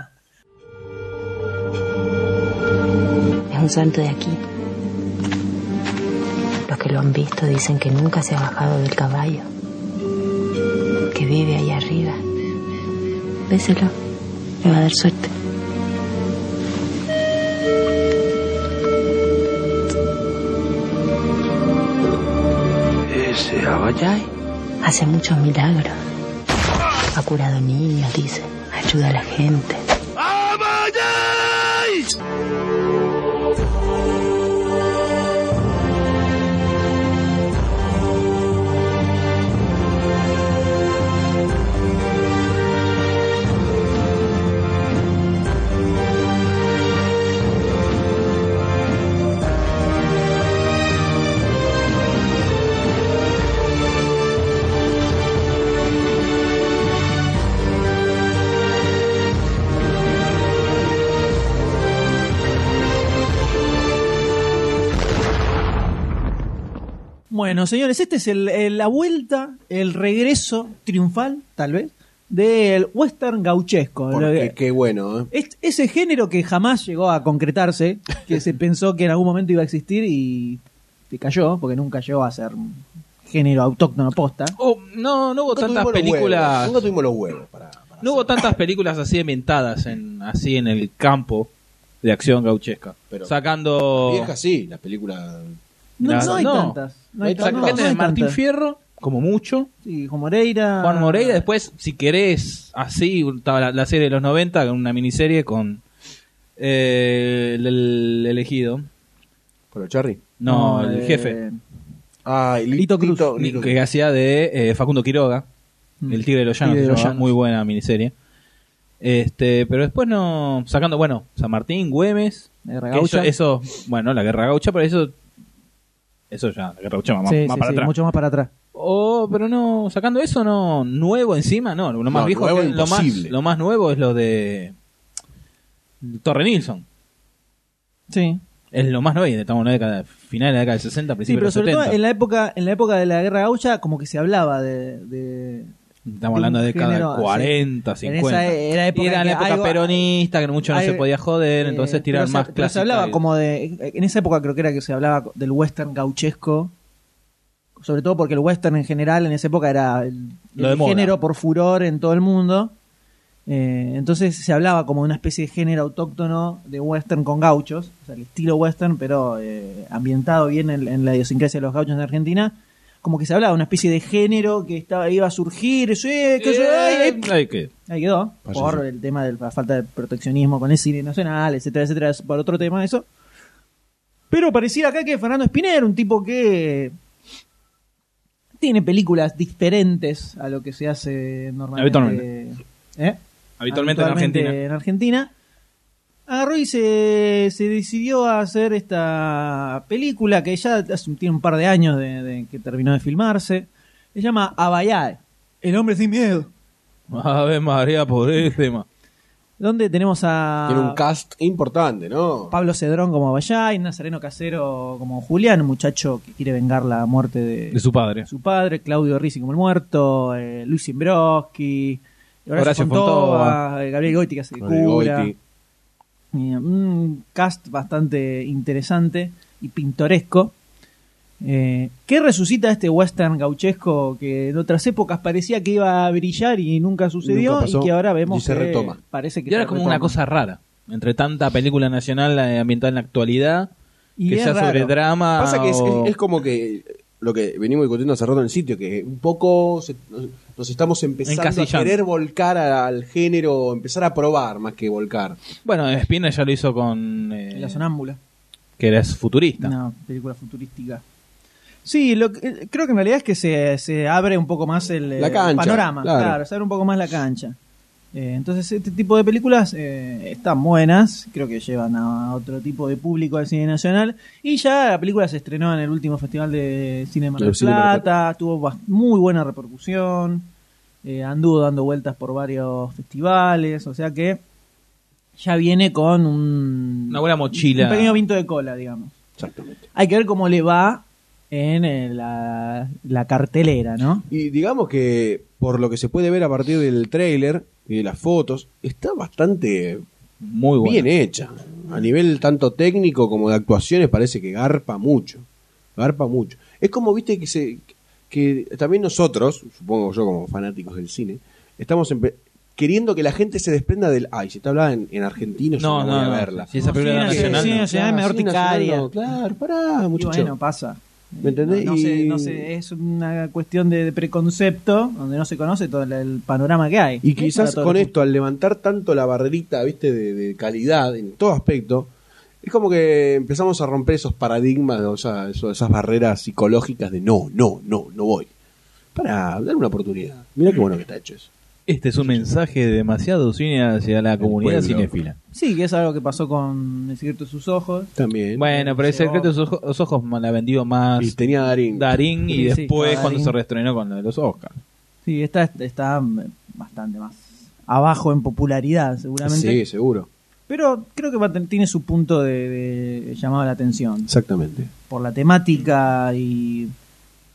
Es un santo de aquí. Los que lo han visto dicen que nunca se ha bajado del caballo, que vive ahí arriba. Béselo, le va a dar suerte. ¿Ese Abayay? Hace muchos milagros. Ha curado niños, dice. Ayuda a la gente. Bueno, señores, este es la vuelta, el regreso triunfal, tal vez, del western gauchesco. Qué bueno, ¿eh? Ese género que jamás llegó a concretarse, que se pensó que en algún momento iba a existir y te cayó, porque nunca llegó a ser un género autóctono posta. No hubo tantas películas. Nunca tuvimos los huevos para no hubo tantas películas así ambientadas así en el campo de acción gauchesca. Pero sacando. Viejas sí, las películas. No hay tantas. No hay Martín tantas. Fierro, como mucho. Sí, Juan Moreira. Juan Moreira, después, si querés, así, estaba la serie de los 90, una miniserie con el elegido. ¿Con el Charry? No, el jefe. Lito Cruz. Que hacía de Facundo Quiroga, El Tigre de los Llanos, Tigre de los Llanos. muy buena miniserie. Pero después no, sacando, San Martín, Güemes, La Guerra que Gaucha. eso, la Guerra Gaucha, pero eso ya, la Guerra Gaucha más para atrás. Mucho más para atrás. Pero no, sacando eso, no, nuevo encima, no, lo más viejo, nuevo lo más nuevo es lo de Torre Nilsson. Sí. Es lo más nuevo, y estamos en la década, final de la década del 60, Sí, principios pero de los sobre 70. todo en la época de la Guerra Gaucha, como que se hablaba de Estamos hablando de década género, 40, en 50. esa época y era la época algo- peronista, que mucho no se podía joder, entonces tirar pero más pero clásica. se hablaba y- como en esa época creo que era que se hablaba del western gauchesco, sobre todo porque el western en general en esa época era Lo de el moda. género por furor en todo el mundo. Entonces se hablaba como de una especie de género autóctono de western con gauchos, o sea, el estilo western, pero ambientado bien en la idiosincrasia de los gauchos en Argentina. Como que se hablaba de una especie de género que iba a surgir, Ay, ¿qué? ahí quedó, Pasó, por sí. el tema de la falta de proteccionismo con el cine nacional, etcétera, etcétera, es por otro tema eso. Pero pareciera acá que Fernando Spinner, un tipo que tiene películas diferentes a lo que se hace normalmente. Habitualmente en Argentina. Agarró y se decidió a hacer esta película que ya tiene un par de años de que terminó de filmarse. Se llama Abayade, el hombre sin miedo. Ave María Purísima. Donde tenemos Tiene un a cast importante, ¿no? Pablo Cedrón como Abayade, Nazareno Casero como Julián, un muchacho que quiere vengar la muerte De su padre. su padre, Claudio Ricci como el muerto, Luis Zimbroski, Horacio Fontova, Gabriel Goiti que hace de Gabriel cura. Goiti. Un cast bastante interesante y pintoresco, que resucita este western gauchesco que en otras épocas parecía que iba a brillar y nunca sucedió, Nunca pasó, y que ahora vemos y se que retoma. parece que Y ahora se como retoma. una cosa rara, entre tanta película nacional ambientada en la actualidad, Y que es sea sobre raro. drama. Pasa que o- es como que lo que venimos discutiendo hace rato en el sitio, que un poco nos estamos empezando a Encasillando. querer volcar al género, empezar a probar más que volcar. Bueno, Spinner ya lo hizo con. La Sonámbula, que era futurista. una película futurística. Sí, creo que en realidad es que se abre un poco más el La cancha, panorama, claro. se abre un poco más la cancha. Entonces este tipo de películas están buenas, creo que llevan a otro tipo de público al cine nacional, y ya la película se estrenó en el último Festival de Cine de Mar del El Cine de Mar del Plata, tuvo muy buena repercusión, anduvo dando vueltas por varios festivales, o sea que ya viene con Una buena mochila. un pequeño vinto de cola, digamos. Exactamente. Hay que ver cómo le va en la cartelera, ¿no? Y digamos que por lo que se puede ver a partir del tráiler y de las fotos, está bastante Muy buena. bien hecha. A nivel tanto técnico como de actuaciones parece que garpa mucho. Garpa mucho. Es como, viste, que también nosotros, supongo yo como fanáticos del cine, estamos queriendo que la gente se desprenda del... Ay, si está hablada en argentino, yo no voy a verla. Si esa película sí, nacional. sí, no. nacional, mejor sí, ticaria. no, claro, pará, Y muchacho. bueno, pasa. ¿Me entendés? No sé, es una cuestión de preconcepto donde no se conoce todo el panorama que hay. Y quizás Para todo con el esto, al levantar tanto la barrerita, viste, de calidad en todo aspecto, es como que empezamos a romper esos paradigmas, o sea, esas barreras psicológicas de no voy. Para dar una oportunidad. Mira qué bueno que está hecho eso. Este es un mensaje de demasiado cine hacia la comunidad pueblo. cinéfila. Sí, que es algo que pasó con El secreto de sus ojos. También. Bueno, pero el Llegó. secreto de los ojos la vendió más Y tenía Darín. Darín, y Sí, sí, después Darín. cuando se reestrenó con lo de los Oscars. Sí, está bastante más abajo en popularidad, seguramente. Sí, seguro. Pero creo que tiene su punto de llamado a la atención. Exactamente. Por la temática y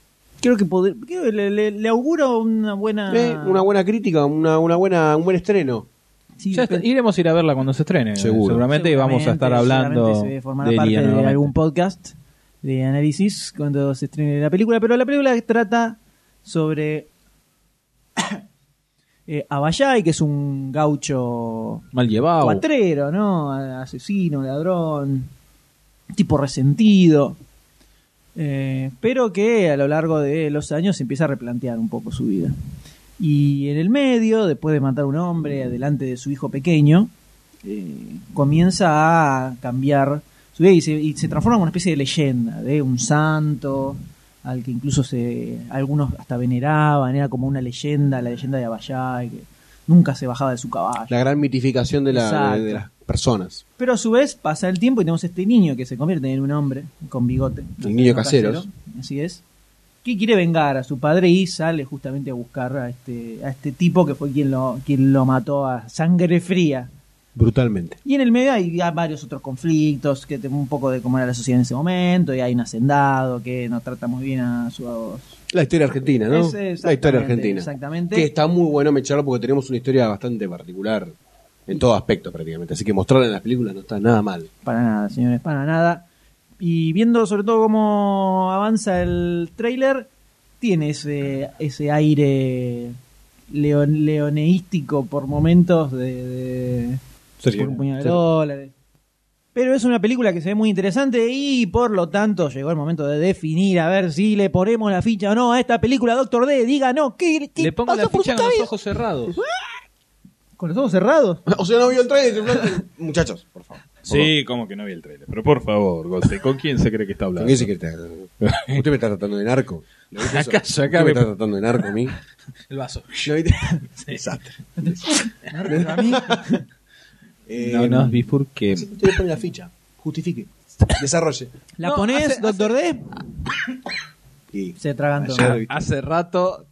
creo que le auguro una buena crítica, un buen estreno. Sí, iremos a ir a verla cuando se estrene. Seguramente y vamos a estar hablando se formará parte de algún podcast de análisis cuando se estrene la película, pero la película trata sobre Abayay, que es un gaucho mal llevado, cuatrero, ¿no? Asesino, ladrón, tipo resentido, pero que a lo largo de los años se empieza a replantear un poco su vida. Y en el medio, después de matar a un hombre delante de su hijo pequeño, comienza a cambiar su vida y se transforma en una especie de leyenda, de un santo al que incluso algunos hasta veneraban. Era como una leyenda, la leyenda de Abayay, que nunca se bajaba de su caballo. La gran mitificación de las personas. Pero a su vez pasa el tiempo y tenemos este niño que se convierte en un hombre con bigote. El niño casero. Así es. Que quiere vengar a su padre y sale justamente a buscar a este tipo que fue quien lo mató a sangre fría. Brutalmente. Y en el medio hay varios otros conflictos, que un poco de cómo era la sociedad en ese momento, y hay un hacendado que no trata muy bien a sus... La historia argentina, ¿no? La historia argentina. Exactamente. Que está muy bueno mecharlo porque tenemos una historia bastante particular en todo aspecto prácticamente. Así que mostrarla en las películas no está nada mal. Para nada, señores, para nada. Y viendo sobre todo cómo avanza el tráiler, tiene ese aire leoneístico por momentos de por un puñado de dólares. Pero es una película que se ve muy interesante y por lo tanto llegó el momento de definir a ver si le ponemos la ficha o no a esta película. Doctor D, díganos ¿qué le pongo la ficha con los ojos cerrados? ¿Con los ojos cerrados? O sea, no vio el trailer. Muchachos, por favor. Sí, como que no vi el trailer. Pero por favor, Goldstein, ¿con quién se cree que está hablando? ¿Con quién se cree que está hablando? ¿Usted me está tratando de narco? ¿Acaso acá me está tratando de narco a mí? El vaso. Desastre. ¿A mí? No, Bifur que... Usted le pone la ficha. Justifique. Desarrolle. ¿La ponés, Doctor D? Sí. Se tragantó. Hace rato...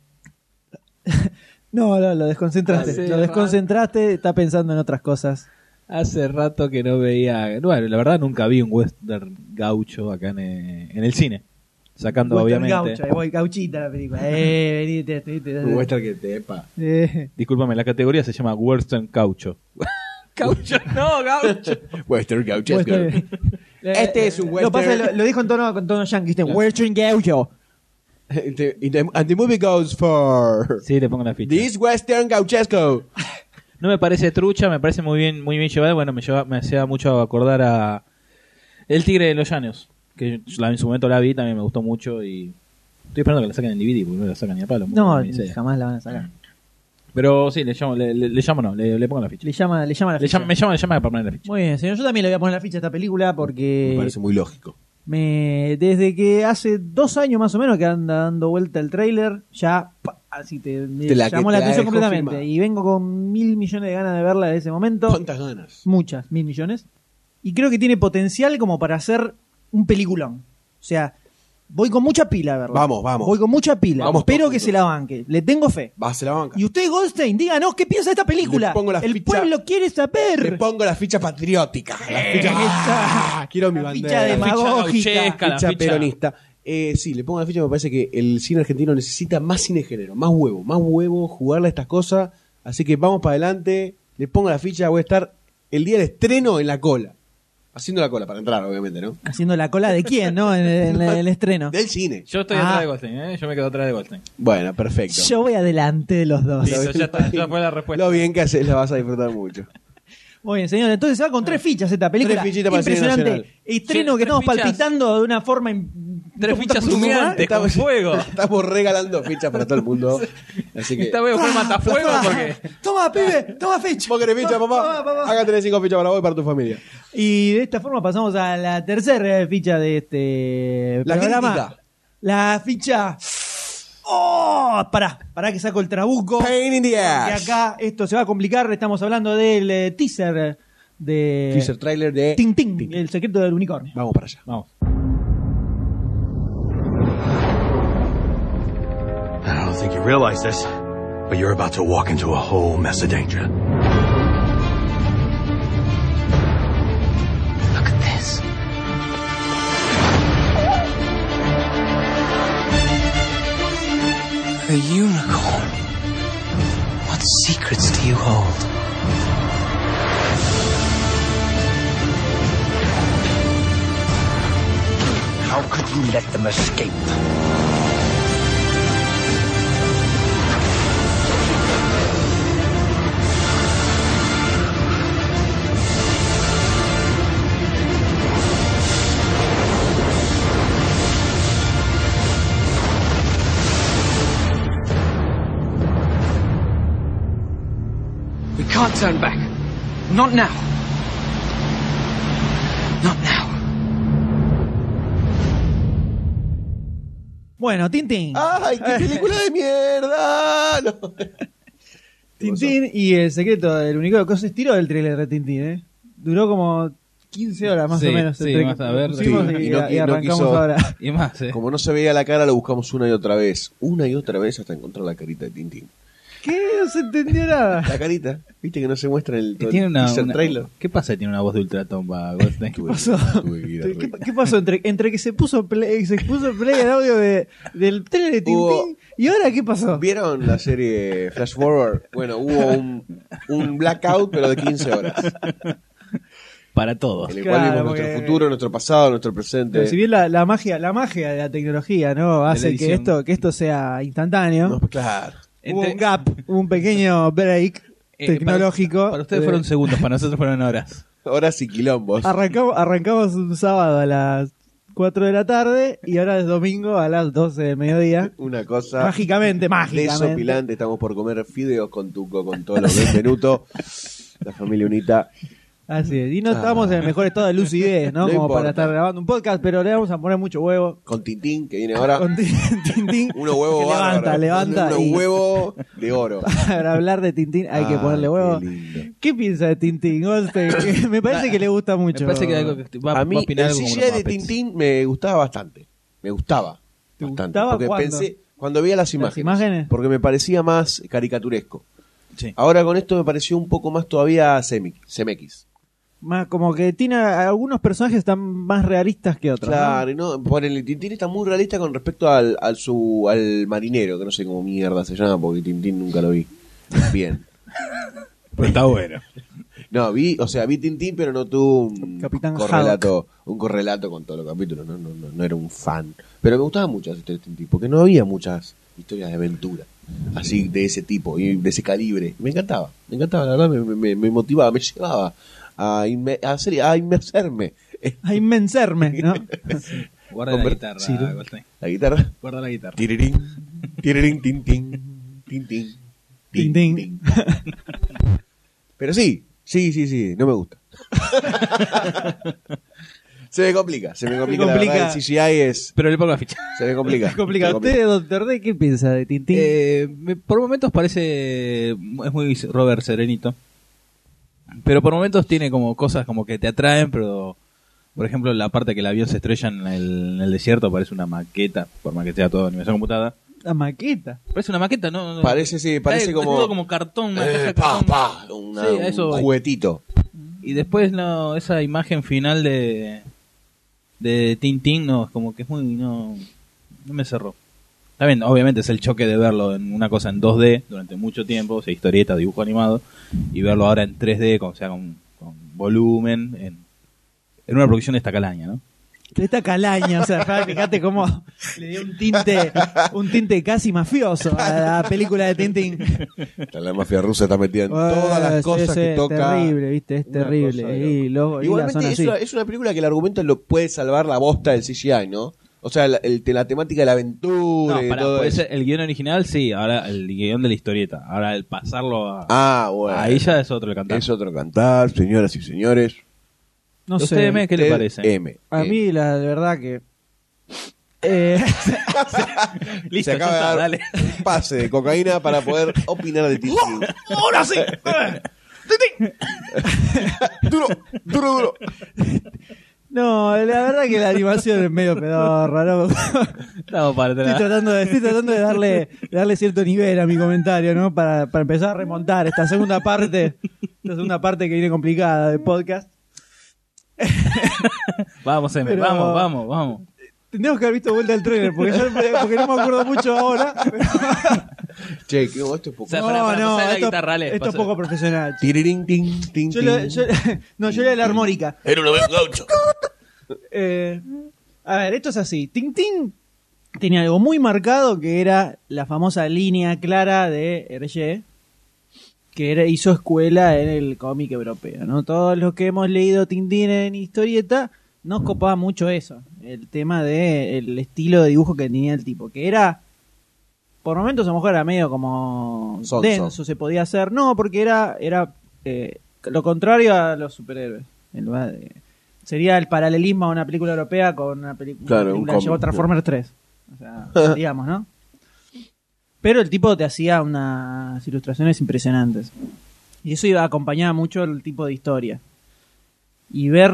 No, lo desconcentraste. Lo desconcentraste, está pensando en otras cosas. Hace rato que no veía... Bueno, la verdad nunca vi un western gaucho acá en el cine. Sacando western obviamente... Gaucho, voy gauchita la película. Venite. Un western que te epa. Discúlpame, la categoría se llama western gaucho. Gaucho, no, gaucho. Western gaucho. Este es un western... Lo dijo en tono yankee. Western gaucho. And the movie goes for... Sí, le pongo la ficha. This western gauchesco. No me parece trucha, me parece muy bien llevada. Bueno, me hacía mucho acordar a El Tigre de los Llanos, que en su momento la vi, también me gustó mucho y estoy esperando que la saquen en DVD porque no la sacan ni a palo. No, jamás la van a sacar. Pero sí, le pongo la ficha. Le llama la ficha. Me llama para poner la ficha. Muy bien, señor. Yo también le voy a poner la ficha a esta película porque... Me parece muy lógico. Desde que hace 2 años más o menos que anda dando vuelta el tráiler, ya así me llamó la atención completamente. Firmada. Y vengo con 1.000 millones de ganas de verla de ese momento. ¿Cuántas ganas? Muchas, 1.000 millones. Y creo que tiene potencial como para hacer un peliculón. O sea, voy con mucha pila a verla. Vamos. Voy con mucha pila. Vamos, espero que se la banque. Le tengo fe. Se la banca. Y usted, Goldstein, díganos qué piensa de esta película. El pueblo quiere saber. Le pongo la ficha patriótica. La ficha... Quiero mi bandera. Ficha demagógica. La ficha peronista. Sí, le pongo la ficha. Me parece que el cine argentino necesita más cine género. Más huevo, jugarle a estas cosas. Así que vamos para adelante. Le pongo la ficha. Voy a estar el día del estreno en la cola. Haciendo la cola para entrar, obviamente, ¿no? ¿Haciendo la cola de quién, no? En el estreno. Del cine. Yo estoy atrás de Goldstein, Yo me quedo atrás de Goldstein. Bueno, perfecto. Yo voy adelante de los dos. Listo, ya fue la respuesta. Lo bien que haces, la vas a disfrutar mucho. Muy bien, señor. Entonces se va con 3 fichas esta película. 3 fichitas para el cine nacional. Estreno que estamos palpitando de una forma... 3 fichas humeantes con fuego. Estamos regalando fichas para todo el mundo. Así que... Esta vez fue matafuego porque... Toma, pibe, toma ficha. ¿Vos querés ficha, papá? Acá tenés 5 fichas para vos y para tu familia. Y de esta forma pasamos a la tercera ficha de este programa. Crítica. La ficha... Pará que saco el trabuco. Pain in the ass. Que acá esto se va a complicar. Estamos hablando del teaser de... Teaser trailer de... Tintín, el secreto del unicornio. Vamos para allá. Vamos. I don't think you realize this, but you're about to walk into a whole mess of danger. Look at this. A unicorn. What secrets do you hold? How could you let them escape? We can't turn back. Not now. Not now. Bueno, Tintín. ¡Ay, qué película de mierda! No. Tintín y el secreto del unicornio. ¿Qué se estiró del trailer de Tintín, eh? Duró como 15 horas más Sí, o menos. sí, entre más que a ver, pusimos sí. y Y no arrancamos quiso- ahora. Y más, Como no se veía la cara, lo buscamos una y otra vez. Una y otra vez hasta encontrar la carita de Tintín. ¿Qué? No se entendió nada. La carita. ¿Viste que no se muestra en el Tiene una, teaser trailer? ¿Qué pasa? Tiene una voz de ultratomba, Goldstein. ¿Qué pasó? ¿Qué pasó entre que se puso play el audio del trailer de Tintín y ahora qué pasó? ¿Vieron la serie Flash Forward? Bueno, hubo un blackout, pero de 15 horas. Para todos. En el cual vimos nuestro futuro, nuestro pasado, nuestro presente. Pero si bien la magia de la tecnología, ¿no? Hace que esto sea instantáneo. No, pues claro. Hubo un gap, un pequeño break tecnológico. Para ustedes fueron segundos, para nosotros fueron horas. Horas y quilombos. Arrancamos un sábado a las 4 de la tarde y ahora es domingo a las 12 del mediodía. Una cosa Mágicamente. desopilante. Estamos por comer fideos con tuco, con todos los Benvenuto. La familia Unita. Así es. Y no estamos en el mejor estado de lucidez, ¿no? No Como importa. para estar grabando un podcast, pero le vamos a poner mucho huevo. Con Tintín, que viene ahora. Con Tintín. Unos huevos que bárbaros. levanta. Unos y huevos de oro. para hablar de Tintín hay que ponerle huevo. Qué lindo. ¿Qué piensa de Tintín? Goldstein? Que me parece que le gusta mucho. Me parece que algo que va A mí, a opinar el algo como CGI los de Muppets. Tintín me gustaba bastante. Me gustaba. ¿Te Bastante. gustaba Porque cuándo? pensé, cuando veía las imágenes. Porque me parecía más caricaturesco. Sí. Ahora con esto me pareció un poco más todavía CMX. Más como que tiene algunos personajes están más realistas que otros. Claro, y no, por el Tintín está muy realista con respecto al marinero, que no sé cómo mierda se llama, porque Tintín nunca lo vi. Bien. Pero está bueno. No, vi Tintín, pero no tuve un Capitán correlato con todos los capítulos, no era un fan. Pero me gustaban mucho las historias de Tintín, porque no había muchas historias de aventura, así de ese tipo, y de ese calibre. Me encantaba, la verdad me motivaba, me llevaba a inmersarme. A inmencerme, ¿no? Guarda la guitarra, Sí, ¿no? Goldstein. ¿La guitarra? Guarda la guitarra. Tirirín, tirirín, tintín, tintín, Tintín. Pero sí, no me gusta. Se me complica. La verdad, el CGI es... Pero le pongo la ficha. Se me complica. Es complicado. ¿Usted, Doctor D, qué piensa de Tintín? Por momentos parece... Es muy Robert Serenito. Pero por momentos tiene como cosas como que te atraen, pero... Por ejemplo, la parte que el avión se estrella en el desierto parece una maqueta, por más que sea todo animación computada. La maqueta. Parece una maqueta, ¿no? Parece como... todo como cartón. Una caja de cartón. Un Sí, a eso voy. juguetito. Y después esa imagen final de Tintín, no, es como que es muy... No me cerró. Está bien, obviamente es el choque de verlo en una cosa en 2D durante mucho tiempo, o sea, historieta, dibujo animado, y verlo ahora en 3D, o sea, con volumen, en una producción de esta calaña, ¿no? De esta calaña, o sea, fíjate cómo le dio un tinte casi mafioso a la película de Tintín. La mafia rusa está metida en todas las cosas que toca. Terrible, ¿viste? Es Una terrible. cosa, Y luego, igualmente es una película que el argumento lo puede salvar la bosta del CGI, ¿no? O sea, la temática de la aventura No, y de todo puede eso. ser el guión original, sí, ahora el guión de la historieta. Ahora el pasarlo a... Bueno. Ahí ya es otro el cantar. Es otro cantar, señoras y señores. No ¿Usted, sé. M, qué le parece? A mí, la verdad que... Listo, Se acaba ya está, de dar dale. un pase de cocaína para poder opinar de Tintín. ¡Ahora sí! Duro. No, la verdad que la animación es medio pedorra, ¿no? No, para Estoy tratando de darle cierto nivel a mi comentario, ¿no? Para empezar a remontar esta segunda parte que viene complicada del podcast. Vamos, M, Pero- vamos. Tendríamos que haber visto vuelta al trailer, porque no me acuerdo mucho ahora. Che, esto es poco. O sea, para pasar la guitarra, esto es poco profesional. Tirirín, ting, ting, Yo ting. yo era la armónica. Era una vez gaucho. A ver, esto es así. Tintín tenía algo muy marcado que era la famosa línea clara de Hergé, que hizo escuela en el cómic europeo, ¿no? Todos los que hemos leído Tintín en historieta nos copaba mucho eso, el tema del estilo de dibujo que tenía el tipo, que era, por momentos a lo mejor era medio como Sonso. denso, se podía hacer, no, porque era lo contrario a los superhéroes, en lugar de... Sería el paralelismo a una película europea con una película que llegó Transformers 3. O sea, digamos, ¿no? Pero el tipo te hacía unas ilustraciones impresionantes. Y eso iba acompañado mucho el tipo de historia. Y ver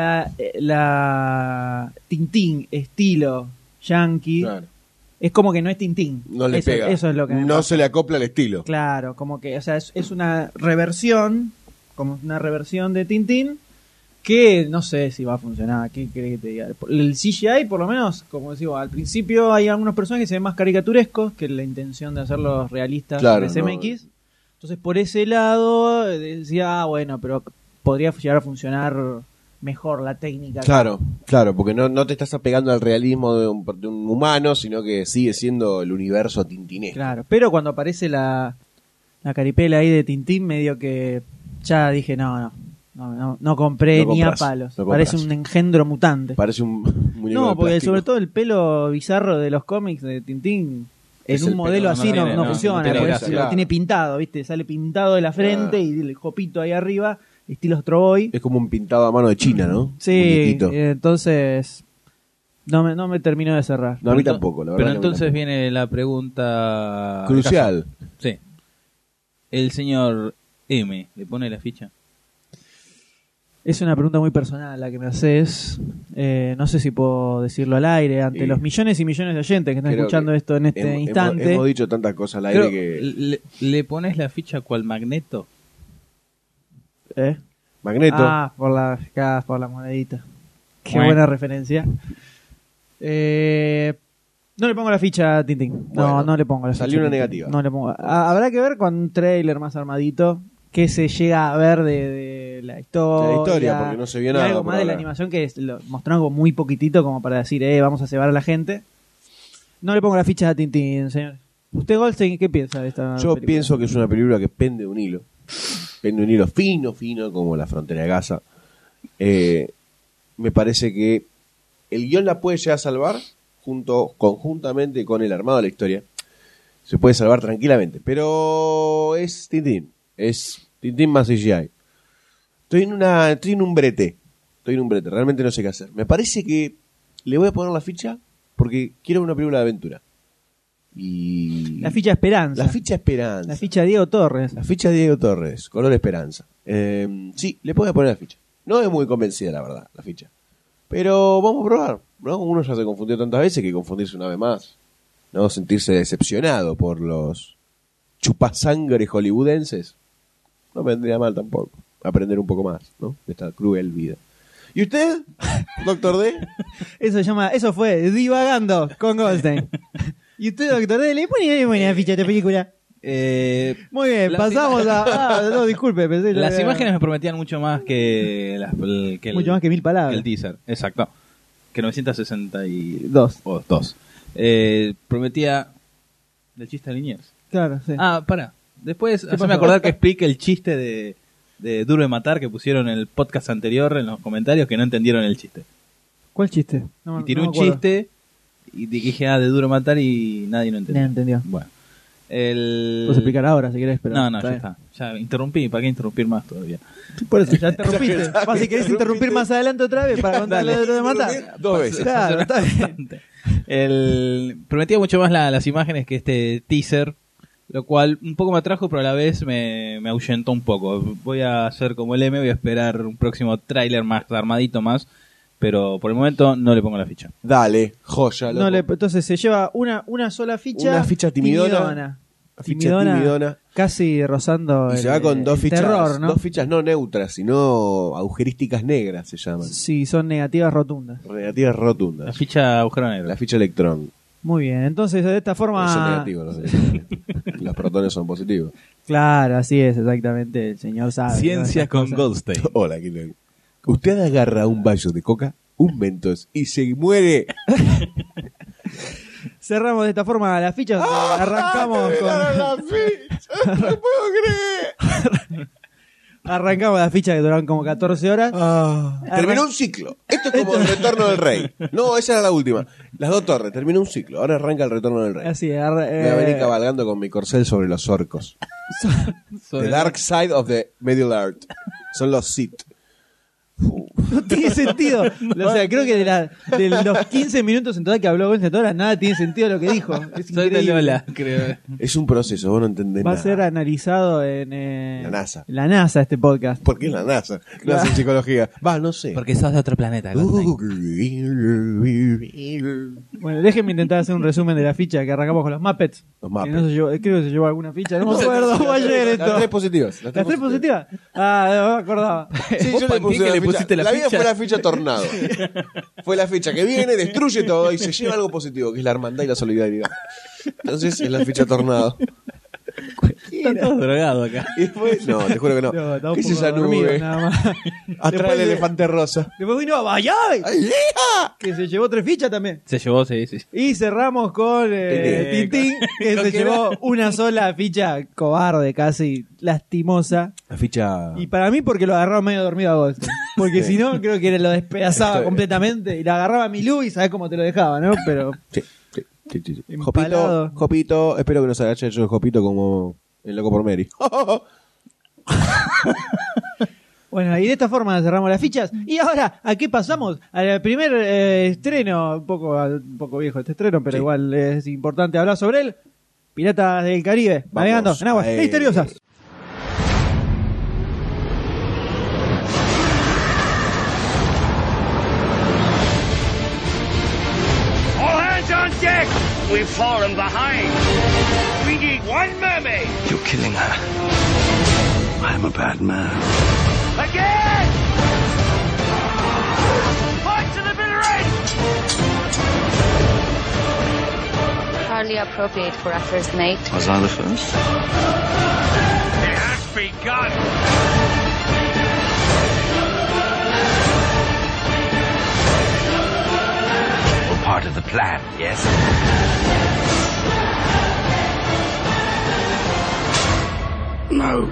la Tintín estilo yankee, Claro. es como que no es Tintín. No le pega. Eso es lo que me no pasa. se le acopla el estilo. Claro, como que, o sea, es una reversión, como una reversión de Tintín, que no sé si va a funcionar. ¿Qué querés que te diga? El CGI, por lo menos, como decimos, al principio hay algunos personajes que se ven más caricaturescos, que la intención de hacerlos realistas Claro, de CMX. Entonces, por ese lado, decía, bueno, pero podría llegar a funcionar mejor la técnica. Claro, porque no te estás apegando al realismo de un humano, sino que sigue siendo el universo tintinesco. Claro, pero cuando aparece la caripela ahí de Tintín, medio que ya dije, no compré No ni a compras, palos. no Parece compras. un engendro mutante. Parece un muñeco No, de porque plástico. sobre todo el pelo bizarro de los cómics de Tintín Es en el un modelo pelo, así no no funciona. tiene Porque gracia, lo claro. tiene pintado, ¿viste? Sale pintado de la frente y el jopito ahí arriba, estilo Astro Boy. Es como un pintado a mano de China, ¿no? Sí, Muñequito. entonces no me terminó de cerrar. No, a mí tampoco, la verdad. Pero que a mí entonces tampoco. viene la pregunta Crucial. Sí. El señor M, ¿le pone la ficha? Es una pregunta muy personal la que me haces. No sé si puedo decirlo al aire ante los millones y millones de oyentes que están Creo escuchando que esto en este instante. Hemos dicho tantas cosas al aire Creo, que... ¿le pones la ficha cual Magneto? Magneto. Ah, por la monedita. Qué Bueno. buena referencia. No le pongo la ficha a Tintín. Bueno, no le pongo la ficha. salió a una Tintín. negativa. No le pongo. Habrá que ver con un trailer más armadito que se llega a ver de la historia. De la historia, porque no se vio y nada algo por más de la ahora. animación que mostró algo muy poquitito como para decir, vamos a cebar a la gente. No le pongo la ficha a Tintín, señor. ¿Usted, Goldstein, qué piensa de esta Yo película? pienso que es una película que pende de un hilo. Pende de un hilo fino, como la frontera de Gaza. Me parece que el guión la puede llegar a salvar conjuntamente con el armado de la historia. Se puede salvar tranquilamente. Pero es Tintín. Es Tintín más CGI. Estoy en un brete. Realmente no sé qué hacer. Me parece que le voy a poner la ficha porque quiero una película de aventura. Y La ficha Esperanza. La ficha Esperanza. La ficha Diego Torres. La ficha de Diego Torres, color Esperanza. Sí, le puedo poner la ficha. No es muy convencida, la verdad, la ficha. Pero vamos a probar, ¿no? Uno ya se confundió tantas veces que confundirse una vez más, ¿no? Sentirse decepcionado por los chupasangre hollywoodenses. No vendría mal tampoco. Aprender un poco más, ¿no? De esta cruel vida. ¿Y usted, Doctor D? Eso fue Divagando con Goldstein. ¿Y usted, Doctor D, le pone la ficha a esta película? Muy bien, pasamos a... no, disculpe. Pensé Las imágenes me prometían mucho más que mucho más que 1000 palabras. que el teaser, exacto. Que 962. O 2. Prometía del chiste de Liniers. Claro, sí. Ah, para. Después, pasó? haceme acordar que explique el chiste de Duro de Matar que pusieron en el podcast anterior en los comentarios que no entendieron el chiste. ¿Cuál chiste? Y tiré un chiste y dije, de Duro de Matar y nadie lo entendió. Nadie entendió. Bueno. Puedes explicar ahora si querés, pero... No, ya está. Ya interrumpí, ¿para qué interrumpir más todavía? Por eso, ya interrumpiste. Si querés interrumpir más adelante otra vez para contarle de Duro de Matar. 2 veces. Claro, está bien. Prometía mucho más las imágenes que este teaser, lo cual un poco me atrajo, pero a la vez me ahuyentó un poco. Voy a hacer como el M, voy a esperar un próximo tráiler más armadito más, pero por el momento no le pongo la ficha. Dale, joya. Loco. Entonces se lleva una sola ficha. Una ficha timidona. Ficha timidona. casi rozando Y se va con dos fichas, terror, ¿no? dos fichas no neutras, sino agujerísticas negras se llaman. Sí, son negativas rotundas. Negativas rotundas. La ficha agujero negro. La ficha electrón. Muy bien, entonces de esta forma... Son negativos los electrones. Los protones son positivos. Claro, así es, exactamente, el señor sabe. Ciencia ¿no? con Goldstein. Hola, ¿qué tal? Usted agarra un vaso de coca, un Mentos y se muere. Cerramos de esta forma las fichas, arrancamos con... la ficha! ¡No puedo creer! Arrancamos las fichas que duraron como 14 horas. Terminó un ciclo. Esto es como el retorno del rey. No, esa era la última. Las dos torres, terminó un ciclo. Ahora arranca el retorno del rey. Así, Voy a venir cabalgando con mi corcel sobre los orcos. The dark side of the Middle Earth. Son los Sith. No tiene sentido. O sea, creo que de los 15 minutos en total que habló Goldstein ahora, nada tiene sentido lo que dijo. Es Soy de increíble. Lola, creo. Es un proceso, vos no entendés Va a nada. ser analizado en La NASA. la NASA este podcast. ¿Por qué la NASA? No hacen psicología. Va, no sé. Porque sos de otro planeta. Bueno, déjenme intentar hacer un resumen de la ficha que arrancamos con los Muppets. Los Muppets. Que no se llevó, creo que se llevó alguna ficha, no me acuerdo. Fue ayer esto. Las tres positivas. ¿Las tres positivas? Ah, no me acordaba. Sí, yo le puse la ficha. La mía fue la ficha tornado. Fue la ficha que viene, destruye todo y se lleva algo positivo, que es la hermandad y la solidaridad. Entonces es la ficha tornado. Están todos drogados acá. Y después, no, te juro que no. No, estaba un ¿Qué es poco esa dormido, nube? nada más. Atrás Después el de- elefante rosa. Después vino a Bayay, ¡Ay, hija! que se llevó 3 fichas también. Se llevó, sí. Y cerramos con Tintín, que se llevó una sola ficha cobarde, casi lastimosa. La ficha. Y para mí porque lo agarraba medio dormido a Goldstein. Porque Sí. si no, creo que lo despedazaba Estoy- completamente. Y la agarraba a Milú y sabes cómo te lo dejaba, ¿no? Pero Sí, sí, sí, sí. Empalado. Jopito, espero que no se haya hecho el Jopito como el loco por Mary. bueno, y de esta forma cerramos las fichas. Y ahora, ¿a qué pasamos? Al primer estreno, un poco viejo este estreno, pero Sí. igual es importante hablar sobre él. Piratas del Caribe, Vamos navegando en aguas a él. misteriosas. All hands on deck! We've fallen behind. We need one mermaid. You're killing her. I'm a bad man. Again! Fight to the bitter end! Hardly appropriate for a first mate. Was I the first? It has begun! We're part of the plan, yes? No.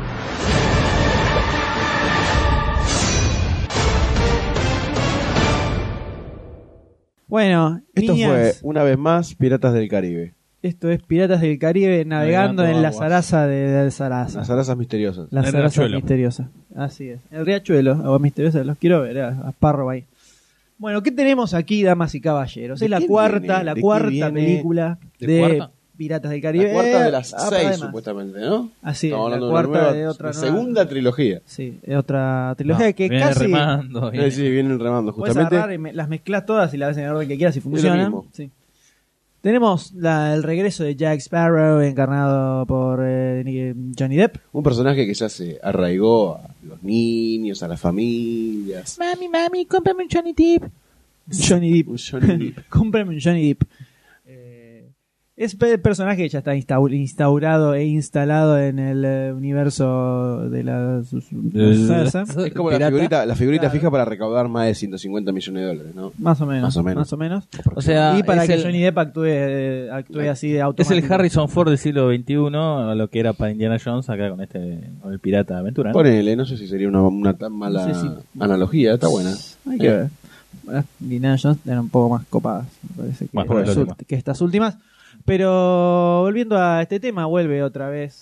Bueno, Esto niñas, fue, una vez más, Piratas del Caribe. esto es Piratas del Caribe navegando Navegando en la aguas. zaraza del Zaraza. Las zarazas misteriosas. La El zaraza riachuelo. misteriosa. Así es. El riachuelo, aguas misteriosas, los quiero ver, a Sparrow ahí. Bueno, ¿qué tenemos aquí, damas y caballeros? ¿De Es la qué cuarta, viene? la ¿De qué cuarta viene? película ¿De de cuarta? Piratas del Caribe. La cuarta de las Ah, 6, además. supuestamente, ¿no? Así es, Estamos la hablando de cuarta una nueva- de otra la nueva- segunda trilogía. Sí, es otra trilogía No, que viene casi remando, viene. Sí, vienen remando, puedes justamente. agarrar y las mezclas todas y las ves en el orden que quieras y lo funcionan. mismo. Sí. Tenemos el regreso de Jack Sparrow encarnado por Johnny Depp. Un personaje que ya se arraigó a los niños, a las familias. Mami, cómprame un Johnny Depp. Johnny Depp. Un Johnny Depp. Cómprame un Johnny Depp. Es el personaje que ya está instaurado e instalado en el universo de la salsa. Es como Pirata. la figurita Claro. fija para recaudar más de 150 millones de dólares, ¿no? Más o menos. Más o menos. Más o menos. O sea, Y para es que el- Johnny Depp actúe así de Es automático. el Harrison Ford del siglo XXI, a lo que era para Indiana Jones acá con con el pirata de aventura, ¿no? Ponele, no sé si sería una tan mala No sé si- analogía, está buena. Hay que ver. Bueno, Indiana Jones eran un poco más copadas, me parece que, Bueno, las es lo último. que estas últimas. Pero volviendo a este tema, vuelve otra vez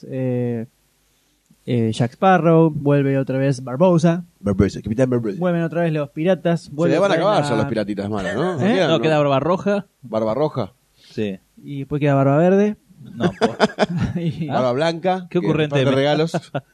Jack Sparrow, vuelve otra vez Barbosa, Barbosa, Capitán Barbosa. vuelven otra vez los piratas. Se vuelve le van a otra vez acabar la- ya los piratitas malos, ¿no? ¿Eh? quedan, No, queda Barba Roja. Barba Roja, Sí. Y después queda Barba Verde. No, Y- Barba Blanca. Qué que ocurrente. reparte regalos.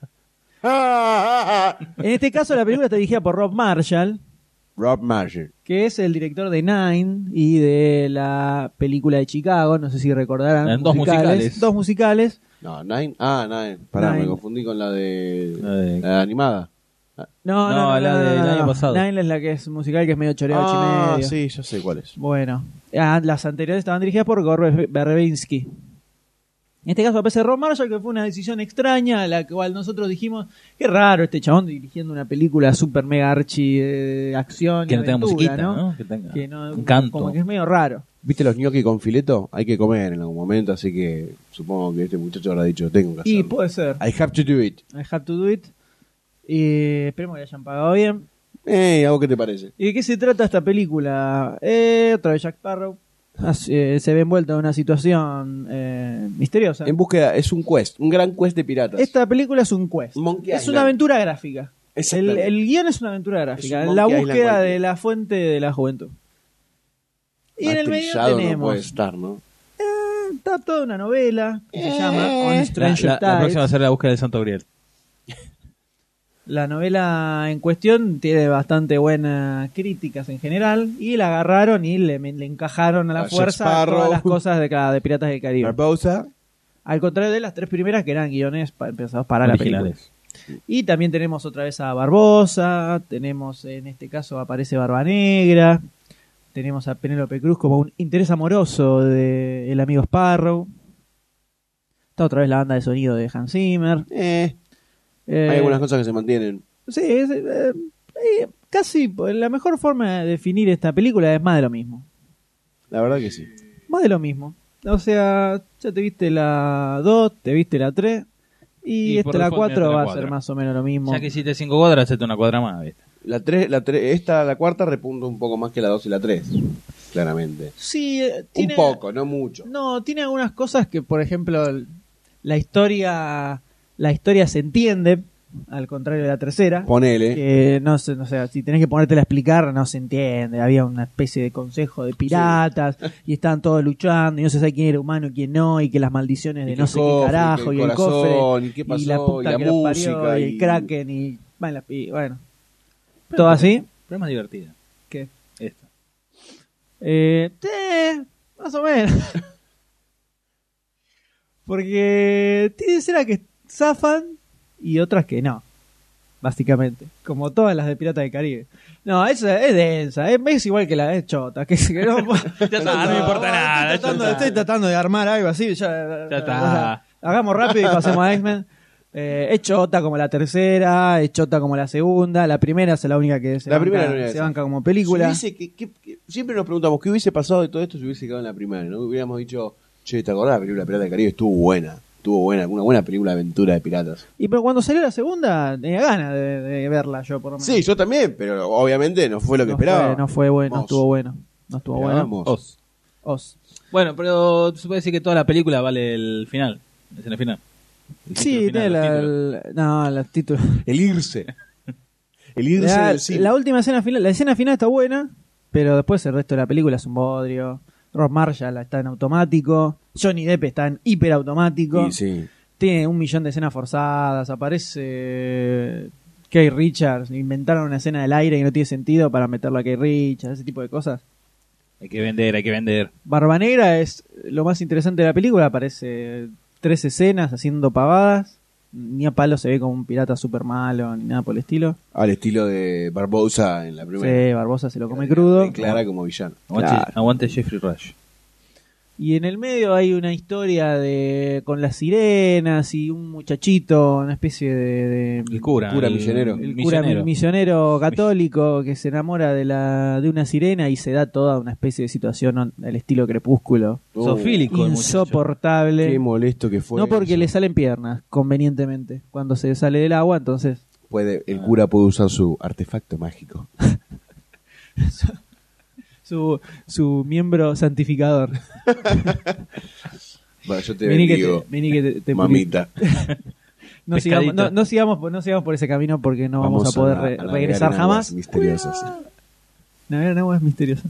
En este caso la película está dirigida por Rob Marshall, Rob Marshall. que es el director de Nine y de la película de Chicago, no sé si recordarán. En dos musicales. Dos musicales. No, Nine. Ah, Nine. Pará, Nine. me confundí con la de animada. No, la del año pasado. Nine es la que es musical, que es medio choreo Ah, medio. sí, ya sé cuál es. Bueno, las anteriores estaban dirigidas por Gore Verbinski. En este caso aparece Rob Marshall, que fue una decisión extraña, a la cual nosotros dijimos, qué raro este chabón dirigiendo una película super mega archi de acción Que y no tenga aventura, musiquita, ¿no? Que tenga un canto. Como que es medio raro. ¿Viste los gnocchi con fileto? Hay que comer en algún momento, así que supongo que este muchacho habrá dicho, tengo que hacerlo. Y puede ser. I have to do it. I have to do it. Y esperemos que le hayan pagado bien. ¿A vos qué te parece? ¿Y de qué se trata esta película? Otra vez Jack Sparrow. Se ve envuelto en una situación misteriosa. En búsqueda, es un quest, un gran quest de piratas. Esta película es un quest. Monkey Es Island. una aventura gráfica. Exactamente. El guión es una aventura gráfica. Es un La Monkey Island búsqueda cualquiera. de la fuente de la juventud. Y Más en el medio trillado tenemos. no puede estar, ¿no? Está toda una novela que se llama On La Stranger próxima va a Tides. ser la búsqueda del Santo Grial. La novela en cuestión tiene bastante buenas críticas en general. Y la agarraron y le encajaron a la A Jack fuerza Sparrow. todas las cosas de Piratas del Caribe. Barbosa. Al contrario de las tres primeras que eran guiones pensados para la película. Originales. Y también tenemos otra vez a Barbosa, tenemos en este caso aparece Barba Negra, tenemos a Penélope Cruz como un interés amoroso de el amigo Sparrow. Está otra vez la banda de sonido de Hans Zimmer. Hay algunas cosas que se mantienen. Sí, casi la mejor forma de definir esta película es más de lo mismo. La verdad que sí. Más de lo mismo. O sea, ya te viste la 2, te viste la 3 y por la default 4 mirate la va a 4. ser más o menos lo mismo. Ya que hiciste 5 cuadras, hacete una cuadra más, ¿viste? La cuarta repunta un poco más que la 2 y la 3. Claramente. Sí, tiene, un poco, no mucho. No, tiene algunas cosas que, por ejemplo, la historia se entiende, al contrario de la tercera. Ponele. Que no sé, si tenés que ponértela a explicar, no se entiende. Había una especie de consejo de piratas y estaban todos luchando y no se sabe quién era humano y quién no, y que las maldiciones de Y no que sé cofre, qué carajo, que y el el corazón, cofre, y qué pasó, y la puta y la que los música, parió, y y el Kraken, y bueno, todo así. Pero es más divertida. ¿Qué? Esta. Más o menos. Porque tiene escenas que zafan y otras que no. Básicamente. Como todas las de Piratas del Caribe. No, esa es densa. Es igual que la de Chota. Que no, no me importa nada. Estoy tratando de armar algo así. Ya está. Hagamos rápido y pasemos a X-Men. Es chota como la tercera, es chota como la segunda. La primera es la única que se banca como película. Siempre nos preguntamos qué hubiese pasado de todo esto si hubiese quedado en la primera. ¿No? Hubiéramos dicho, che, ¿te acordás? La película Pirata del Caribe estuvo buena, una buena película de aventura de piratas. Y pero cuando salió la segunda, tenía ganas de verla yo, por lo menos. Sí, yo también, pero obviamente no fue lo que esperaba. No fue bueno, no estuvo bueno. No estuvo bueno. Os. Bueno, pero se puede decir que toda la película vale el final. La escena final. Sí, tiene los títulos. El irse. El irse del cine. La última escena final, la escena final está buena, pero después el resto de la película es un bodrio. Rob Marshall está en automático, Johnny Depp está en hiperautomático. Sí. Tiene 1.000.000 de escenas forzadas, aparece Kay Richards, inventaron una escena del aire que no tiene sentido para meterla a Kay Richards, ese tipo de cosas. Hay que vender. Barba Negra es lo más interesante de la película, aparece 3 escenas haciendo pavadas, ni a palo se ve como un pirata super malo, ni nada por el estilo. Al estilo de Barbosa en la primera. Sí, Barbosa se lo come crudo. Clara como villano. Aguante Jeffrey Rush. Y en el medio hay una historia con las sirenas y un muchachito, una especie de el cura misionero. El cura misionero católico que se enamora de una sirena y se da toda una especie de situación al estilo Crepúsculo. Sofílico. Insoportable. Qué molesto que fue. No porque eso. le salen piernas, convenientemente. Cuando se sale del agua, entonces... El cura puede usar su artefacto mágico. su miembro santificador. Bueno, yo te vení bendigo, que te mamita. No sigamos por ese camino porque no vamos a poder regresar jamás. Misteriosas. Navegar en aguas misteriosas.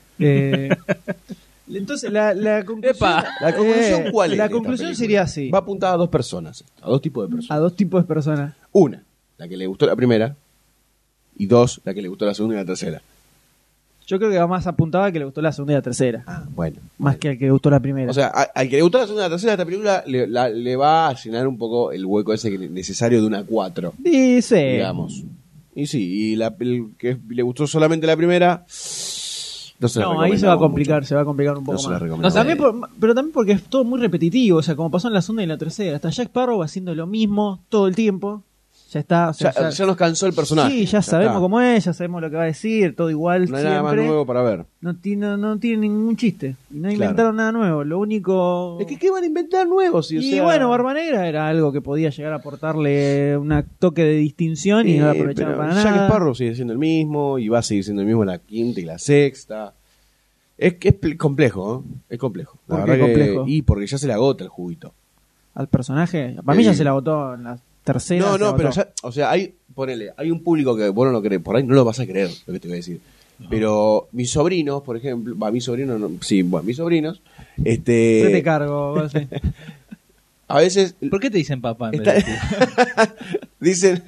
Entonces la conclusión ¿cuál es? La conclusión sería así. Va apuntada a 2 personas, a 2 tipos de personas. A 2 tipos de personas. Una, la que le gustó la primera, y 2, la que le gustó la segunda y la tercera. Yo creo que va más apuntado a que le gustó la segunda y la tercera. Bueno. Más que al que le gustó la primera. O sea, al que le gustó la segunda y la tercera, esta película le va a llenar un poco el hueco ese necesario de una 4. Dice. Digamos. Y sí, el que le gustó solamente la primera... No, ahí se va a complicar, un poco más. Pero también porque es todo muy repetitivo, o sea, como pasó en la segunda y en la tercera. Hasta Jack Sparrow haciendo lo mismo todo el tiempo. Ya está. O sea, ya nos cansó el personaje. Sí, ya sabemos cómo es, ya sabemos lo que va a decir, todo igual. No hay siempre. nada más nuevo para ver. No tiene ningún chiste. Y no inventaron nada nuevo. Lo único. Es que ¿qué van a inventar nuevo? Bueno, Barba Negra era algo que podía llegar a aportarle un toque de distinción y no lo aprovecharon para nada. Jack Sparrow sigue siendo el mismo y va a seguir siendo el mismo en la quinta y la sexta. Es complejo, ¿no? Es complejo. ¿Por qué complejo? Y porque ya se le agota el juguito. ¿Al personaje? Para mí ya se le agotó en la tercera. No, pero ya, o sea, hay un público que vos no lo crees, por ahí no lo vas a creer lo que te voy a decir. No. Pero mis sobrinos, por ejemplo, mis sobrinos, mis sobrinos, Yo te cargo, vos sí. A veces. ¿Por qué te dicen papá? Dicen.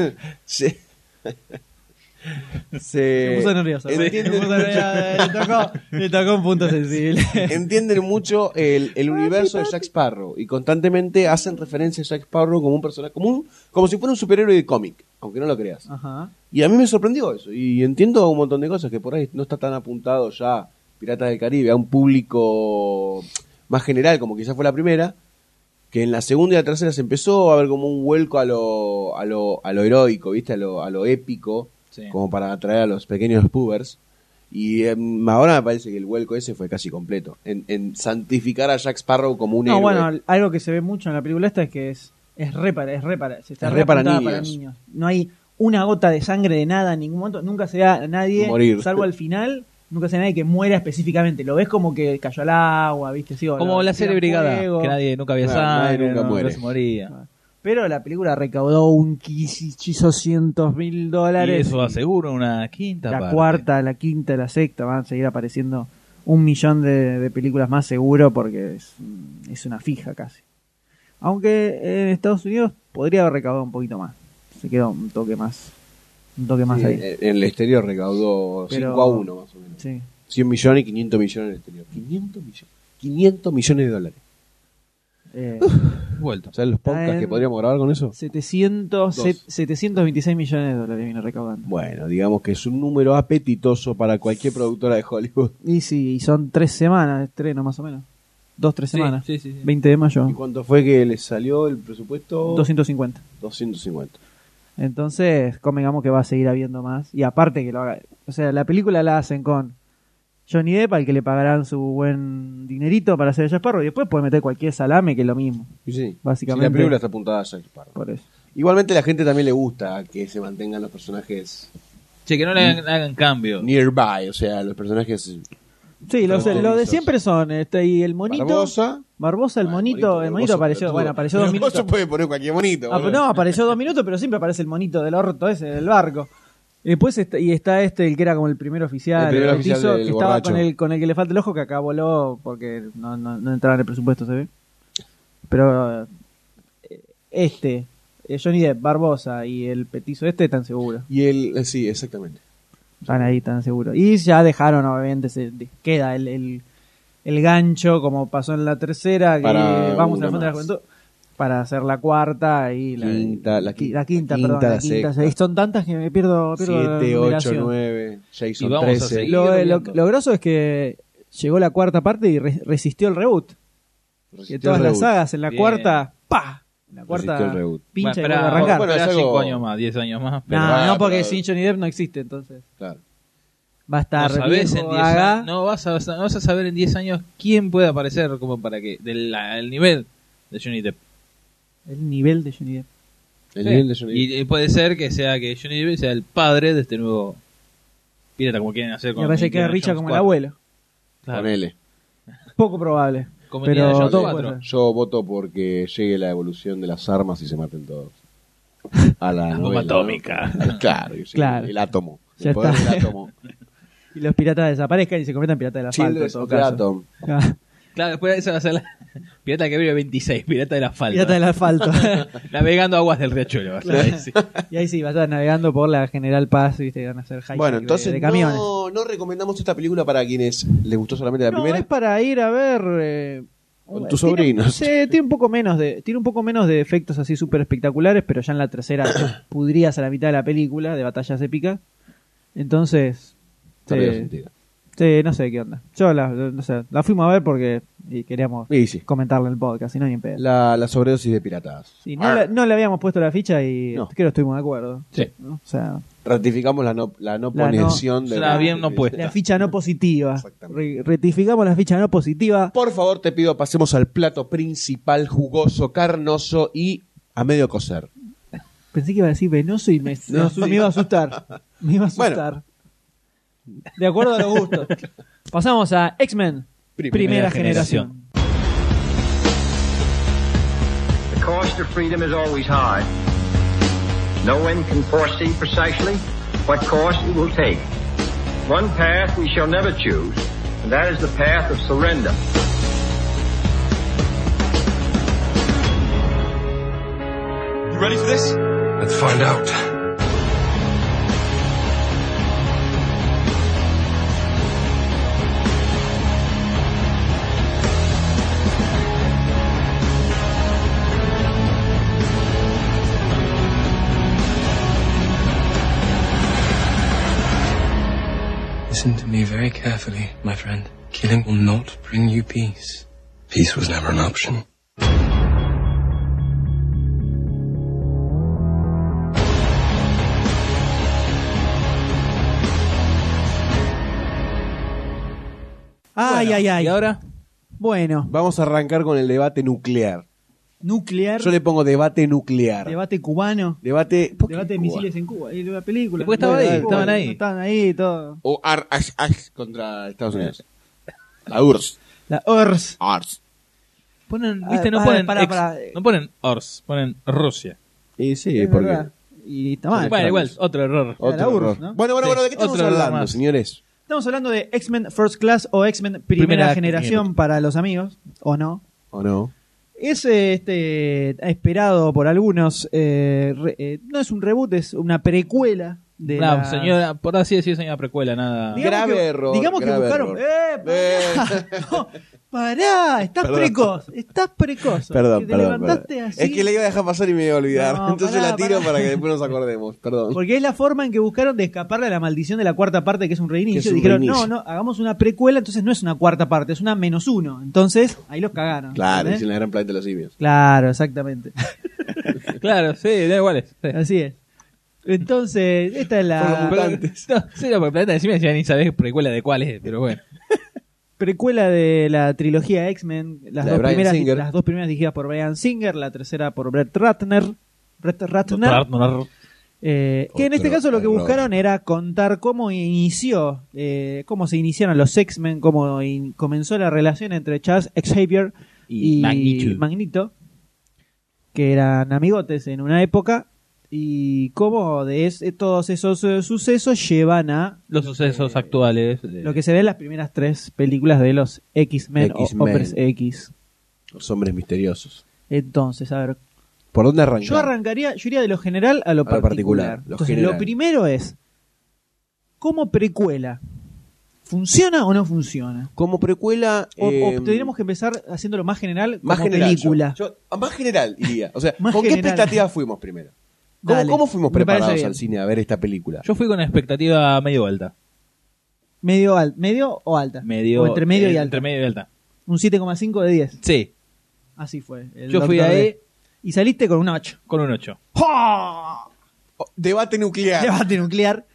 Se puso nervioso. Le tocó un punto sensible. Entienden mucho el universo de Jack Sparrow y constantemente hacen referencia a Jack Sparrow como un personaje, como si fuera un superhéroe de cómic, aunque no lo creas. Ajá. Y a mí me sorprendió eso. Y entiendo un montón de cosas que por ahí no está tan apuntado ya Piratas del Caribe a un público más general, como quizás fue la primera. Que en la segunda y la tercera se empezó a ver como un vuelco a lo heroico, ¿viste? A lo épico. Sí. Como para atraer a los pequeños pubers. Y ahora me parece que el vuelco ese fue casi completo. En santificar a Jack Sparrow como un héroe. Bueno, algo que se ve mucho en la película esta es que es re para niños. No hay una gota de sangre de nada en ningún momento. Nunca se ve a nadie, morir. Salvo al final, nunca se ve a nadie que muera específicamente. Lo ves como que cayó al agua, ¿viste? Sí, como la serie Brigada, que nadie nunca había sangre, nunca se moría. Pero la película recaudó un $800,000. Y eso asegura una quinta parte. La cuarta, la quinta, la sexta van a seguir apareciendo 1 millón de películas más seguro porque es una fija casi. Aunque en Estados Unidos podría haber recaudado un poquito más. Se quedó un toque más sí, ahí. En el exterior recaudó 5-1 más o menos. Sí. 100 millones y 500 millones en el exterior. 500 millones de dólares. Vuelto. ¿Sabes los podcasts que podríamos grabar con eso? 726 millones de dólares viene recaudando. Bueno, digamos que es un número apetitoso para cualquier productora de Hollywood. Y sí, y son 3 semanas de estreno más o menos. 2-3 semanas. Sí. 20 de mayo. ¿Y cuánto fue que les salió el presupuesto? 250. Entonces, convengamos que va a seguir habiendo más. Y aparte que lo haga. O sea, la película la hacen con Johnny Depp, al que le pagarán su buen dinerito para hacer Jack Sparrow, y después puede meter cualquier salame que es lo mismo. Sí, básicamente. La película está apuntada a Jack Sparrow. Por eso. Igualmente a la gente también le gusta que se mantengan los personajes. Sí, que no le hagan cambio. Nearby, o sea, los personajes. Sí, lo de siempre son y el monito. Barbosa, el monito apareció. Bueno, apareció 2 minutos. Barbosa puede poner cualquier monito. No, apareció 2 minutos, pero siempre aparece el monito del orto ese, del barco. Y después está el que era como el primer oficial, el oficial del que estaba con el que le falta el ojo, que acá voló porque no entraba en el presupuesto, se ve. Pero Johnny Depp, Barbosa y el petizo están seguros. Y sí, exactamente. Están ahí, tan seguros. Y ya dejaron, obviamente, queda el gancho, como pasó en la tercera, que vamos a la Fuente de la Juventud, para hacer la cuarta y la quinta. Son tantas que me pierdo 7, 8, 9, Jason 13. Lo grosso es que llegó la cuarta parte y resistió el reboot. Que todas las sagas en la cuarta, ¡pa! La cuarta pincha y vuelve a arrancar. Bueno, 5 años más, 10 años más. No, porque sin Johnny Depp no existe, entonces. Claro. Va a estar no vas a saber en 10 años quién puede aparecer como para que el nivel de Johnny Depp. El nivel de Johnny Depp. Nivel de Johnny Depp. Y puede ser que Johnny Depp sea el padre de este nuevo pirata, como quieren hacer con me parece que es Richa como el abuelo. Claro. Ponele. Poco probable. Pero yo voto porque llegue la evolución de las armas y se maten todos. A la bomba atómica. Claro. El átomo. Ya el poder está. del átomo. Y los piratas desaparezcan y se conviertan en piratas del asfalto. Children of the Atom. Claro, después esa va a ser Pirata del Caribe 26, Pirata del Asfalto. Pirata del Asfalto. Navegando aguas del riachuelo. Va a ser ahí, sí. Y ahí sí, vas a estar navegando por la General Paz, ¿viste? Van a hacer hiking Bueno, entonces de camiones. no recomendamos esta película para quienes les gustó solamente la No, primera. es para ir a ver... Con tus sobrinos. Tiene un poco menos de efectos así súper espectaculares, pero ya en la tercera te pudrías a la mitad de la película de batallas épicas. Entonces, Perdió sentido. sí, no sé qué onda. Yo la fuimos a ver porque queríamos Sí. comentarla en el podcast, si no ni en pedo. La sobredosis de piratas. Sí, no le habíamos puesto la ficha y creo que estuvimos de acuerdo. Sí. ¿no? O sea, Ratificamos la no ponición de la bien no puesta. la ficha no positiva. Rectificamos la ficha no positiva. Por favor, te pido, pasemos al plato principal, jugoso, carnoso y a medio cocer. Pensé que iba a decir venoso y me iba a asustar. Me iba a asustar. De acuerdo a los gustos. Pasamos a X-Men Primera generación. The cost of freedom is always high. No one can foresee precisely what course it will take. One path we shall never choose, and that is the path of surrender. You ready for this? Let's find out. Listen to me very carefully, my friend. Killing will not bring you peace. Peace was never an option. Ay. ¿Y ahora? Bueno, Vamos a arrancar con el debate nuclear. nuclear, Yo le pongo debate nuclear. debate cubano, Debate debate de misiles en Cuba. Y la película. Porque estaba ahí, Bueno, estaban ahí. Estaban ahí todo. O contra Estados Unidos. La URSS. La URSS. Ponen, Ah, viste, no ah, ponen pará. no ponen ORS, ponen Rusia. Y sí, Es porque... verdad. Y está mal. Bueno, igual, otro error. Otro La URSS, error. ¿no? Bueno, Sí, ¿de qué estamos otro error hablando, más. señores? Estamos hablando de X-Men First Class o X-Men Primera Generación para los amigos, ¿o no? ¿O no? Es esperado por algunos. No es un reboot, es una precuela de No, la... señora, por así decir, señora precuela, nada. Digamos que buscaron. Pará, estás precoz. Perdón, Te levantaste así. Es que le iba a dejar pasar y me iba a olvidar. No, Entonces pará, la tiro pará. para que después nos acordemos. Perdón. Porque es la forma en que buscaron de escaparle a la maldición de la cuarta parte, que es un reinicio. Que es un Dijeron, reinicio. no, hagamos una precuela, entonces no es una cuarta parte, es una -1. Entonces, ahí los cagaron. Claro, ¿entendés? dicen la gran planeta de los simios. Claro, exactamente. Claro, sí, da igual. Sí. Así es. Entonces, esta es la Sí, no, por el planeta de Simios ya ni sabés precuela de cuál es, pero bueno. precuela de la trilogía X-Men. Las La de Bryan Singer. dos primeras dirigidas por Bryan Singer, la tercera por Brett Ratner. Que en este caso lo que buscaron era contar cómo cómo se iniciaron los X-Men, cómo comenzó la relación entre Charles Xavier y Magneto, que eran amigotes en una época, y cómo todos esos sucesos llevan a Los sucesos actuales. lo que se ve en las primeras 3 películas de los X-Men o X-Men. Hombres X. Los hombres misteriosos. Entonces, a ver, ¿Por dónde arrancar? yo iría de lo general a lo particular. lo Entonces, general. lo primero es, ¿cómo precuela? ¿Funciona o no funciona? Como precuela... O tendríamos que empezar haciéndolo más general como más general, película. más general iría. O sea, Más ¿con qué general. expectativas fuimos primero? Dale, ¿Cómo fuimos me parece preparados bien. al cine a ver esta película? Yo fui con expectativa medio alta. ¿Medio o alta? O entre medio y alta. Entre medio y alta. Un 7,5 de 10. Sí. Así fue. El Yo fui Dr. ahí D. Y saliste con un 8. con un 8. Debate nuclear. Debate nuclear.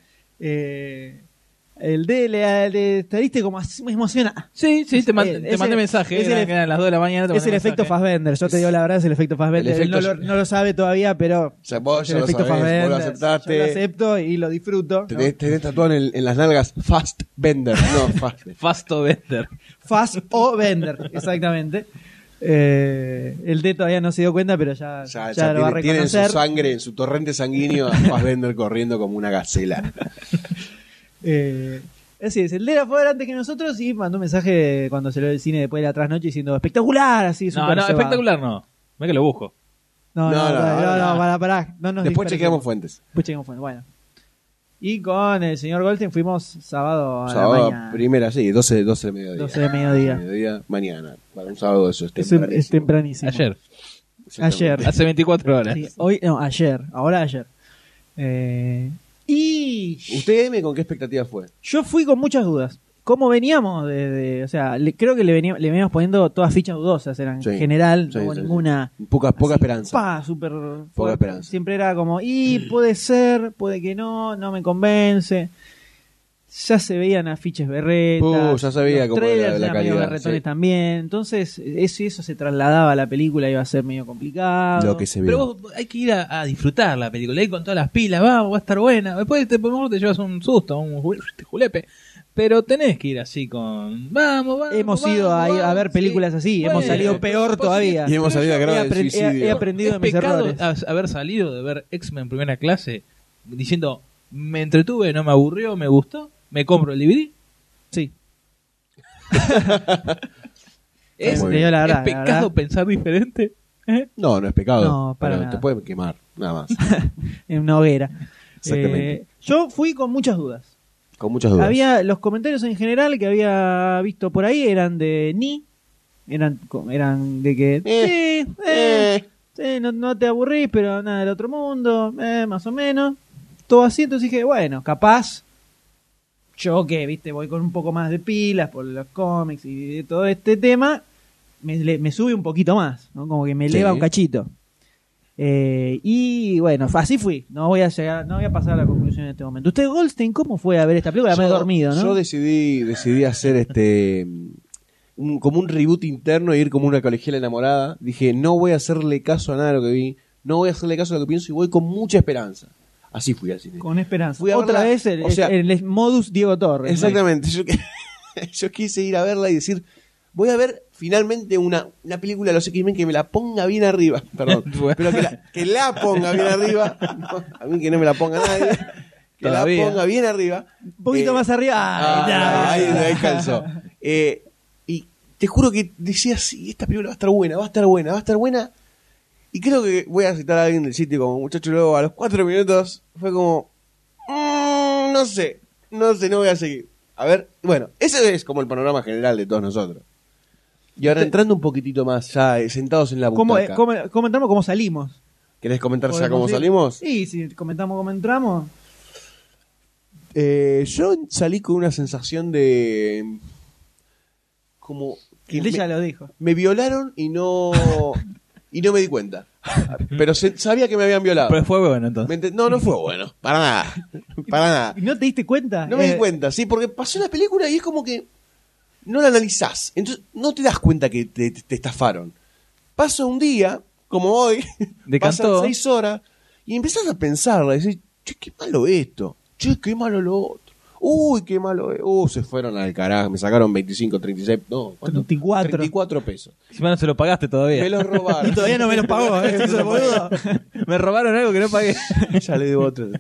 El D le saliste como emocionado. Sí, te mandé mensaje. Eran las 2 de la mañana. Es el efecto Fassbender. Yo te digo la verdad, es el efecto Fassbender. El efecto- Él no lo sabe todavía, pero O sea, vos es ya el lo efecto sabés, vos lo Fassbender. aceptaste. Yo lo acepto y lo disfruto. ¿no? Tenés tatuado en las nalgas Fast Bender. No, Fast. Fasto Bender. Fast o Bender, exactamente. El D todavía no se dio cuenta, pero ya lo va a Tiene en su reconocer. sangre, en su torrente sanguíneo, a Fast Bender corriendo como una gacela. Así es, el Dera fue antes que nosotros y mandó un mensaje cuando salió del cine después de la trasnoche diciendo espectacular, así. No, súper cebado. espectacular no. Ve que lo busco. No, pará. No nos Después dispersemos. chequeamos fuentes. Después chequeamos fuentes, bueno. Y con el señor Goldstein fuimos sábado a la Sábado, mañana. primera, sí, 12 de mediodía. 12 de mediodía. Mañana. Para un sábado eso es Eso es tempranísimo. Ayer. Ayer. Hace 24 horas. Sí, ayer. Ahora ayer. Y ¿Usted, M, con qué expectativa fue? yo fui con muchas dudas. ¿Cómo veníamos? O sea, creo que le veníamos poniendo todas fichas dudosas. En Sí. general, Sí, no hubo sí, ninguna. Poca esperanza. Súper Poca fuerte. esperanza. Siempre era como, puede ser, puede que no me convence. Ya se veían afiches berretas. Ya se veía los como trailers la eran medio calidad, berretones sí. también. Entonces, eso se trasladaba a la película, iba a ser medio complicado. Lo que se Pero vio. vos hay que ir a disfrutar la película, ir con todas las pilas, va a estar buena. Después te llevas un susto, un julepe. Pero tenés que ir así con... Vamos. Hemos ido a ver películas así, hemos salido peor todavía. Y hemos salido a grado de He suicidio. aprendido de ¿Es mis pecado errores. haber salido de ver X-Men primera clase diciendo, me entretuve, no me aburrió, me gustó, me compro el DVD? Sí. ¿Es, Muy bien. La verdad, ¿es pecado pensar diferente? No es pecado. No, para pero nada. te pueden quemar, nada más. En una hoguera. Exactamente. Yo fui con muchas dudas. Con muchas dudas. Los comentarios en general que había visto por ahí eran de eran de que sí, no te aburrís, pero nada del otro mundo, más o menos. Todo así, entonces dije, bueno, capaz yo que, viste, voy con un poco más de pilas por los cómics y de todo este tema, me sube un poquito más, ¿no? Como que me eleva Sí. un cachito. Y bueno, así fui. No voy a pasar a la conclusión en este momento. Usted, Goldstein, ¿cómo fue a ver esta película? Me he dormido, ¿no? Yo decidí hacer como un reboot interno e ir como una colegiala enamorada. Dije, no voy a hacerle caso a nada de lo que vi, no voy a hacerle caso a lo que pienso y voy con mucha esperanza. Así fui al cine. Con esperanza. Fui a Otra verla, vez o sea, el modus Diego Torres. Exactamente. Yo quise ir a verla y decir, voy a ver finalmente una película de los X-Men que me la ponga bien arriba. Perdón. Pero que la ponga bien arriba. No, a mí que no me la ponga nadie. Que Todavía. la ponga bien arriba. Un poquito más arriba. Ahí calzó. Y te juro que decía, sí, esta película va a estar buena. Y creo que voy a citar a alguien del sitio como muchacho, luego a los 4 minutos fue como, no sé, no voy a seguir. A ver, bueno, ese es como el panorama general de todos nosotros. Y ahora entrando un poquitito más, ya sentados en la butaca. Comentamos cómo salimos. ¿Querés comentar ya ¿Podemos cómo ir? salimos? Sí, comentamos cómo entramos. Yo salí con una sensación de... como... que Él ya lo dijo. me violaron y no me di cuenta. Pero sabía que me habían violado. Pero fue bueno entonces. No fue bueno. Para nada. ¿Y no te diste cuenta? No me di cuenta, sí, porque pasó la película y es como que no la analizás. Entonces no te das cuenta que te estafaron. Pasa un día, como hoy, pasan Decantó. 6 horas y empezás a pensarla y decís, che, qué malo esto. Che, qué malo lo otro. Uy, qué malo es. Se fueron al carajo. Me sacaron 25, 36, no, ¿cuánto? 34 pesos. Si no se lo pagaste todavía. Me los robaron. Y todavía no me los pagó, ¿eh? Eso es boludo. Me robaron algo que no pagué. Ya le debo otro.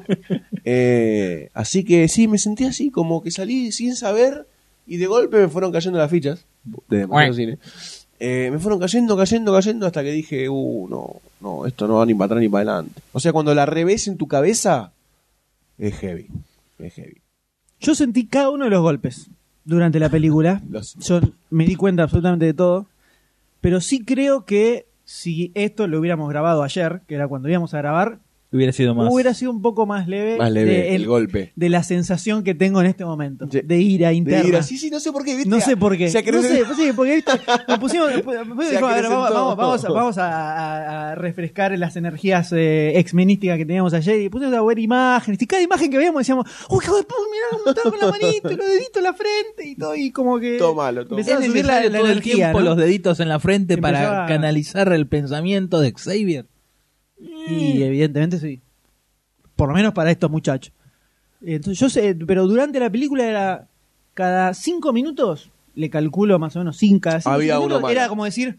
Así que sí, me sentí así, como que salí sin saber y de golpe me fueron cayendo las fichas de demasiado cine. Me fueron cayendo hasta que dije, no, esto no va ni para atrás ni para adelante. O sea, cuando la revés en tu cabeza, es heavy. Yo sentí cada uno de los golpes durante la película. Yo me di cuenta absolutamente de todo. Pero sí creo que si esto lo hubiéramos grabado ayer, que era cuando íbamos a grabar, Hubiera sido un poco más leve. Más leve el golpe. De la sensación que tengo en este momento. De ira interna. Sí, no sé por qué, ¿viste? No sé por qué. O sea, que no sé, sí, porque ¿viste? Nos pusimos. Vamos a refrescar las energías exmenísticas que teníamos ayer y pusimos a ver imágenes. Y cada imagen que veíamos decíamos, uy, hijo de puta, mirá cómo estaba con la manito, los deditos en la frente y todo. Y como que. Todo malo. Empezaba a subir la todo el energía. tiempo ¿no? los deditos en la frente para Empezaba- canalizar el pensamiento de Xavier. Y evidentemente sí. Por lo menos para estos muchachos. Entonces yo sé, pero durante la película era cada 5 minutos, le calculo más o menos 5 cada 5 Había minutos, uno malo. era como decir,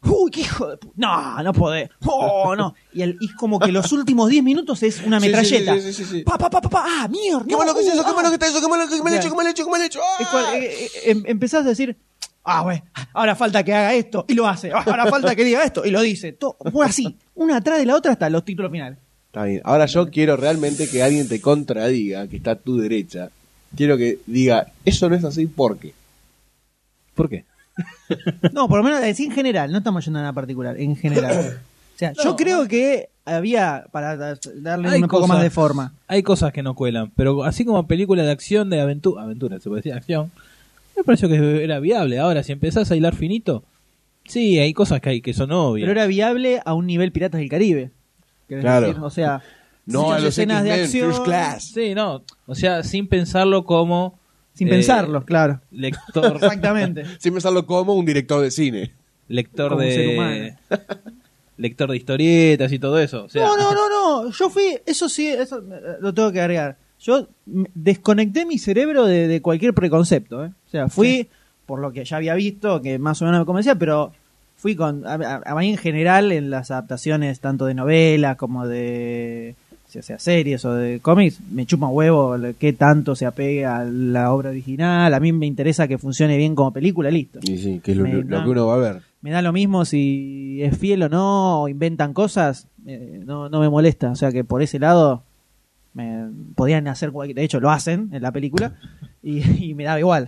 uy, qué hijo de puta, no podés, no. Y es como que los últimos 10 minutos es una metralleta. Sí. Mierda. Qué malo que es eso, qué malo que está eso, qué malo que me han hecho. Empezás a decir, bueno, ahora falta que haga esto, y lo hace. Ahora falta que diga esto, y lo dice. Todo, fue así, una atrás de la otra hasta los títulos finales. Está bien. Ahora yo quiero realmente que alguien te contradiga, que está a tu derecha. Quiero que diga, eso no es así, ¿por qué? ¿Por qué? No, por lo menos en general, no estamos yendo a nada particular, en general. O sea, yo creo que había, para darle un poco más de forma. Hay cosas que no cuelan, pero así como película de acción, de aventura, se puede decir acción, me pareció que era viable. Ahora, si empezás a hilar finito, sí, hay cosas que son obvias. Pero era viable a un nivel Piratas del Caribe. Claro. Decir, o sea, no a los escenas de acción. First Class. Sí, no, o sea, sin pensarlo como... Sin pensarlo, claro. Lector. Exactamente. Sin pensarlo como un director de cine. Lector como un ser de... humano. Lector de historietas y todo eso. O sea, No. Yo fui... Eso sí, eso lo tengo que agregar. Yo desconecté mi cerebro de cualquier preconcepto. O sea, fui por lo que ya había visto, que más o menos me convencía, pero fui con... A mí en general, en las adaptaciones tanto de novelas como de... o sea series o de cómics, me chupa un huevo qué tanto se apegue a la obra original. A mí me interesa que funcione bien como película, listo. Y sí, que es lo que uno va a ver. Me da lo mismo si es fiel o no, o inventan cosas, no me molesta. O sea que por ese lado podían hacer cualquier... De hecho, lo hacen en la película y me daba igual.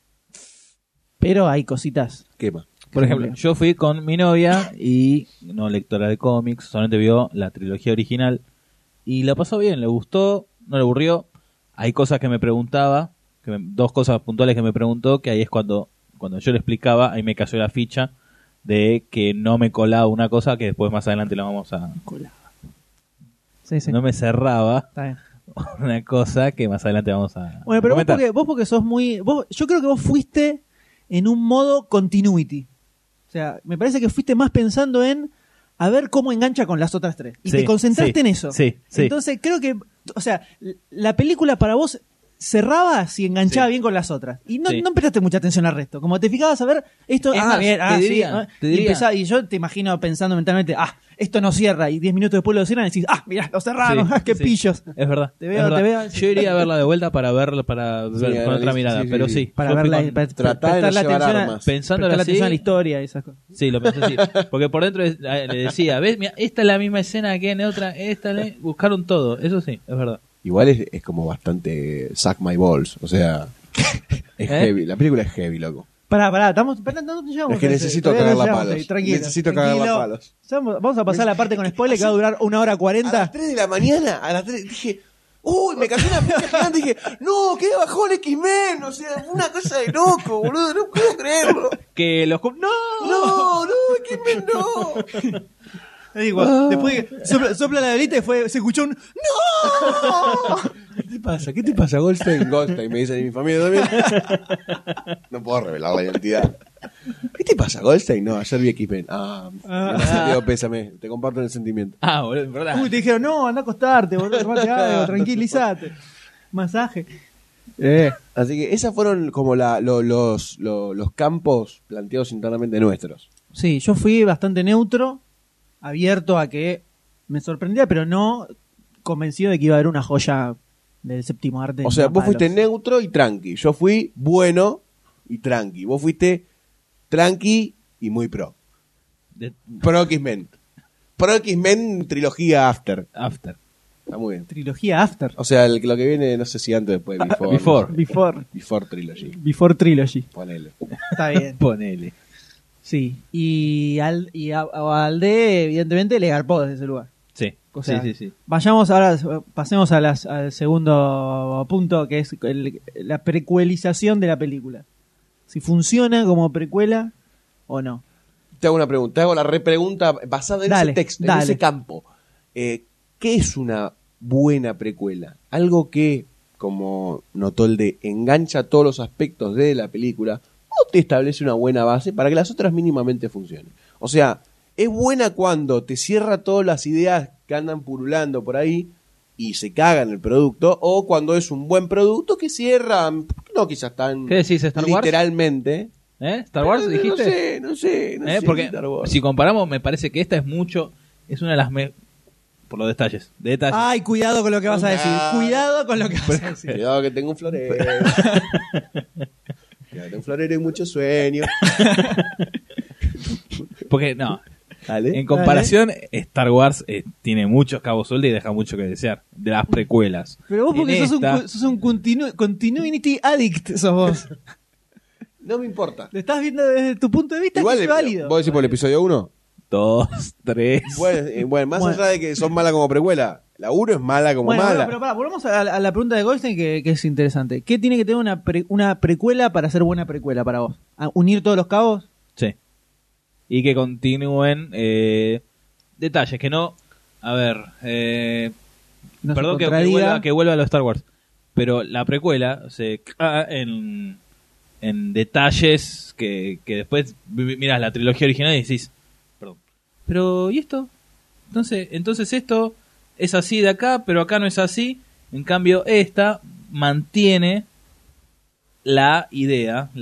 Pero hay cositas. Quema. Por ejemplo, yo fui con mi novia y no lectora de cómics, solamente vio la trilogía original. Y la pasó bien, le gustó, no le aburrió. Hay cosas que me preguntaba, dos cosas puntuales que me preguntó, que ahí es cuando yo le explicaba, ahí me cayó la ficha de que no me colaba una cosa que después más adelante la vamos a... Colaba. Sí. No me cerraba Está bien. una cosa que más adelante vamos a... Bueno, pero comentar. vos porque sos muy... yo creo que vos fuiste en un modo continuity. O sea, me parece que fuiste más pensando en a ver cómo engancha con las otras tres. Y te concentraste en eso. Sí. Entonces creo que, o sea, la película para vos cerraba si enganchaba bien con las otras. Y no prestaste mucha atención al resto. Como te fijabas a ver esto... Te diría. Y yo te imagino pensando mentalmente, esto no cierra. Y 10 minutos después lo cierran y decís, mirá, lo cerraron. Qué pillos. Es verdad. Te veo. Yo iría a verla de vuelta para ver con otra mirada. Pero sí. Para verla, para tratar de llevar armas. Pensándola así. Atención a la historia y esas cosas. Sí, lo pensé así. Porque por dentro le decía, ¿ves? Mira, esta es la misma escena que en otra. Buscaron todo. Eso sí, es verdad. Igual es como bastante suck my balls. O sea, es heavy. La película es heavy, loco. Pará, no llegamos. Es que necesito cagarla a palos. Tranquilo. Cagarla a palos. Vamos a pasar a la parte con spoiler que va a durar 1:40. A las 3 de la mañana, dije, uy, me cayó una pinche gigante y dije, no, qué bajón X-Men. O sea, una cosa de loco, boludo, no puedo creerlo. Que los... No, X-Men no. Después sopla la velita y se escuchó un ¡no! ¿Qué te pasa, Goldstein? Goldstein, me dicen en mi familia también. No puedo revelar la identidad. ¿Qué te pasa, Goldstein? No, ayer vi X-Men. Santiago, pésame, te comparto el sentimiento. Boludo, en verdad. Te dijeron, no, anda a acostarte, boludo, tomate algo, tranquilízate. Masaje. Así que esas fueron como los campos planteados internamente nuestros. Sí, yo fui bastante neutro, abierto a que me sorprendía, pero no convencido de que iba a haber una joya del séptimo arte. O sea, vos fuiste neutro y tranqui. Yo fui bueno y tranqui. Vos fuiste tranqui y muy pro. Pro X-Men. Pro X-Men trilogía After. Está muy bien. Trilogía After. O sea, lo que viene, no sé si antes o después. Before Trilogy. Before Trilogy. Ponele. Está bien. Ponele. Sí. Y a Alde, evidentemente, le garpó desde ese lugar. Sí. O sea, sí. Pasemos al segundo punto, que es la precuelización de la película. Si funciona como precuela o no. Te hago una pregunta, te hago la repregunta basada en ese texto, en ese campo. ¿Qué es una buena precuela? Algo que, como notó el de, engancha todos los aspectos de la película o te establece una buena base para que las otras mínimamente funcionen. O sea, es buena cuando te cierra todas las ideas que andan purulando por ahí y se cagan el producto, o cuando es un buen producto que cierra, no quizás tan ¿Qué decís, Star Wars? literalmente. ¿Star Wars dijiste? No sé. Porque Star Wars. si comparamos, me parece que esta es una de las por los detalles. Ay, cuidado con lo que vas a decir. Cuidado con lo que vas a decir. Cuidado que tengo un florero. Tengo un florero y mucho sueño. Porque en comparación, Star Wars tiene muchos cabos sueltos y deja mucho que desear de las precuelas. Pero vos porque sos un continuity addict, sos vos. No me importa. Lo estás viendo desde tu punto de vista. Igual que es válido. ¿Vos decís por el episodio 1? 2, 3. Bueno, más allá de que son malas como precuela, la 1 es mala como mala. Bueno, pero volvamos a la pregunta de Goldstein que es interesante. ¿Qué tiene que tener una precuela para ser buena precuela para vos? ¿Unir todos los cabos? Sí. Y que continúen detalles, que no... A ver, no perdón que vuelva a los Star Wars, pero la precuela se cae en detalles que después miras la trilogía original y decís, perdón, pero ¿y esto? Entonces esto es así de acá, pero acá no es así. En cambio esta mantiene la idea,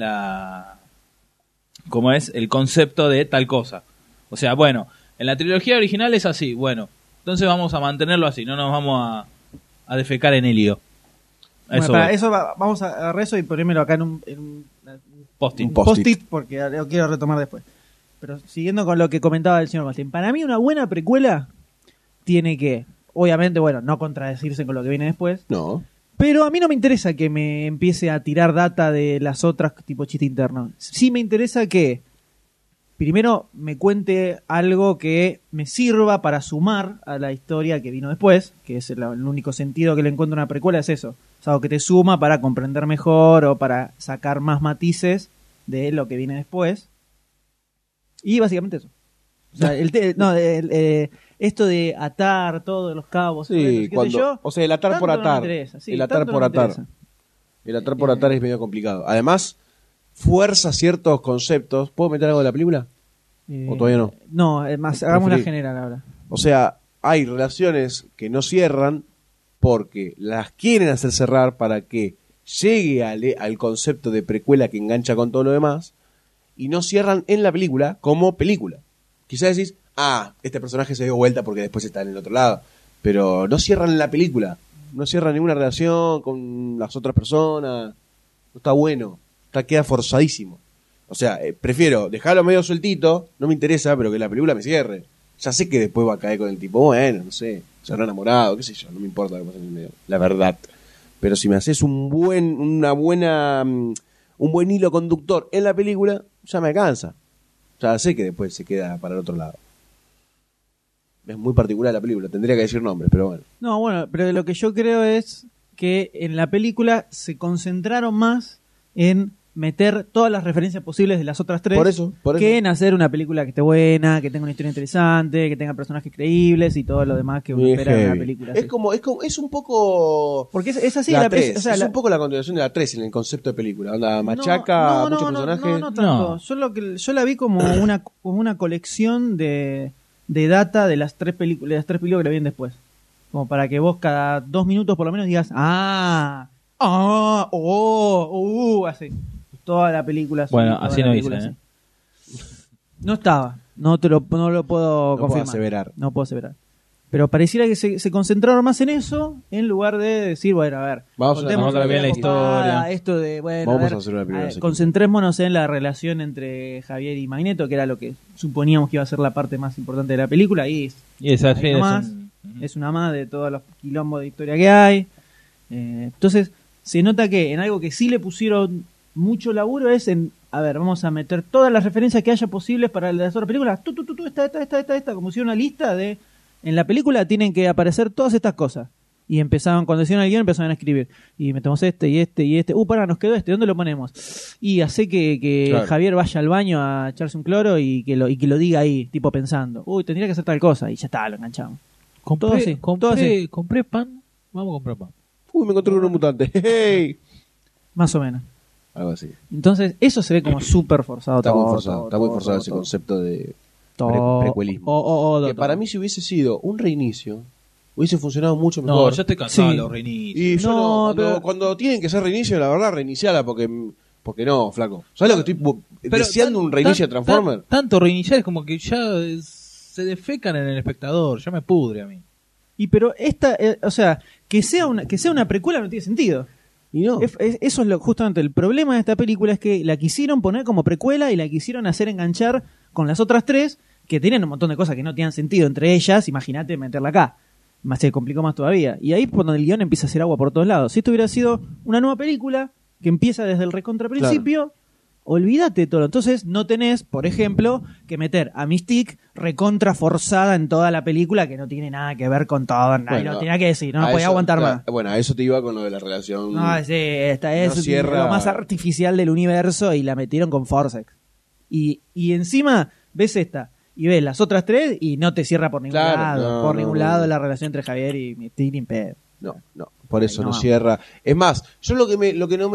como es el concepto de tal cosa. O sea, bueno, en la trilogía original es así, bueno, entonces vamos a mantenerlo así, no nos vamos a defecar en el lío. Vamos a agarrar eso y ponérmelo acá en un post-it. Post-it, porque lo quiero retomar después. Pero siguiendo con lo que comentaba el señor Goldstein, para mí una buena precuela tiene que, obviamente, no contradecirse con lo que viene después. No. Pero a mí no me interesa que me empiece a tirar data de las otras tipo chiste interno. Sí me interesa que primero me cuente algo que me sirva para sumar a la historia que vino después, que es el único sentido que le encuentro a una precuela, es eso. Es algo que te suma para comprender mejor o para sacar más matices de lo que viene después. Y básicamente eso. O sea, esto de atar todos los cabos. Sí, el atar por atar. El atar por atar. El atar por atar es medio complicado. Además, fuerza ciertos conceptos. ¿Puedo meter algo de la película? ¿O todavía no? No, hagamos la general ahora. O sea, hay relaciones que no cierran porque las quieren hacer cerrar para que llegue al concepto de precuela que engancha con todo lo demás y no cierran en la película como película. Quizás decís, este personaje se dio vuelta porque después está en el otro lado, pero no cierran en la película, no cierran ninguna relación con las otras personas, no está bueno, queda forzadísimo. O sea, prefiero dejarlo medio sueltito, no me interesa, pero que la película me cierre. Ya sé que después va a caer con el tipo, no sé, se habrá enamorado, qué sé yo, no me importa lo que pasa en el medio, la verdad. Pero si me haces un buen hilo conductor en la película, ya me alcanza. Ya sé que después se queda para el otro lado. Es muy particular la película, tendría que decir nombres, pero bueno. No, pero lo que yo creo es que en la película se concentraron más en meter todas las referencias posibles de las otras tres, por eso. Que en hacer una película que esté buena, que tenga una historia interesante, que tenga personajes creíbles y todo lo demás que uno espera de una película. Es un poco... Porque es así. Es un poco la continuación de la 3 en el concepto de película. Onda, machaca muchos personajes. No tanto. Yo la vi como una colección de data de las tres películas que le vienen después. Como para que vos cada 2 minutos por lo menos digas, así. Toda la película. Bueno, así no dice. No estaba. No lo puedo confirmar. No puedo aseverar. Pero pareciera que se concentraron más en eso en lugar de decir, bueno, a ver, vamos a ver la historia. Esto de, bueno, vamos a hacer una película. Concentrémonos en la relación entre Javier y Magneto, que era lo que suponíamos que iba a ser la parte más importante de la película. Y esa es una más de todos los quilombos de historia que hay. Entonces, se nota que en algo que sí le pusieron mucho laburo es en, vamos a meter todas las referencias que haya posibles para las otras películas. Esta, como si una lista de... En la película tienen que aparecer todas estas cosas. Y cuando hicieron el guión, empezaban a escribir. Y metemos este. Nos quedó este, ¿dónde lo ponemos? Y hace que claro, Javier vaya al baño a echarse un cloro y que lo diga ahí, tipo pensando. Tendría que hacer tal cosa. Y ya está, lo enganchamos. Compré pan. Vamos a comprar pan. Me encontré con un mutante. Hey. Más o menos. Algo así. Entonces, eso se ve como súper forzado. Está muy forzado ese concepto de precuelismo. Que para mí, si hubiese sido un reinicio, hubiese funcionado mucho mejor. No, ya estoy cansado de los reinicios. Y yo cuando tienen que ser reinicio, la verdad, reiniciala, porque Porque no, flaco. ¿Sabes lo que estoy deseando un reinicio de Transformers? Tanto reiniciar es como que ya se defecan en el espectador, ya me pudre a mí. Y pero esta, o sea, que sea una precuela no tiene sentido. Y no. Eso es justamente el problema de esta película, es que la quisieron poner como precuela y la quisieron hacer enganchar con las otras tres, que tenían un montón de cosas que no tenían sentido entre ellas. Imagínate meterla acá. Más se complicó más todavía. Y ahí es por donde el guión empieza a hacer agua por todos lados. Si esto hubiera sido una nueva película que empieza desde el recontra principio, olvídate de todo. Entonces no tenés, por ejemplo, que meter a Mystique recontra forzada en toda la película, que no tiene nada que ver con todo. Nadie lo tenía que decir, no podía aguantar más. Bueno, a eso te iba con lo de la relación. No, sí, esta es lo más artificial del universo y la metieron con Forcex. Y encima ves esta y ves las otras tres y no te cierra por ningún lado. Ningún lado la relación entre Javier y Mystique ni pedo. No, por eso no cierra. Es más, yo lo que no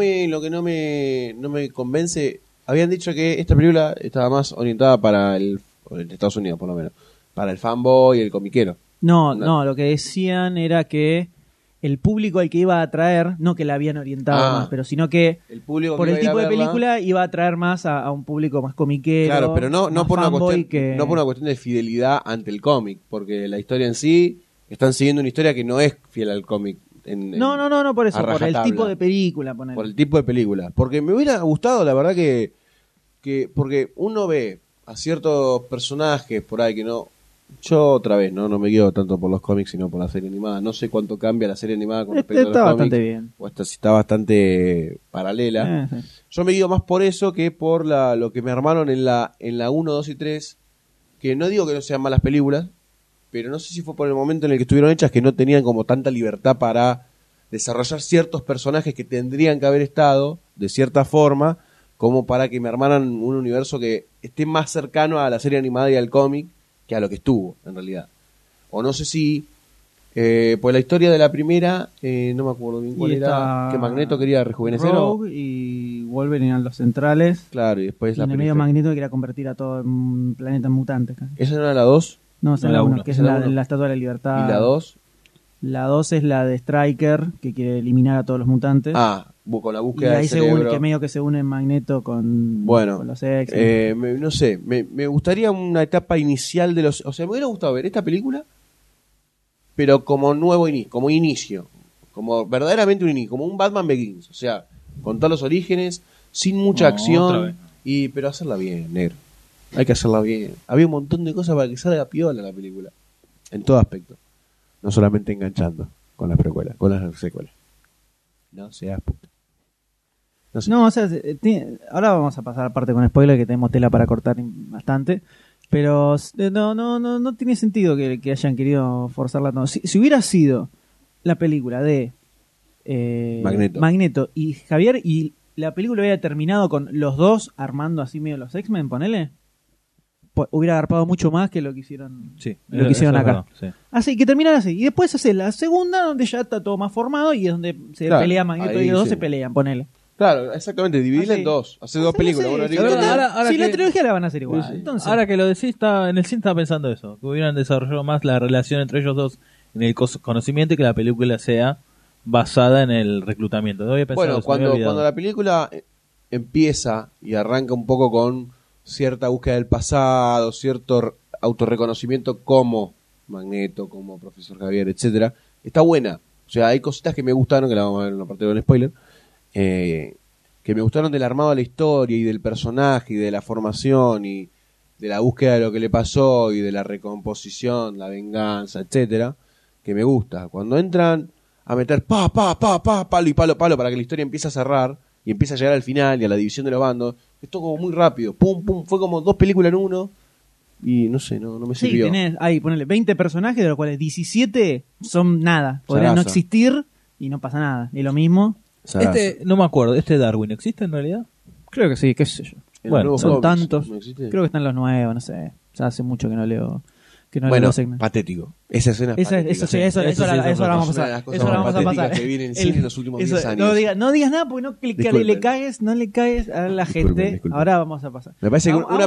me convence, habían dicho que esta película estaba más orientada para en Estados Unidos por lo menos, para el fanboy y el comiquero. No, lo que decían era que el público al que iba a atraer, no que la habían orientado más, pero sino que el público por el tipo de película iba a atraer más a un público más comiquero. Claro, pero no por una cuestión de fidelidad ante el cómic, porque la historia en sí están siguiendo una historia que no es fiel al cómic. No, por eso, por el tipo de película. Por el tipo de película. Porque me hubiera gustado, la verdad, que porque uno ve a ciertos personajes por ahí que no... Yo otra vez, no me guío tanto por los cómics, sino por la serie animada. No sé cuánto cambia la serie animada con respecto a los cómics. Está bastante bien. O está bastante paralela. Sí. Yo me guío más por eso que por lo que me armaron en la 1, 2 y 3. Que no digo que no sean malas películas, pero no sé si fue por el momento en el que estuvieron hechas, que no tenían como tanta libertad para desarrollar ciertos personajes que tendrían que haber estado de cierta forma, como para que me armaran un universo que esté más cercano a la serie animada y al cómic que a lo que estuvo, en realidad. O no sé si, pues la historia de la primera, no me acuerdo bien cuál era, que Magneto quería rejuvenecer. Rogue y Wolverine eran los centrales. Claro, y después y en el medio Magneto quería convertir a todo en planeta mutante. ¿Esa no era la 2? No, esa es la 1, que es la Estatua de la Libertad. ¿Y la 2? La 2 es la de Stryker, que quiere eliminar a todos los mutantes. Con la búsqueda y ahí del cerebro. que medio que se une Magneto con los X-Men. No sé, me gustaría una etapa inicial de los... O sea, me hubiera gustado ver esta película, pero como nuevo inicio, como inicio. Como verdaderamente un inicio, como un Batman Begins. O sea, contar los orígenes, sin mucha acción, pero hacerla bien, negro. Hay que hacerla bien. Había un montón de cosas para que salga piola la película. En todo aspecto. No solamente enganchando con las precuelas, con las secuelas. No seas puta. No sé. No, o sea, ahora vamos a pasar aparte con spoiler, que tenemos tela para cortar bastante. Pero no tiene sentido que hayan querido forzarla. No. Si hubiera sido la película de Magneto y Javier, y la película hubiera terminado con los dos armando así medio los X-Men, ponele, hubiera agarpado mucho más que lo que hicieron, lo que hicieron acá. Así que terminan así. Y después hace la segunda, donde ya está todo más formado y es donde se pelea Magneto y los dos se pelean, ponele. Claro, exactamente, dividirla en dos, hacer dos películas. Ahora la trilogía la van a hacer igual. Entonces, ahora que lo decís, en el cine estaba pensando eso, que hubieran desarrollado más la relación entre ellos dos en el conocimiento y que la película sea basada en el reclutamiento. Bueno, cuando la película empieza y arranca un poco con cierta búsqueda del pasado, cierto autorreconocimiento como Magneto, como Profesor Javier, etcétera, está buena. O sea, hay cositas que me gustaron, que la vamos a ver en la parte de un spoiler, que me gustaron del armado de la historia y del personaje y de la formación y de la búsqueda de lo que le pasó y de la recomposición, la venganza, etcétera, que me gusta. Cuando entran a meter palo y palo para que la historia empiece a cerrar y empiece a llegar al final y a la división de los bandos, esto como muy rápido, pum, fue como dos películas en uno y no sé, no me sirvió. Sí, tenés ahí, ponele 20 personajes, de los cuales 17 son nada, podrían no existir y no pasa nada, y lo mismo. No me acuerdo, Darwin existe en realidad? Creo que sí, qué sé yo. Bueno, son tantos, ¿no creo que están los nuevos, no sé, ya hace mucho que no leo. Bueno, patético. Esa escena es patética. Eso la vamos a pasar. Eso la vamos a pasar. Que viene en cine en los últimos 10 años. No digas nada porque no le cagues a la gente. Disculpen. Ahora vamos a pasar. Me parece que una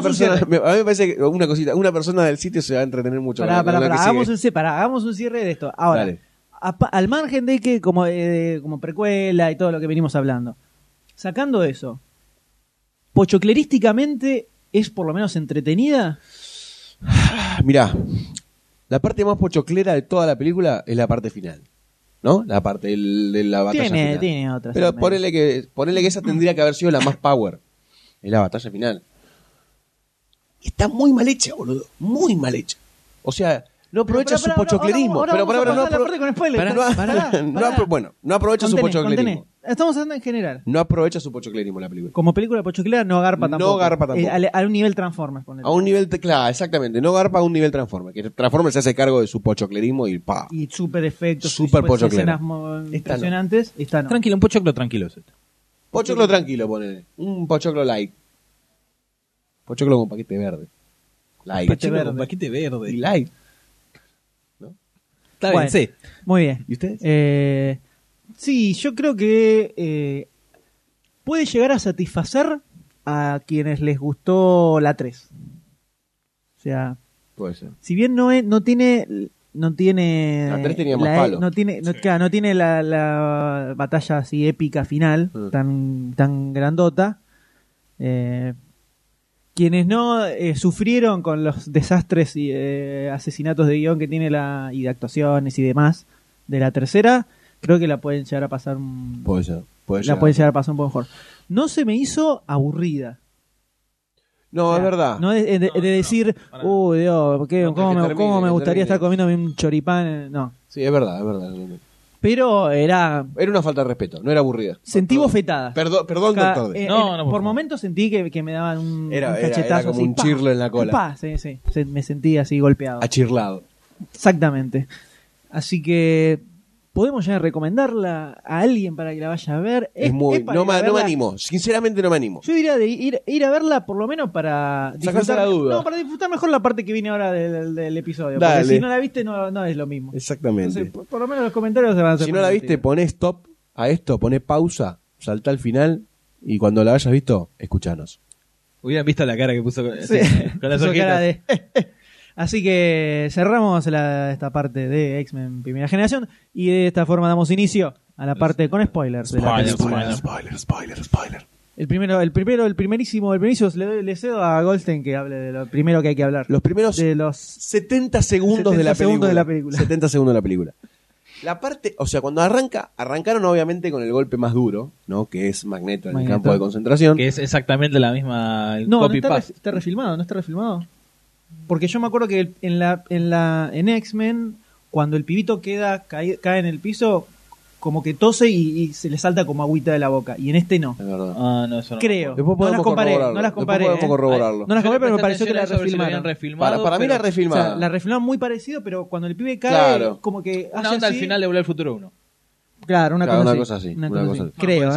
persona del sitio se va a entretener mucho. Hagamos un cierre de esto. Ahora, al margen de que como precuela y todo lo que venimos hablando, sacando eso, pochoclerísticamente es por lo menos entretenida. Mirá, la parte más pochoclera de toda la película es la parte final, ¿no? La parte de la batalla final. Tiene otras. Pero también. ponele que esa tendría que haber sido la más power. Es la batalla final. Está muy mal hecha, boludo. Muy mal hecha. O sea, no aprovecha su pochoclerismo. Ahora vamos a pasar la parte con spoilers. No aprovecha su pochoclerismo. Estamos hablando en general. No aprovecha su pochoclerismo la película. Como película pochoclera no garpa tampoco. No garpa tampoco. A un nivel Transformers. Ponele. A un nivel, claro, exactamente. No garpa a un nivel Transformers. Que Transformers se hace cargo de su pochoclerismo y pa. Y super efectos. Super pochoclera. Escenas impresionantes. Esta no. Tranquilo, un pochoclo tranquilo. Pochoclo tranquilo, ponele. Un pochoclo light. Pochoclo con paquete verde. Light. Pochoclo con paquete verde. Y light. ¿No? Está bien, sí. Muy bien. ¿Y ustedes? Sí, yo creo que puede llegar a satisfacer a quienes les gustó la 3. O sea, puede ser. Si bien no tiene la 3 tenía más palo. no tiene la batalla así épica final tan grandota. Quienes no sufrieron con los desastres y asesinatos de guión que tiene y de actuaciones y demás de la tercera, creo que la pueden llegar a pasar puede ser. Pueden llegar a pasar un poco mejor. No se me hizo aburrida. No, es verdad. No de decir, uy, Dios, ¿cómo me gustaría estar comiéndome un choripán? No. Sí, es verdad. Pero era una falta de respeto, no era aburrida. Sentí bofetadas. Perdón, doctor. Por momentos sentí que me daban un cachetazo. Era como así, un chirlo en la cola. Sí. Me sentí así golpeado. Achirlado. Exactamente. Así que podemos ya recomendarla a alguien para que la vaya a ver. No me animo, sinceramente no me animo. Yo diría de ir a verla por lo menos para disfrutar la duda. No, para disfrutar mejor la parte que viene ahora del episodio. Dale. Porque si no la viste no es lo mismo. Exactamente. Entonces, por lo menos los comentarios se van a hacer. Si no la viste, poné stop a esto, poné pausa, saltá al final y cuando la hayas visto, escuchanos. Hubieran visto la cara que puso con las ojeras. Así que cerramos esta parte de X-Men Primera Generación y de esta forma damos inicio a la parte con spoilers. Spoiler. El primerísimo, le cedo a Goldstein que hable de lo primero que hay que hablar. Los primeros de los 70 segundos de la película. 70 segundos de la película. La parte, o sea, cuando arrancaron obviamente con el golpe más duro, ¿no? Que es Magneto en el campo de concentración. Que es exactamente la misma copy-paste. Está refilmado, ¿no está refilmado? Porque yo me acuerdo que en X-Men, cuando el pibito cae en el piso, como que tose y se le salta como agüita de la boca. Y en este no. Es verdad. No, eso no. Creo. Después no las comparé. Podemos corroborarlo. No las comparé, pero me pareció que la refilmaron. Para mí la refilmaron. O sea, la refilmaron muy parecido, pero cuando el pibe cae, como que una onda al final de Volver al Futuro 1. Claro, una cosa así. Creo,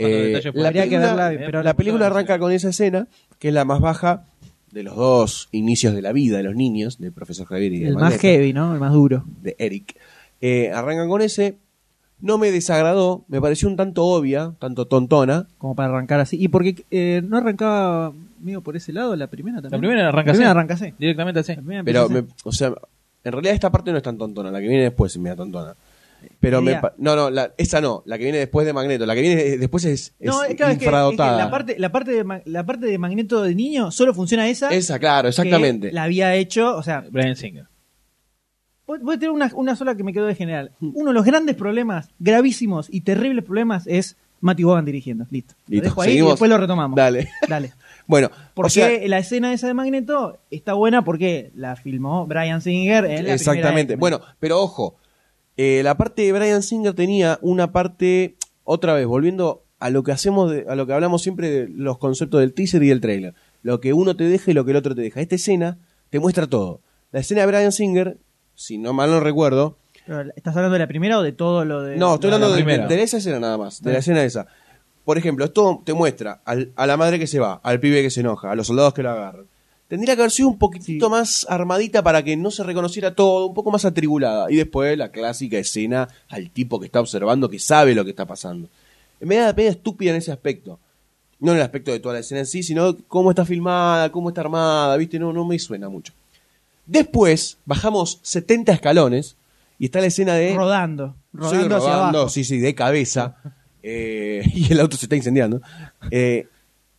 la película arranca con esa escena, que es la más baja de los dos inicios de la vida de los niños, del profesor Javier y de el Magneto, más heavy, ¿no? El más duro. De Eric. Arrancan con ese. No me desagradó, me pareció un tanto obvia, tanto tontona. Como para arrancar así. ¿Y porque no arrancaba medio por ese lado la primera también? La primera arranca así. Directamente así. Pero, o sea, en realidad esta parte no es tan tontona, la que viene después es media tontona. Pero esa no, la que viene después de Magneto, la que viene después es infradotada. Es que la parte de Magneto de niño solo funciona esa. Esa, claro, exactamente. Que la había hecho, o sea, Bryan Singer. Voy a tener una sola que me quedó de general. Uno de los grandes problemas, gravísimos y terribles problemas es Matthew Vaughn dirigiendo. Listo. Lo dejo ahí y después lo retomamos. Dale. Bueno, porque la escena esa de Magneto está buena porque la filmó Bryan Singer en la exactamente. Bueno, pero ojo, la parte de Bryan Singer tenía una parte, otra vez, volviendo a lo que a lo que hablamos siempre de los conceptos del teaser y del trailer. Lo que uno te deja y lo que el otro te deja. Esta escena te muestra todo. La escena de Bryan Singer, si no mal no recuerdo. ¿Estás hablando de la primera o de todo lo de.? No, estoy hablando de esa escena nada más. De la escena esa. Por ejemplo, esto te muestra a la madre que se va, al pibe que se enoja, a los soldados que lo agarran. Tendría que haber sido un poquitito más armadita para que no se reconociera todo, un poco más atribulada. Y después la clásica escena al tipo que está observando, que sabe lo que está pasando. Me da pena estúpida en ese aspecto. No en el aspecto de toda la escena en sí, sino cómo está filmada, cómo está armada, ¿viste? No me suena mucho. Después bajamos 70 escalones y está la escena de... Rodando hacia abajo. Sí, de cabeza. Y el auto se está incendiando.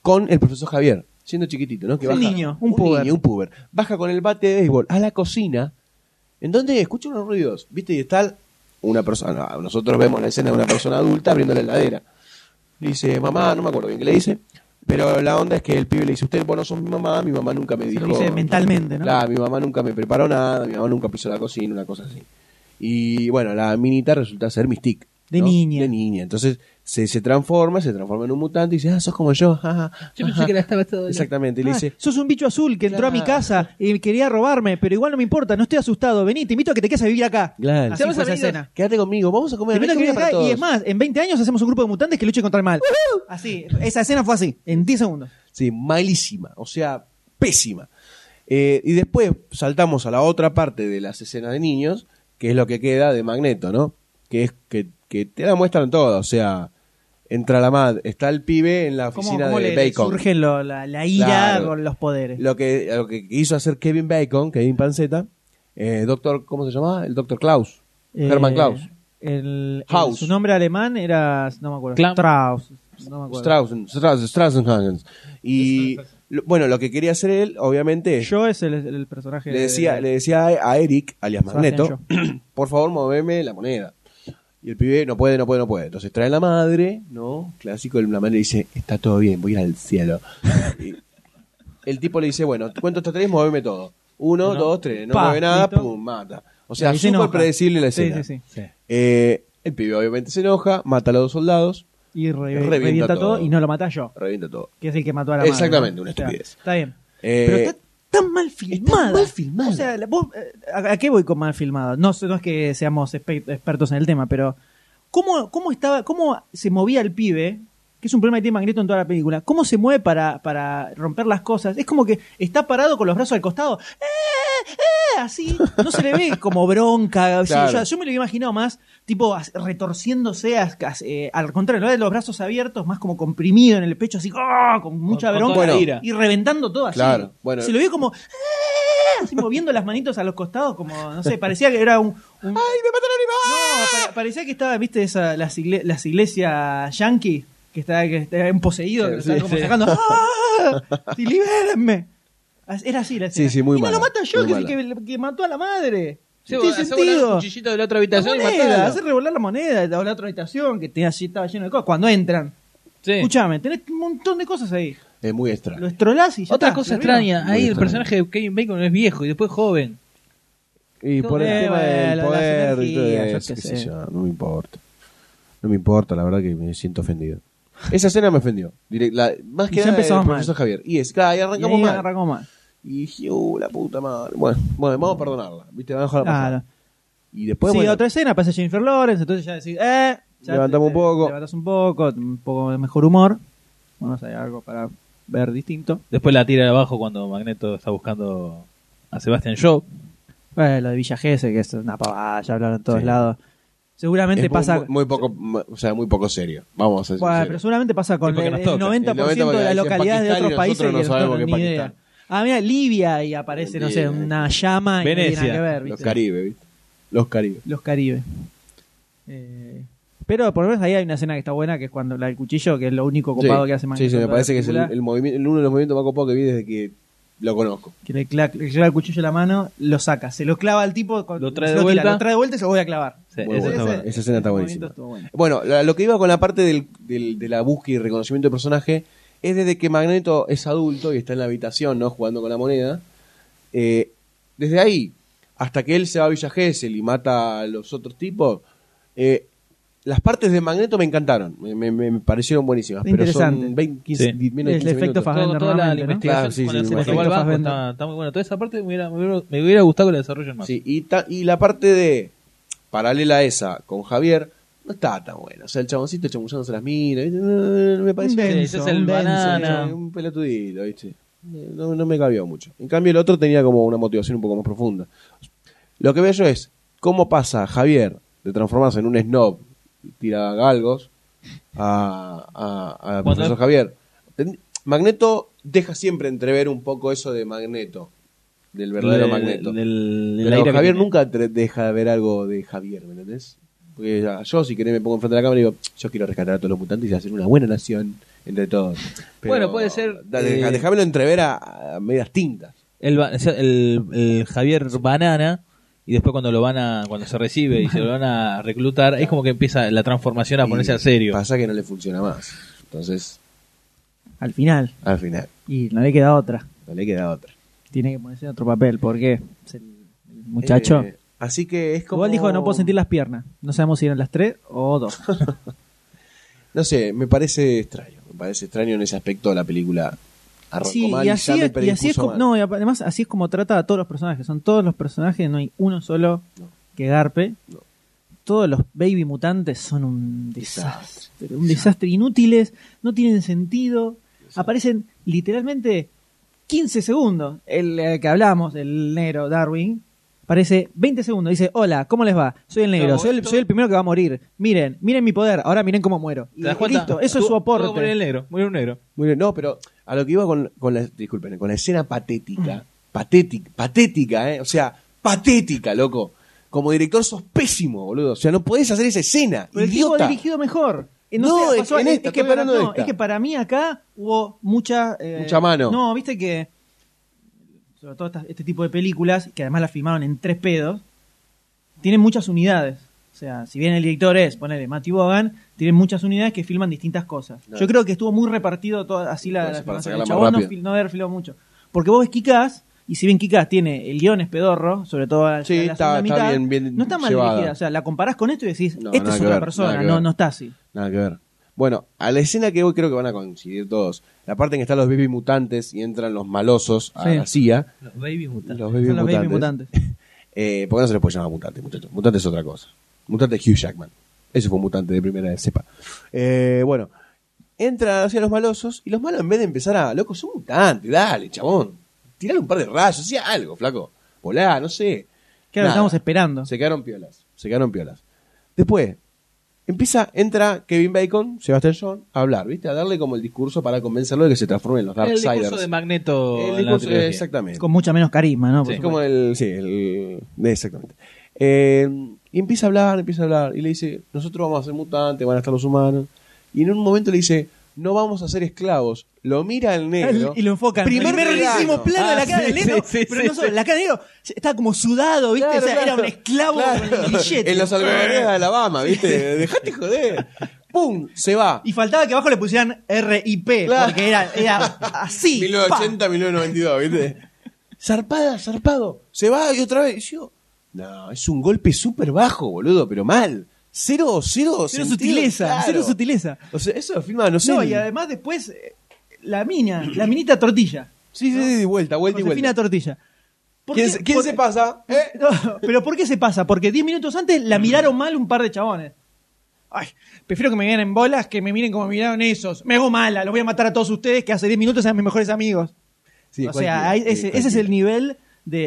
con el profesor Javier, siendo chiquitito, ¿no? Que Un baja, niño, un puber. Baja con el bate de béisbol a la cocina, en donde escucha unos ruidos, ¿viste? Y está una persona, nosotros vemos la escena de una persona adulta abriendo la heladera. Le dice, mamá, no me acuerdo bien qué le dice, pero la onda es que el pibe le dice, vos no sos mi mamá nunca me dijo. Lo dice mentalmente, ¿no? Claro, mi mamá nunca me preparó nada, mi mamá nunca pisó la cocina, una cosa así. Y bueno, la minita resulta ser Mystique. De niña. Entonces se transforma en un mutante y dice, sos como yo. Yo pensé que la estaba todo. Exactamente, y le dice, sos un bicho azul que entró a mi casa y quería robarme, pero igual no me importa, no estoy asustado. Vení, te invito a que te quedes a vivir acá. claro, Así fue esa escena. quédate conmigo, vamos a comer. Te invito a que hay vivas comida acá para y es todos. más, en 20 años hacemos un grupo de mutantes que luchen contra el mal. Así, esa escena fue así, en 10 segundos. Sí, malísima, o sea, pésima. Y después saltamos a la otra parte de las escenas de niños, que es lo que queda de Magneto, ¿no? Que es que te la muestran todo, o sea, entra la madre, está el pibe en la oficina ¿Cómo de le Bacon. surge la ira Claro. con los poderes? Lo que quiso hacer Kevin Panceta, ¿cómo se llamaba? El Dr. Klaus, Hermann Klaus. House. Su nombre alemán era, no me acuerdo, Strauss. No me acuerdo. Strauss. Y bueno, lo que quería hacer él, obviamente, Yo es el personaje. le decía a Eric, alias Magneto, por favor, moveme la moneda. Y el pibe no puede. Entonces trae la madre, ¿no? Clásico, la madre dice, está todo bien, voy a ir al cielo. Y el tipo le dice, bueno, cuento hasta 3, moveme todo. 1, 2, 3, no mueve nada, listo. pum, mata. O sea, Y se súper enoja. predecible la escena. Sí. El pibe obviamente se enoja, mata a los 2 soldados, Y revienta todo y no lo mata yo. revienta todo. Que es el que mató a la madre. Exactamente, ¿no? una O sea, estupidez. está bien. Pero está tan mal filmada. O sea, vos, ¿a qué voy con mal filmada? No es que seamos expertos en el tema, pero ¿cómo se movía el pibe? Que es un problema que tiene Magneto en toda la película. ¿Cómo se mueve para romper las cosas? Es como que está parado con los brazos al costado. Así. No se le ve como bronca. Claro. Yo me lo había imaginado más, tipo, retorciéndose, al contrario, de los brazos abiertos, más como comprimido en el pecho, así, con mucha Con bronca. toda la ira. Y reventando todo así. Claro, bueno. Se lo vio como... así moviendo las manitos a los costados, como, no sé, parecía que era un... ¡Ay, me mataron a mi mamá! No, parecía que estaba, viste, las iglesias yankee, que está poseído, que lo estaban como sacando. ¡Sí, libérenme! Era así la escena. Sí, muy y mala. no lo mata yo, muy que es mala. el que mató a la madre. Sí, No tiene hace volar sentido. un cuchillito de la otra habitación y La moneda, matalo. hacer revolar la moneda de la otra habitación, que estaba lleno de cosas. Cuando entran. Sí. Escuchame, tenés un montón de cosas ahí. Es muy extraño. Lo estrolás y ya Otra está, cosa terminó. extraña, Muy ahí el extraño. personaje de Kevin Bacon es viejo y después joven. Y por el Bueno, tema del las poder y todo energías, yo eso, qué qué sé. sé yo, no me importa. No me importa, la verdad que me siento ofendido. Esa escena me ofendió. Más Y que ya nada empezamos el profesor mal. Javier. Y ahí arrancamos Y ahí mal. arrancó mal. Y dije, la puta madre. Bueno, vamos a perdonarla. ¿Viste? Vamos a dejarla pasar. Claro. Y después, Sí, bueno, otra escena, pasa Jennifer Lawrence, entonces ya decís, ya Levantamos un poco. Levantás un poco de mejor humor. Bueno, hay algo para ver distinto. Después la tira de abajo cuando Magneto está buscando a Sebastian Shaw. Lo de Villa Gesell, que es una pavada, ya hablaron en todos Sí. lados. Seguramente es pasa... muy poco, o sea, muy poco serio. Vamos a ser Bueno, sinceros. pero seguramente pasa con Sí, porque el nos toca. 90% de las es localidades de Pakistán y otros países nosotros no que sabemos no que es ni idea. Pakistán. Mira, Libia y aparece, no sé, una llama y no Venecia. tiene nada que ver. Los ¿viste? Caribe, ¿viste? Los Caribe. Los Caribe. Pero por lo menos ahí hay una escena que está buena, que es cuando la del cuchillo, que es lo único copado que hace Magneto. Sí, me en toda parece la que es película. uno de los movimientos más copados que vi desde que lo conozco. Que le clava el cuchillo en la mano, lo saca, se lo clava al tipo, Lo trae se de vuelta. lo trae de vuelta y se lo voy a clavar. Sí, Muy esa bueno. está buena. Esa escena está Ese buenísima. movimiento estuvo bueno. Bueno, lo que iba con la parte de la búsqueda y reconocimiento del personaje es desde que Magneto es adulto y está en la habitación, ¿no? Jugando con la moneda. Desde ahí hasta que él se va a Villa Gesell y mata a los otros tipos, las partes de Magneto me encantaron, me parecieron buenísimas, pero Interesante. son 20, 15, Sí. 10, menos de El 15 efecto minutos. Fassbender. Toda la normalmente, ¿no? investigación Claro, sí, cuando sí, se sí, robó el sí. banco Fassbender. está muy bueno. Toda esa parte me hubiera gustado que la desarrollen más. Sí, y la parte de paralela a esa con Javier no está tan buena. O sea, el chaboncito chamullándose las minas, ¿viste? No me pareció Un Sí, denso, ese es el un denso. banana. un pelotudito, ¿viste? No me cabió mucho. En cambio, el otro tenía como una motivación un poco más profunda. Lo que veo yo es cómo pasa Javier de transformarse en un snob, tira galgos, a profesor Javier. Magneto deja siempre entrever un poco eso de Magneto, del verdadero Magneto. Pero Javier nunca deja de ver algo de Javier, ¿me entendés? Porque yo, si querés, me pongo enfrente de la cámara y digo, yo quiero rescatar a todos los mutantes y hacer una buena nación entre todos. Pero, Bueno, puede ser, Déjamelo entrever a medias tintas. El Javier Banana, y después cuando se recibe y se lo van a reclutar, es como que empieza la transformación a ponerse a serio. Pasa que no le funciona más. Entonces, Al final. Y no le queda otra. Tiene que ponerse en otro papel, porque es el muchacho. Así que es como... Igual dijo que no puedo sentir las piernas. No sabemos si eran las 3 o 2. No sé, me parece extraño. Me parece extraño en ese aspecto de la película. Sí, y así es como, no, y además así es como trata a todos los personajes. Son todos los personajes, no hay uno solo que garpe. No. Todos los baby mutantes son un desastre. Un desastre. Inútiles, no tienen sentido. Aparecen literalmente 15 segundos. El que hablamos, el negro Darwin, aparece 20 segundos. Dice, hola, ¿cómo les va? Soy el negro, soy el primero que va a morir. Miren mi poder, ahora miren cómo muero. Y listo, eso es su aporte. Murió un negro. No, pero a lo que iba con la escena patética. Patética, o sea, patética, loco. Como director sos pésimo, boludo. O sea, no podés hacer esa escena. Pero idiota. El tipo dirigido mejor. Es que para mí acá hubo mucha mano. No, viste que sobre todo este tipo de películas, que además las filmaron en 3 pedos, tienen muchas unidades. O sea, si bien el director es, ponele, Matthew Vaughan, tienen muchas unidades que filman distintas cosas. No. Yo creo que estuvo muy repartido así la filmación. El chabón no haber filmado mucho. Porque vos ves Kick-Ass, y si bien Kick-Ass tiene el guión es pedorro, sobre todo la segunda mitad, bien no está mal dirigida. O sea, la comparás con esto y decís, esta es otra persona, no está así. Nada que ver. Bueno, a la escena que hoy creo que van a coincidir todos. La parte en que están los baby mutantes y entran los malosos a la CIA. Los baby mutantes. Los baby mutantes. ¿Por qué no se les puede llamar mutante, muchachos? Mutante es otra cosa. Mutante es Hugh Jackman. Ese fue un mutante de primera de cepa. Bueno, entran hacia los malosos y los malos, en vez de empezar a... Loco, son mutantes, dale, chabón. Tirale un par de rayos, hacía algo, flaco. Volá, no sé. Claro, estamos esperando. Se quedaron piolas. Después, entra Kevin Bacon, Sebastian Shaw, a hablar, ¿viste? A darle como el discurso para convencerlo de que se transforme en los Darksiders. El discurso de Magneto. Exactamente. Con mucha menos carisma, ¿no? Sí, como exactamente. Y empieza a hablar, y le dice, nosotros vamos a ser mutantes, van a estar los humanos. Y en un momento le dice, no vamos a ser esclavos. Lo mira el negro. Y lo enfocan. Primerísimo plano de la cara del negro. Pero no solo, la cara del negro estaba como sudado, ¿viste? Claro, o sea, era un esclavo con el billete. En los algodones de Alabama, ¿viste? Dejate joder. ¡Pum! Se va. Y faltaba que abajo le pusieran RIP, porque era así. 1980, 1992, ¿viste? Zarpado. Se va y otra vez. Y yo, no, es un golpe súper bajo, boludo, pero mal. Cero sutileza, claro. Cero sutileza. O sea, eso lo filma, no sé. No, y además después, la minita tortilla. Sí, vuelta. Josefina Tortilla. ¿Quién se pasa? No, pero ¿por qué se pasa? Porque 10 minutos antes la miraron mal un par de chabones. Ay, prefiero que me vean en bolas que me miren como miraron esos. Me hago mala, los voy a matar a todos ustedes que hace 10 minutos eran mis mejores amigos. Sí, o sea, ese es el nivel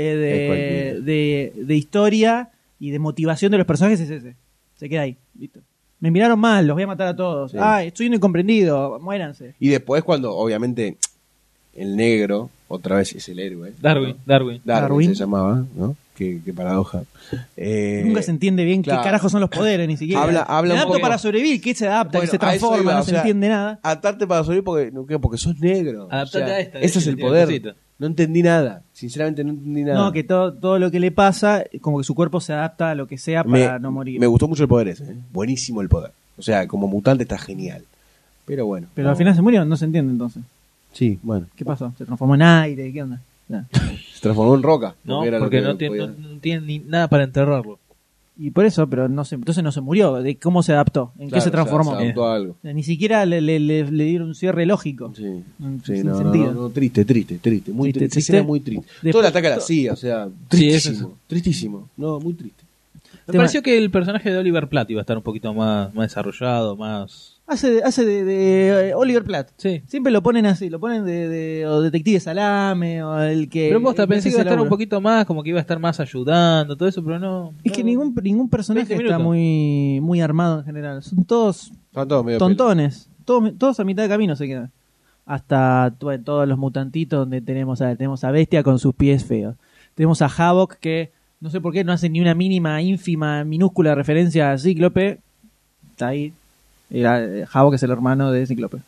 de historia y de motivación de los personajes, es ese. Se queda ahí, listo. Me miraron mal, los voy a matar a todos. Sí. Ay, estoy incomprendido, muéranse. Y después cuando, obviamente, el negro, otra vez es el héroe. Darwin se llamaba, ¿no? Qué paradoja. Nunca se entiende bien qué carajo son los poderes, ni siquiera. Habla un poco para sobrevivir, que se adapta, que se transforma, no se entiende nada. Adaptarte para sobrevivir porque sos negro. Adaptate a esta. Ese es el poder. No entendí nada. Sinceramente no entendí nada. No, que todo lo que le pasa, como que su cuerpo se adapta a lo que sea para no morir. Me gustó mucho el poder ese. Buenísimo el poder. O sea, como mutante está genial. Pero bueno. Pero al final se murió, no se entiende entonces. Sí, bueno. ¿Qué pasó? ¿Se transformó en aire? ¿Qué onda? Se transformó en roca. No, porque no tiene ni nada para enterrarlo. Y por eso, pero entonces no se murió. ¿De cómo se adaptó? ¿En qué se transformó? Se adaptó a algo. Ni siquiera le dieron un cierre lógico. Sí, sin sentido. No, triste. Muy triste. Era muy triste. Todo el ataque a la CIA, o sea, tristísimo. Tristísimo. No, muy triste. Me pareció que el personaje de Oliver Platt iba a estar un poquito más desarrollado, más... Hace de Oliver Platt. Sí. Siempre lo ponen así, lo ponen o Detective Salame, o el que... Pero pensé que iba a estar un poquito más, como que iba a estar más ayudando, todo eso, pero no... Es que ningún personaje está muy armado en general. Son todos medio tontones. Todos a mitad de camino se quedan. Hasta todos los mutantitos donde tenemos a Bestia con sus pies feos. Tenemos a Havok que no sé por qué no hace ni una mínima, ínfima, minúscula referencia a Cíclope. Está ahí. Havok es el hermano de Cíclope.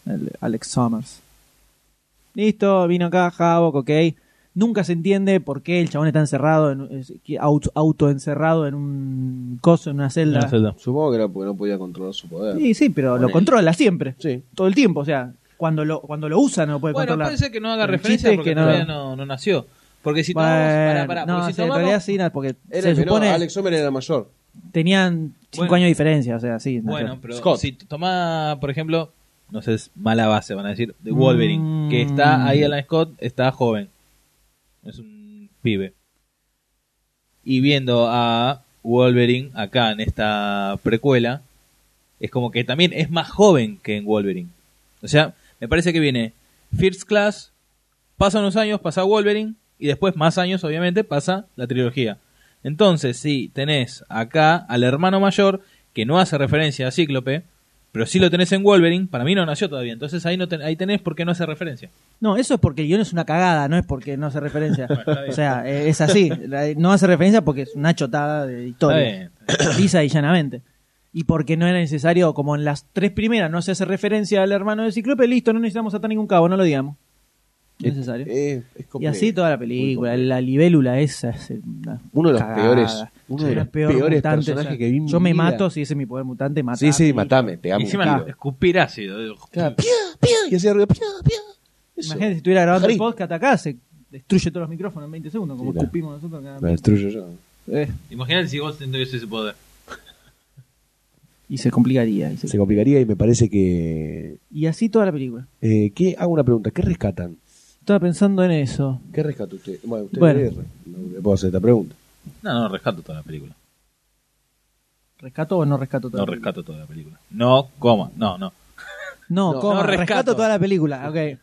el Alex Summers. Listo, vino acá, Havok, ok. Nunca se entiende por qué el chabón está encerrado, autoencerrado en un coso, en una celda. Supongo que era porque no podía controlar su poder. Sí, pero lo controla siempre. Sí. Todo el tiempo, o sea, cuando lo usa no lo puede controlar. Bueno, puede ser que no haga Pero el referencia chiste es porque que todavía no nació. Porque si tomamos... no, porque si en tomamos- realidad sí, porque Era se el menor, supone Alex Sommer era mayor. tenían 5 Bueno. años de diferencia, o sea, sí. Bueno, pero Scott. si toma, por ejemplo, no sé, es mala base, van a decir, de Wolverine, que está ahí Alan Scott, está joven. Es un pibe. Y viendo a Wolverine acá en esta precuela, es como que también es más joven que en Wolverine. O sea, me parece que viene First Class, pasa unos años, pasa Wolverine, y después más años, obviamente, pasa la trilogía. Entonces, si tenés acá al hermano mayor, que no hace referencia a Cíclope, pero sí lo tenés en Wolverine, para mí no nació todavía. Entonces ahí ahí tenés por qué no hace referencia. No, eso es porque el guión es una cagada, no es porque no hace referencia. Bueno, está bien. O sea, es así. No hace referencia porque es una chotada de historia. Lisa y llanamente. Y porque no era necesario, como en las 3 primeras no se hace referencia al hermano de Cíclope, listo, no necesitamos atar ningún cabo, no lo digamos. No es necesario. Es Y complejo. así toda la película, la libélula esa es una Uno de los cagada. peores, uno de los Peor peores mutante, personajes o sea, que vi en mi yo me vida. mato si ese es mi poder mutante, matame. Sí, sí, matame, te Y amo. encima escupir ácido. Claro, pia, pia, y hacía ruido, pia, pia. Eso. Imagínate si estuviera grabando el Jari. podcast acá, se destruye todos los micrófonos en 20 segundos, como Sí, escupimos nosotros cada La destruyo yo. Imagínate si vos tendrías ese poder. Y se complicaría. Se complicaría y me parece que... Y así toda la película. Hago una pregunta, ¿qué rescatan? Estaba pensando en eso. ¿Qué rescata usted? Bueno, usted Bueno. no le puedo hacer esta pregunta. No rescato toda la película. ¿Rescato o no rescato toda No la película? rescato toda la película. No, coma, no. No, ¿cómo? no rescato. rescato. Toda la película, ok.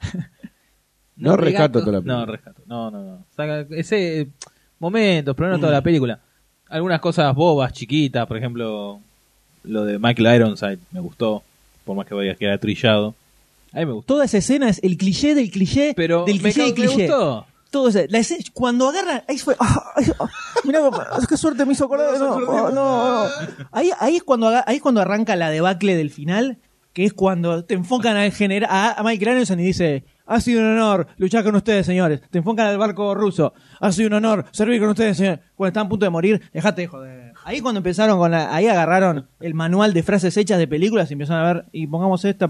No rescato toda la película. No rescato, no. Saca ese momentos, pero no toda la película. Algunas cosas bobas, chiquitas, por ejemplo, lo de Michael Ironside me gustó, por más que vaya a quedar trillado. A mí me gustó. Toda esa escena es el cliché del cliché Pero del me cliché del cliché. gustó. Todo eso, la escena, cuando agarran, ahí fue, mirá, qué suerte me hizo acordar, no. Ahí es cuando arranca la debacle del final, que es cuando te enfocan a Michael Ironside y dice, ha sido un honor luchar con ustedes, señores. Te enfocan al barco ruso, ha sido un honor servir con ustedes, señores. Cuando están a punto de morir, dejate de joder. Ahí cuando empezaron ahí agarraron el manual de frases hechas de películas y empezaron a ver, y pongamos esta.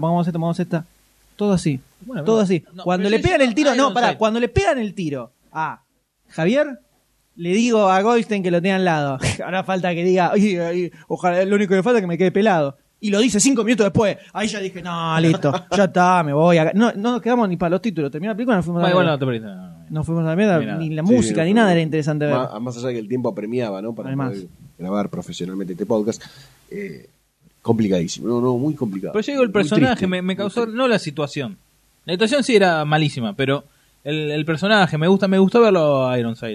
Todo así. Bueno, todo así. no, Cuando pero le yo pegan digo el tiro, Ironside. cuando le pegan el tiro a Javier, le digo a Goldstein que lo tenga al lado. Ahora falta que diga, "Ay, ojalá, lo único que le falta es que me quede pelado. Y lo dice 5 minutos después. Ahí ya dije, no, listo, ya está, me voy. No nos quedamos ni para los títulos. Terminó la película, nos fuimos a la Bueno, mierda. no. Nos fuimos a la mierda, Ni ni nada. la Sí, música, no ni fue- nada era interesante ver. Más allá de que el tiempo apremiaba, ¿no? Para Además. poder grabar profesionalmente este podcast. Complicadísimo, no, muy complicado. Pero yo digo, el Muy personaje triste. me causó, no la situación. La situación sí era malísima, pero el personaje me gustó verlo a Ironside.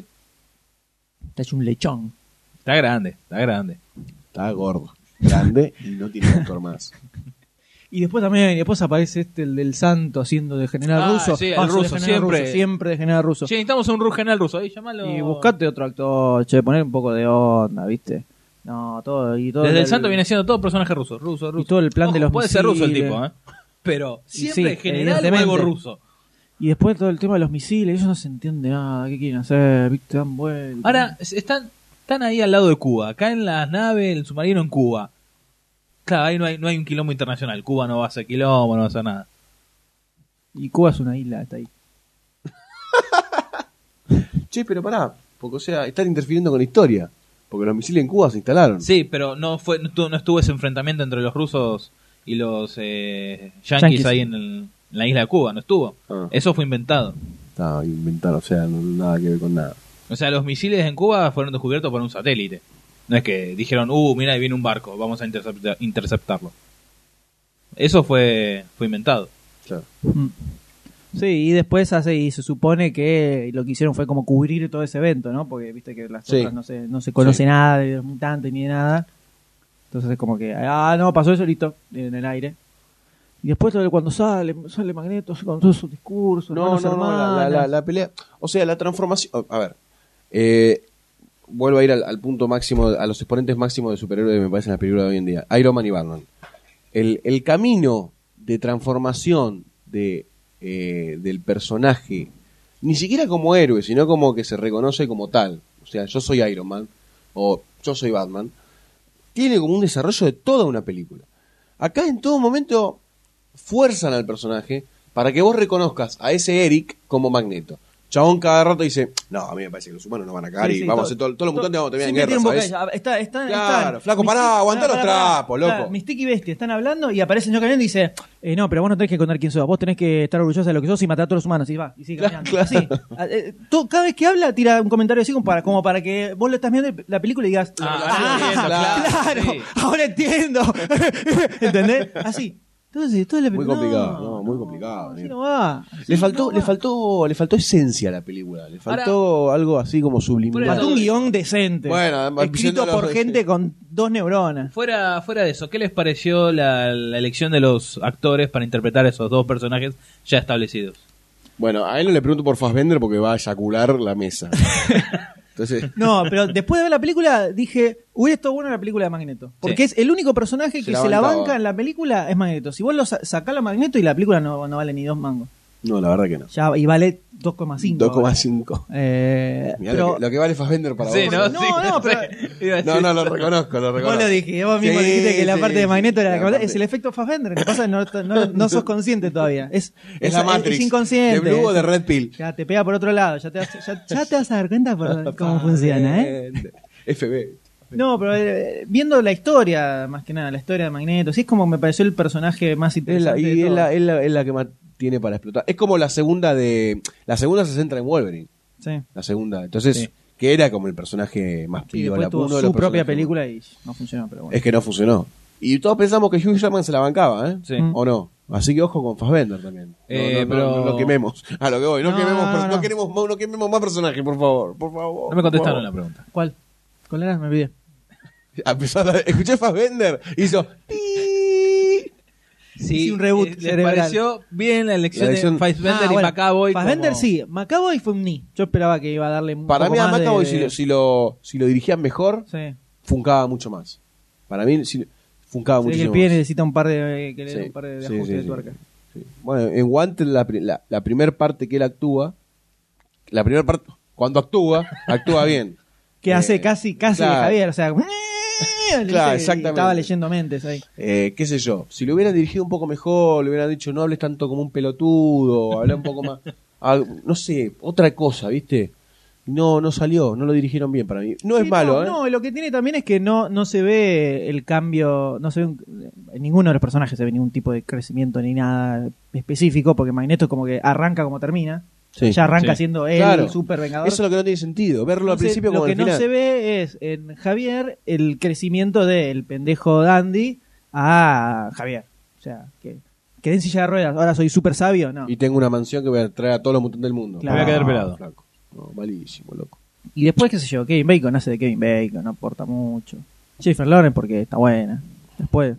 Está hecho un lechón. Está grande. Está gordo, grande y no tiene actor más. Y después aparece el del santo haciendo de general ruso. Sí, el Paso de ruso, general siempre. ruso, siempre de general ruso. Che, necesitamos un general ruso, ahí llamalo. Y buscate otro actor, poner un poco de onda, ¿viste? No, todo. Desde el santo viene siendo todo personaje ruso. Y todo el plan de los puede ser ruso el misiles. tipo, ¿eh? Pero Sí, siempre sí, general o evidentemente. algo ruso. Y después todo el tema de los misiles, ellos no se entiende nada, ¿qué quieren hacer? ¿Viste? Dan vueltas. Ahora, están ahí al lado de Cuba, acá en las naves, el submarino en Cuba. Claro, ahí no hay un quilombo internacional. Cuba no va a hacer quilombo, no va a hacer nada. Y Cuba es una isla, está ahí. Che, pero pará, porque o sea, están interfiriendo con la historia. Porque los misiles en Cuba se instalaron. Sí, pero no estuvo ese enfrentamiento entre los rusos y los yanquis Yanquis. ahí en la isla de Cuba, no estuvo. Ah. Eso fue inventado. Estaba inventado, o sea, nada que ver con nada. O sea, los misiles en Cuba fueron descubiertos por un satélite. No es que dijeron, mira, ahí viene un barco, vamos a interceptarlo. Eso fue inventado. Claro. Sí, y después y se supone que lo que hicieron fue como cubrir todo ese evento, ¿no? Porque viste que las Sí. otras no se conoce Sí. nada de los mutantes ni de nada. Entonces es como que, no, pasó eso listo, en el aire. Y después cuando sale Magneto con todos sus discursos, No, la pelea, o sea, la transformación, a ver, vuelvo a ir al punto máximo, a los exponentes máximos de superhéroes, me parece, en la película de hoy en día, Iron Man y Batman. El camino de transformación del personaje, ni siquiera como héroe, sino como que se reconoce como tal. O sea, yo soy Iron Man o yo soy Batman. Tiene como un desarrollo de toda una película. Acá en todo momento fuerzan al personaje para que vos reconozcas a ese Eric como Magneto. Chabón cada rato dice, no, a mí me parece que los humanos no van a cagar y vamos a hacer todos los mutantes vamos a terminar en guerra, ¿sabes? Claro, flaco, pará, aguantá los trapos, loco. Claro, Mystique y Bestia están hablando y aparece el señor caminando y dice, no, pero vos no tenés que contar quién sos, vos tenés que estar orgullosa de lo que sos y matar a todos los humanos, y va, y sigue caminando. Claro. Así, cada vez que habla tira un comentario así como para que vos lo estás viendo la película y digas, claro, sí. Ahora entiendo. ¿Entendés? Así. Entonces, todo muy complicado, muy complicado. Así no va. Le faltó esencia a la película. Le faltó algo así como subliminal. Faltó un guión decente. Bueno, escrito por gente con 2 neuronas. Fuera de eso, ¿qué les pareció la elección de los actores para interpretar esos 2 personajes ya establecidos? Bueno, a él no le pregunto por Fassbender porque va a eyacular la mesa. Entonces... No, pero después de ver la película dije, hubiera estado buena la película de Magneto. Porque es el único personaje que se la banca en la película es Magneto. Si vos lo sacás a Magneto y la película no vale ni 2 mangos. No, la verdad que no. Ya, y vale 2,5. 2,5. Mirá pero... lo que vale Fassbender para vos. No, lo reconozco. Vos lo dije, vos mismo dijiste que la parte de Magneto era la que vale. Es el efecto Fassbender. Lo que pasa es que no sos consciente todavía. Es la Matrix. Es inconsciente. De Blue o de Red Pill. Ya te pega por otro lado. Ya te vas a dar cuenta por cómo funciona, FB. No, pero viendo la historia, más que nada, la historia de Magneto, sí es como me pareció el personaje más interesante. Es la que más tiene para explotar. Es como la segunda se centra en Wolverine. Sí. La segunda. Entonces, que era como el personaje más pío, tuvo su propia película y no funcionó, pero bueno. Es que no funcionó. Y todos pensamos que Hugh Jackman se la bancaba, ¿eh? Sí. ¿O no? Así que ojo con Fassbender también. No lo quememos. A lo que voy. No quememos más personajes, por favor. No me contestaron la pregunta. ¿Cuál era? Me olvidé. Escuché Fassbender. Hizo... Sí, un reboot ¿Les pareció bien la elección de Fassbender y McAvoy? Fassbender sí, McAvoy fue un ni. Yo esperaba que iba a darle un para poco mí a más McAvoy si lo dirigían mejor, funcaba mucho más. Para mí funcaba mucho más. El pibe necesita un par de ajustes de tuerca. Sí. Bueno, en Wanted la primera parte que él actúa, cuando actúa bien. Que hace casi de Javier, o sea... Claro, exactamente. Estaba leyendo mentes ahí. Qué sé yo, si lo hubieran dirigido un poco mejor, le hubieran dicho no hables tanto como un pelotudo, habla un poco más, no sé, otra cosa, ¿viste? No salió, no lo dirigieron bien para mí. No es malo, No, lo que tiene también es que no se ve el cambio, no se ve en ninguno de los personajes se ve ningún tipo de crecimiento ni nada específico, porque Magneto como que arranca como termina. Sí, ya arranca siendo él, el super vengador. Eso es lo que no tiene sentido, verlo al principio como al final. Lo que no se ve es en Javier el crecimiento del pendejo Dandy a Javier. O sea, que quedé en silla de ruedas, ahora soy súper sabio, no. Y tengo una mansión que voy a traer a todos los mutantes del mundo. Claro. Me voy a quedar pelado. Flaco. No, malísimo, loco. Y después, qué sé yo, Kevin Bacon hace de Kevin Bacon, no aporta mucho. Jennifer Lawrence porque está buena. Después,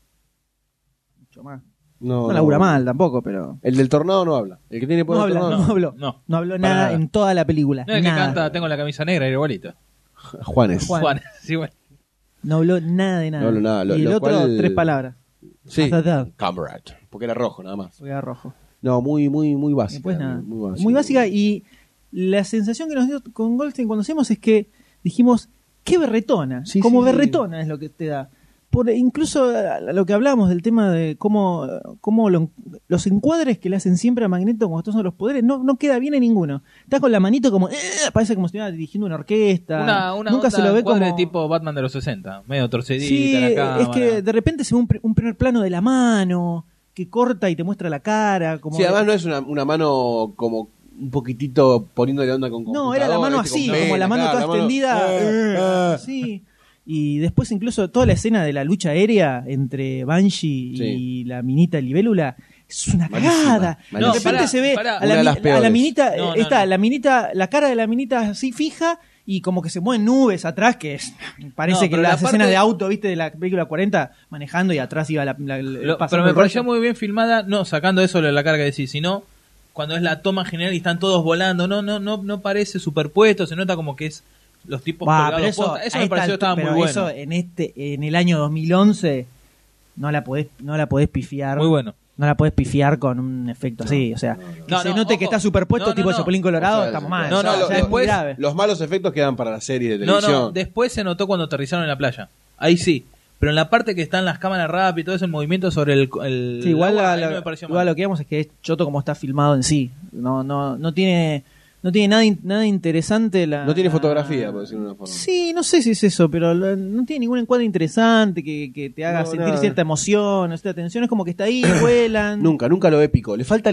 mucho más. No labura mal tampoco, pero... El del tornado no habla. El que tiene poder no habló nada en toda la película. No, el que canta Tengo la camisa negra y igualito. Juanes. Sí, bueno. No habló nada de nada. No habló nada. Y el otro, 3 palabras. Sí, Comrade. Porque era rojo, nada más. Porque era rojo. No, muy básica. Después nada. Muy básica. Y la sensación que nos dio con Goldstein cuando hacemos es que dijimos, qué berretona. Como berretona es lo que te da. Incluso lo que hablamos del tema de cómo los encuadres que le hacen siempre a Magneto cuando están los poderes no queda bien en ninguno. Está con la manito como parece como si estuviera dirigiendo una orquesta. Nunca se lo ve como tipo Batman de los 60, medio torcidita la cámara. Es que de repente se ve un primer plano de la mano que corta y te muestra la cara. Como además no es una mano como un poquitito poniéndole onda con computador. No, era la mano así, como la mano toda extendida. Sí. Y después incluso toda la escena de la lucha aérea entre Banshee y la minita libélula es una cagada. Malísima. De repente se ve a la minita, la cara de la minita así fija y como que se mueven nubes atrás, que parece que las escenas de auto, viste, de la película 40 manejando y atrás iba pero me pareció muy bien filmada, no sacando eso de la cara que decís, sino cuando es la toma general y están todos volando, no parece superpuesto, se nota como que es los tipos colgados. Eso me pareció que estaba muy bueno. Eso en el año 2011 no la podés pifiar. Muy bueno. No la podés pifiar con un efecto así, o sea, que se note que está superpuesto tipo Chapulín Colorado, estamos mal. Después, es muy grave. Los malos efectos quedan para la serie de televisión. No, después se notó cuando aterrizaron en la playa. Ahí sí. Pero en la parte que están las cámaras rápidas y todo eso, el movimiento sobre el sí, igual agua, no me pareció mal. lo que vemos es que es choto como está filmado en sí. No tiene nada interesante. No tiene fotografía, por decirlo de una forma. Sí, no sé si es eso, pero no tiene ningún encuadre interesante que te haga sentir cierta emoción, cierta tensión. Es como que está ahí, vuelan. Nunca lo épico. Le falta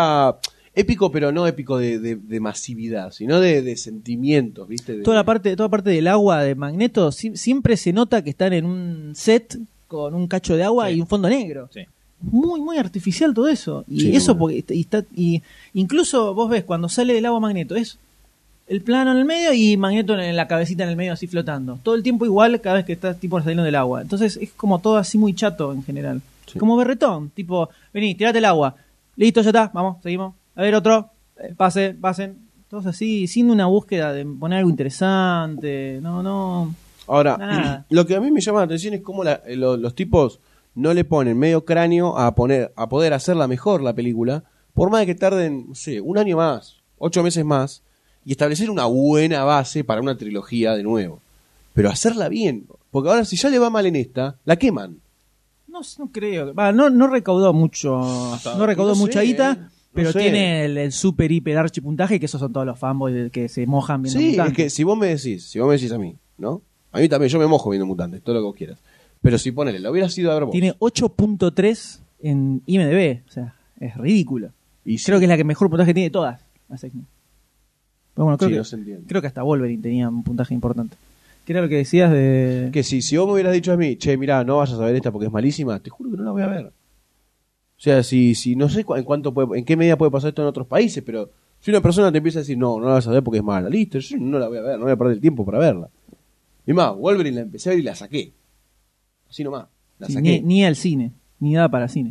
épico, pero no épico de masividad, sino de sentimientos, ¿viste? Toda parte del agua de Magneto siempre se nota que están en un set con un cacho de agua y un fondo negro. Sí. Muy, muy artificial todo eso. Y eso porque y incluso vos ves cuando sale del agua Magneto, es el plano en el medio y Magneto en la cabecita en el medio así flotando. Todo el tiempo igual cada vez que está tipo saliendo del agua. Entonces es como todo así muy chato en general. Sí. Como berretón, tipo, vení, tirate el agua. Listo, ya está, vamos, seguimos. A ver otro, pasen. Todos así, sin una búsqueda de poner algo interesante. No. Ahora, nada. Lo que a mí me llama la atención es cómo los tipos no le ponen medio cráneo a poder hacerla mejor la película, por más de que tarden, no sé, un año más, 8 meses más, y establecer una buena base para una trilogía de nuevo. Pero hacerla bien, porque ahora si ya le va mal en esta, la queman. No creo. No recaudó mucho. No recaudó mucha guita. Pero tiene el super hiper archipuntaje, que esos son todos los fanboys que se mojan viendo Mutantes. Sí, es que si vos me decís a mí, ¿no? A mí también, yo me mojo viendo Mutantes, todo lo que vos quieras. Pero si ponele, lo hubiera sido a ver vos. Tiene 8.3 en IMDb, o sea, es ridículo. Y creo que es la que mejor puntaje tiene de todas las X-Men. Pero bueno, creo que hasta Wolverine tenía un puntaje importante. ¿Qué era lo que decías de...? Que si vos me hubieras dicho a mí, che, mirá, no vayas a ver esta porque es malísima, te juro que no la voy a ver. O sea, si no sé en qué medida puede pasar esto en otros países, pero si una persona te empieza a decir, no la vas a ver porque es mala, listo, yo no la voy a ver, no voy a perder el tiempo para verla. Y más, Wolverine la empecé a ver y la saqué. Así nomás, la saqué. Ni al cine, ni daba para cine.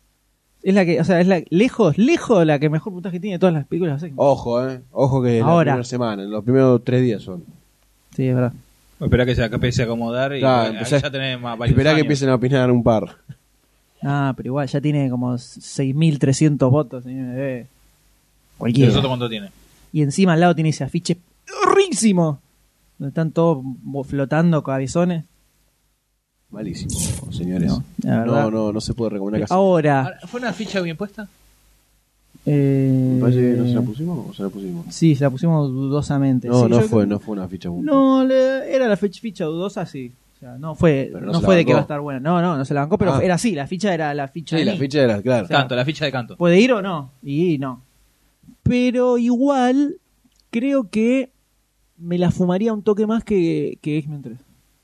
Es la que, o sea, es lejos la que mejor puntaje tiene de todas las películas. Ojo que ahora, la primera semana, en los primeros 3 días son. Sí, es verdad. Espera que se empiece a acomodar y ya tenés más varios Esperá años. que empiecen a opinar un par. Pero igual ya tiene como 6.300 votos en IMDb. Cualquiera. ¿Y nosotros cuánto tiene? Y encima al lado tiene ese afiche horrísimo, donde están todos flotando cabezones. Malísimo, señores. No se puede recomendar casi. Ahora, ¿fue una ficha bien puesta? Me parece que no se la pusimos o se la pusimos. Sí, se la pusimos dudosamente. No fue una ficha buena. No, era la ficha dudosa, sí. O sea, no fue de que va a estar buena. No se la bancó, pero era así, la ficha era la ficha. Sí, la ficha era, claro. O sea, la ficha de Canto. ¿Puede ir o no? Y no. Pero igual creo que me la fumaría un toque más que X-Men 3.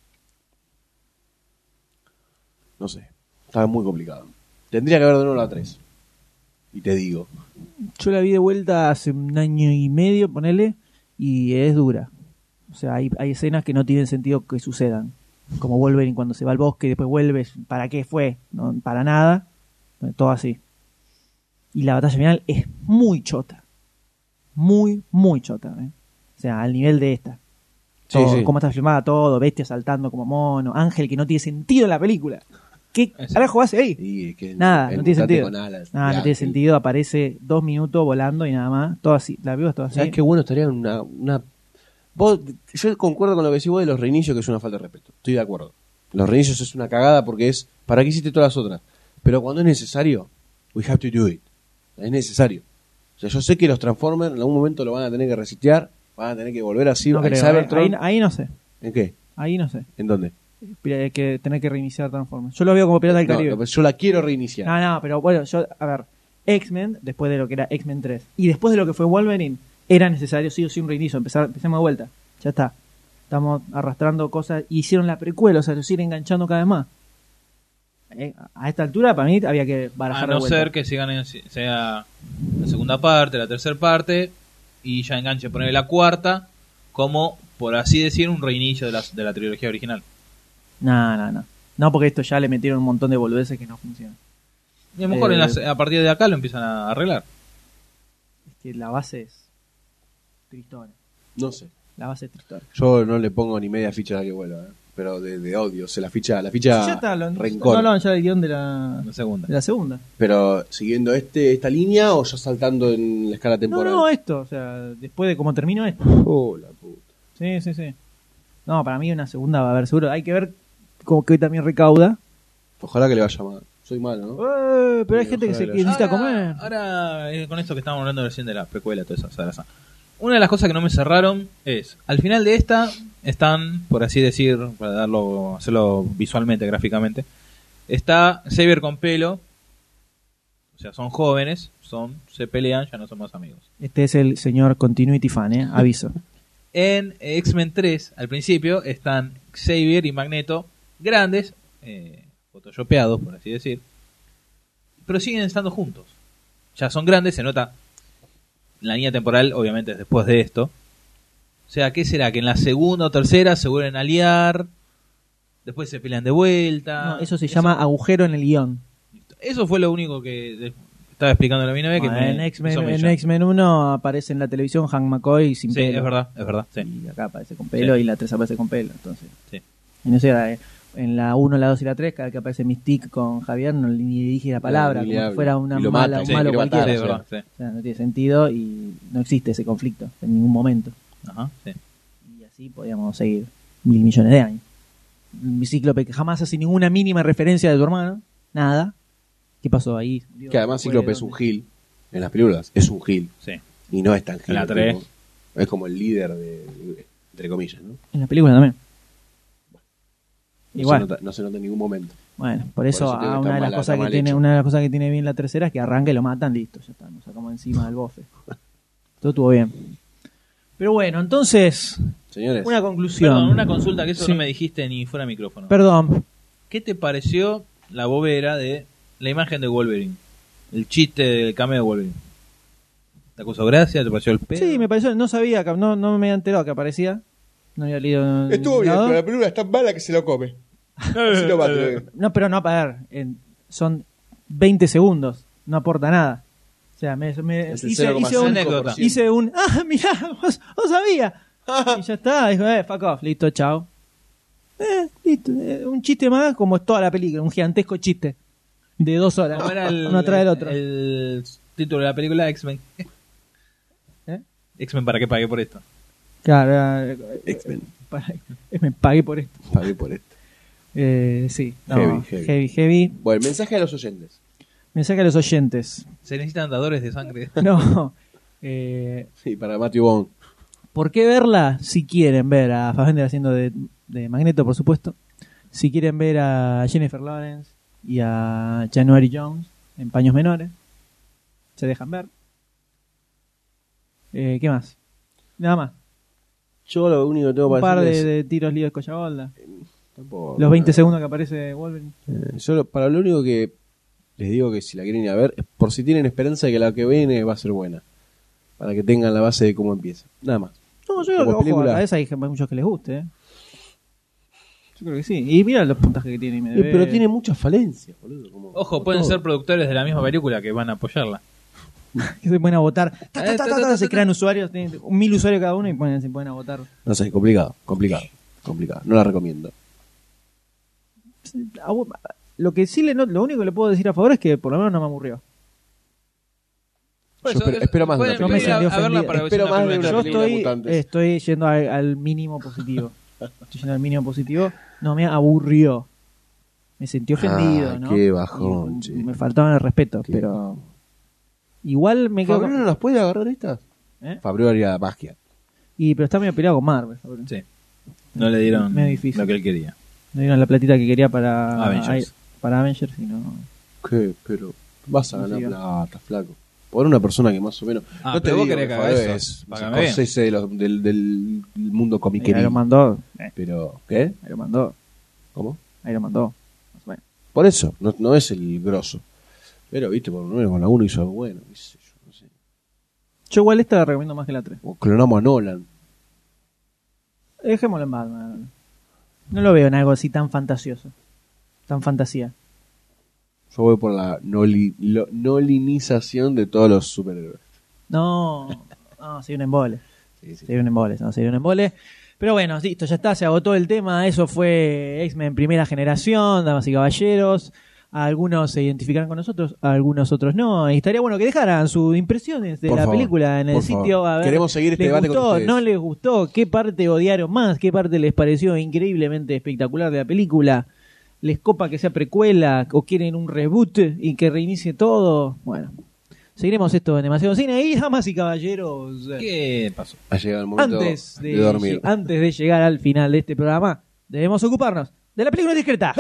No sé, estaba muy complicado. Tendría que haber de nuevo la 3. Y te digo. Yo la vi de vuelta hace un año y medio, ponele, y es dura. O sea, hay escenas que no tienen sentido que sucedan. Como Wolverine cuando se va al bosque y después vuelve. ¿Para qué fue? No, para nada. Todo así. Y la batalla final es muy chota. Muy, muy chota. O sea, al nivel de esta. Todo, sí. Cómo está filmada todo, bestia saltando como mono, Ángel que no tiene sentido en la película. ¿Qué carajo hace ahí? Nada, no tiene sentido. Nada, no tiene sentido. Aparece 2 minutos volando y nada más. Todo así. La vivo es todo así. ¿Sabes qué bueno estaría una... Yo concuerdo con lo que decís vos de los reinicios, que es una falta de respeto. Estoy de acuerdo. Los reinicios es una cagada porque es... ¿Para qué hiciste todas las otras? Pero cuando es necesario, we have to do it. Es necesario. O sea, yo sé que los Transformers en algún momento lo van a tener que resetear, van a tener que volver así. No creo, ahí no sé. ¿En qué? Ahí no sé. ¿En dónde? Hay que tener que reiniciar Transformers. Yo lo veo como Pirata del Caribe. No, yo la quiero reiniciar. No, pero bueno, a ver, X-Men, después de lo que era X-Men 3, y después de lo que fue Wolverine, era necesario sí o sí un reinicio. Empecemos de vuelta. Ya está. Estamos arrastrando cosas. Y hicieron la precuela, o sea, los ir enganchando cada vez más. A esta altura, para mí, había que barajar de vuelta. A no ser que sea la segunda parte, la tercera parte, y ya enganche, ponerle la cuarta, como, por así decir, un reinicio de la trilogía original. No. No, porque esto ya le metieron un montón de boludeces que no funcionan. Y a lo mejor a partir de acá lo empiezan a arreglar. Es que la base es tristona. No sé. La base es tristona. Yo no le pongo ni media ficha a que vuelva. pero de odio. O sea, la ficha Sí, ya está, rencor. no hablaban ya del guión de la segunda. De la segunda. Pero siguiendo esta línea o ya saltando en la escala temporal. No, esto, o sea, después de cómo terminó esto. Oh, la puta. Sí. No, para mí una segunda va a haber seguro. Hay que ver cómo que también recauda. Ojalá que le vaya mal. Soy malo, ¿no? Pero hay gente que necesita comer. Ahora, con esto que estábamos hablando recién de la precuela, toda esa. Una de las cosas que no me cerraron es, al final de esta, están, por así decir, para hacerlo visualmente, gráficamente, está Xavier con pelo, o sea, son jóvenes, se pelean, ya no son más amigos. Este es el señor Continuity Fan, aviso. En X-Men 3, al principio, están Xavier y Magneto, grandes, photoshopeados, por así decir, pero siguen estando juntos. Ya son grandes, se nota. La línea temporal, obviamente, es después de esto. O sea, ¿qué será? Que en la segunda o tercera se vuelven a liar, después se pelean de vuelta. No, eso se llama agujero en el guión. Eso fue lo único que estaba explicando la mi novia. En X-Men 1 aparece en la televisión Hank McCoy sin pelo. Sí, es verdad. Sí. Y acá aparece con pelo y la 3 aparece con pelo. Entonces. Sí. Y no sé, en la 1, la 2 y la 3, cada vez que aparece Mystique con Javier, no ni dirige la palabra, como si fuera una mala, un malo cualquiera. Sí, verdad, sí. O sea, no tiene sentido y no existe ese conflicto en ningún momento. Ajá, sí. Y así podríamos seguir 1.000 millones de años. Mi Cíclope que jamás hace ninguna mínima referencia de tu hermano, nada. ¿Qué pasó ahí? Que además Cíclope es un gil. En las películas es un gil. Sí. Y no es tan gil. La 3. Es como el líder entre comillas, ¿no? En la película también. Igual. No se nota en ningún momento. Bueno, por eso una de las cosas que tiene bien la tercera es que arranca y lo matan, listo, ya está, nos sacamos encima del bofe. Todo estuvo bien. Pero bueno, entonces, señores, una conclusión. Perdón, una consulta que eso Sí. no me dijiste ni fuera de micrófono. Perdón. ¿Qué te pareció la bobera de la imagen de Wolverine? El chiste del cameo de Wolverine. ¿Te causó gracia? ¿Te pareció el pedo? Sí, me pareció, no sabía, no me había enterado que aparecía. No había leído. Estuvo bien, pero la película es tan mala que se lo come. Así lo mate. No, pero no, a ver, son 20 segundos, no aporta nada. O sea, hice un mirá, vos sabías. Y ya está, dijo, fuck off, listo, chao. Listo, un chiste más, como es toda la película, un gigantesco chiste de 2 horas, uno atrás del otro. El título de la película, X-Men. X-Men, ¿para qué pagué por esto? Claro, X-Men. Me pagué por esto. Pagué por esto. Sí, no, heavy. Bueno, mensaje a los oyentes. Mensaje a los oyentes. Se necesitan dadores de sangre. No. Sí, para Matthew Bond. ¿Por qué verla? Si quieren ver a Fassbender haciendo de Magneto, por supuesto. Si quieren ver a Jennifer Lawrence y a January Jones en paños menores, se dejan ver. ¿Qué más? Nada más. Yo lo único que tengo un para par decirles de tiros líos Collabolda. tampoco, Los 20 segundos que aparece Wolverine. Yo para lo único que les digo que si la quieren ir a ver es por si tienen esperanza de que la que viene va a ser buena, para que tengan la base de cómo empieza, nada más. No, yo creo que ojo, a esa hay muchos que les guste, Yo creo que sí. Y mira los puntajes que tiene IMDb. Pero tiene muchas falencias, boludo. Ojo, pueden ser productores de la misma película que van a apoyarla. Que se ponen a votar. Se crean usuarios, tienen 1000 usuarios cada uno y se ponen a votar. No sé, complicado. No la recomiendo. Lo que sí lo único que le puedo decir a favor es que por lo menos no me aburrió. Yo espero más de una película. Espero más de una película de mutantes. Estoy yendo al mínimo positivo. No me aburrió. Me sentí ofendido, ¿no? Qué bajón, che. Me faltaban el respeto, pero igual me quedo. ¿Fabio no las puede agarrar estas? Fabio haría magia. Pero está medio peleado con Marvel. Sí. No le dieron lo que él quería. No dieron la platita que quería para Avengers. Para Avengers y no. ¿Qué? Pero vas a ganar plata, flaco. Por una persona que más o menos. No te digo que es Scorsese del mundo comiquerío. Iron Man 2. Pero, ¿qué? Iron Man 2. ¿Cómo? Iron Man 2. Más o menos. Por eso, no es el grosso. Pero, viste, por lo menos con la 1 hizo algo bueno. No sé. Yo igual esta la recomiendo más que la 3. O clonamos a Nolan. Dejémoslo en Batman. No lo veo en algo así tan fantasioso. Tan fantasía. Yo voy por la nolinización de todos los superhéroes. No, sería un embole. Sería un embole. Pero bueno, listo, ya está, se agotó el tema. Eso fue X-Men primera generación, damas y caballeros. Algunos se identificarán con nosotros, algunos otros no. Y estaría bueno que dejaran sus impresiones de Por la favor, película en el por sitio. favor. A ver, Queremos seguir este ¿les debate con gustó? ustedes. ¿No les gustó? ¿Qué parte odiaron más? ¿Qué parte les pareció increíblemente espectacular de la película? ¿Les copa que sea precuela? ¿O quieren un reboot y que reinicie todo? Bueno, seguiremos esto en Demasiado Cine. Y damas y caballeros, ¿Qué pasó? Ha llegado el momento antes de dormir. antes de llegar al final de este programa, debemos ocuparnos de la película discreta.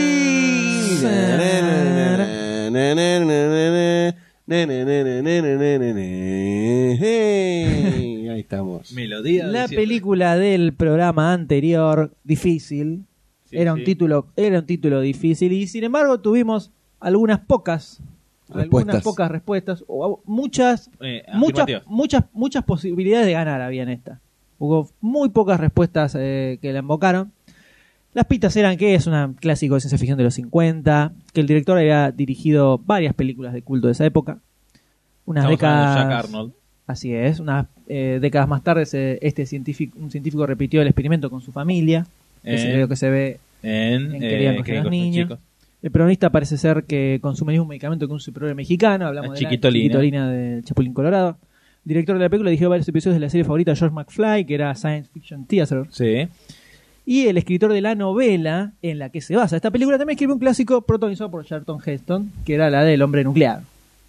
Ahí estamos. Melodía de La siempre. película del programa anterior, difícil. Sí, era un sí. título difícil y sin embargo tuvimos algunas pocas respuestas o muchas posibilidades de ganar había en esta. Hubo muy pocas respuestas que la invocaron. Las pistas eran que es un clásico de ciencia ficción de los 50, que el director había dirigido varias películas de culto de esa época. Unas Estamos hablando de décadas. Jack Arnold. Así es, unas décadas más tarde un científico repitió el experimento con su familia. Ese es lo que se ve en Querían coger a los niños. Chicos. El protagonista parece ser que consume el mismo medicamento que un superhéroe mexicano. Hablamos de Chiquitolina. la Chiquitolina de Chapulín Colorado. Director de la película dirigió varios episodios de la serie favorita de George McFly, que era Science Fiction Theater. Sí. Y el escritor de la novela en la que se basa esta película también escribió un clásico protagonizado por Charlton Heston, que era la del hombre nuclear.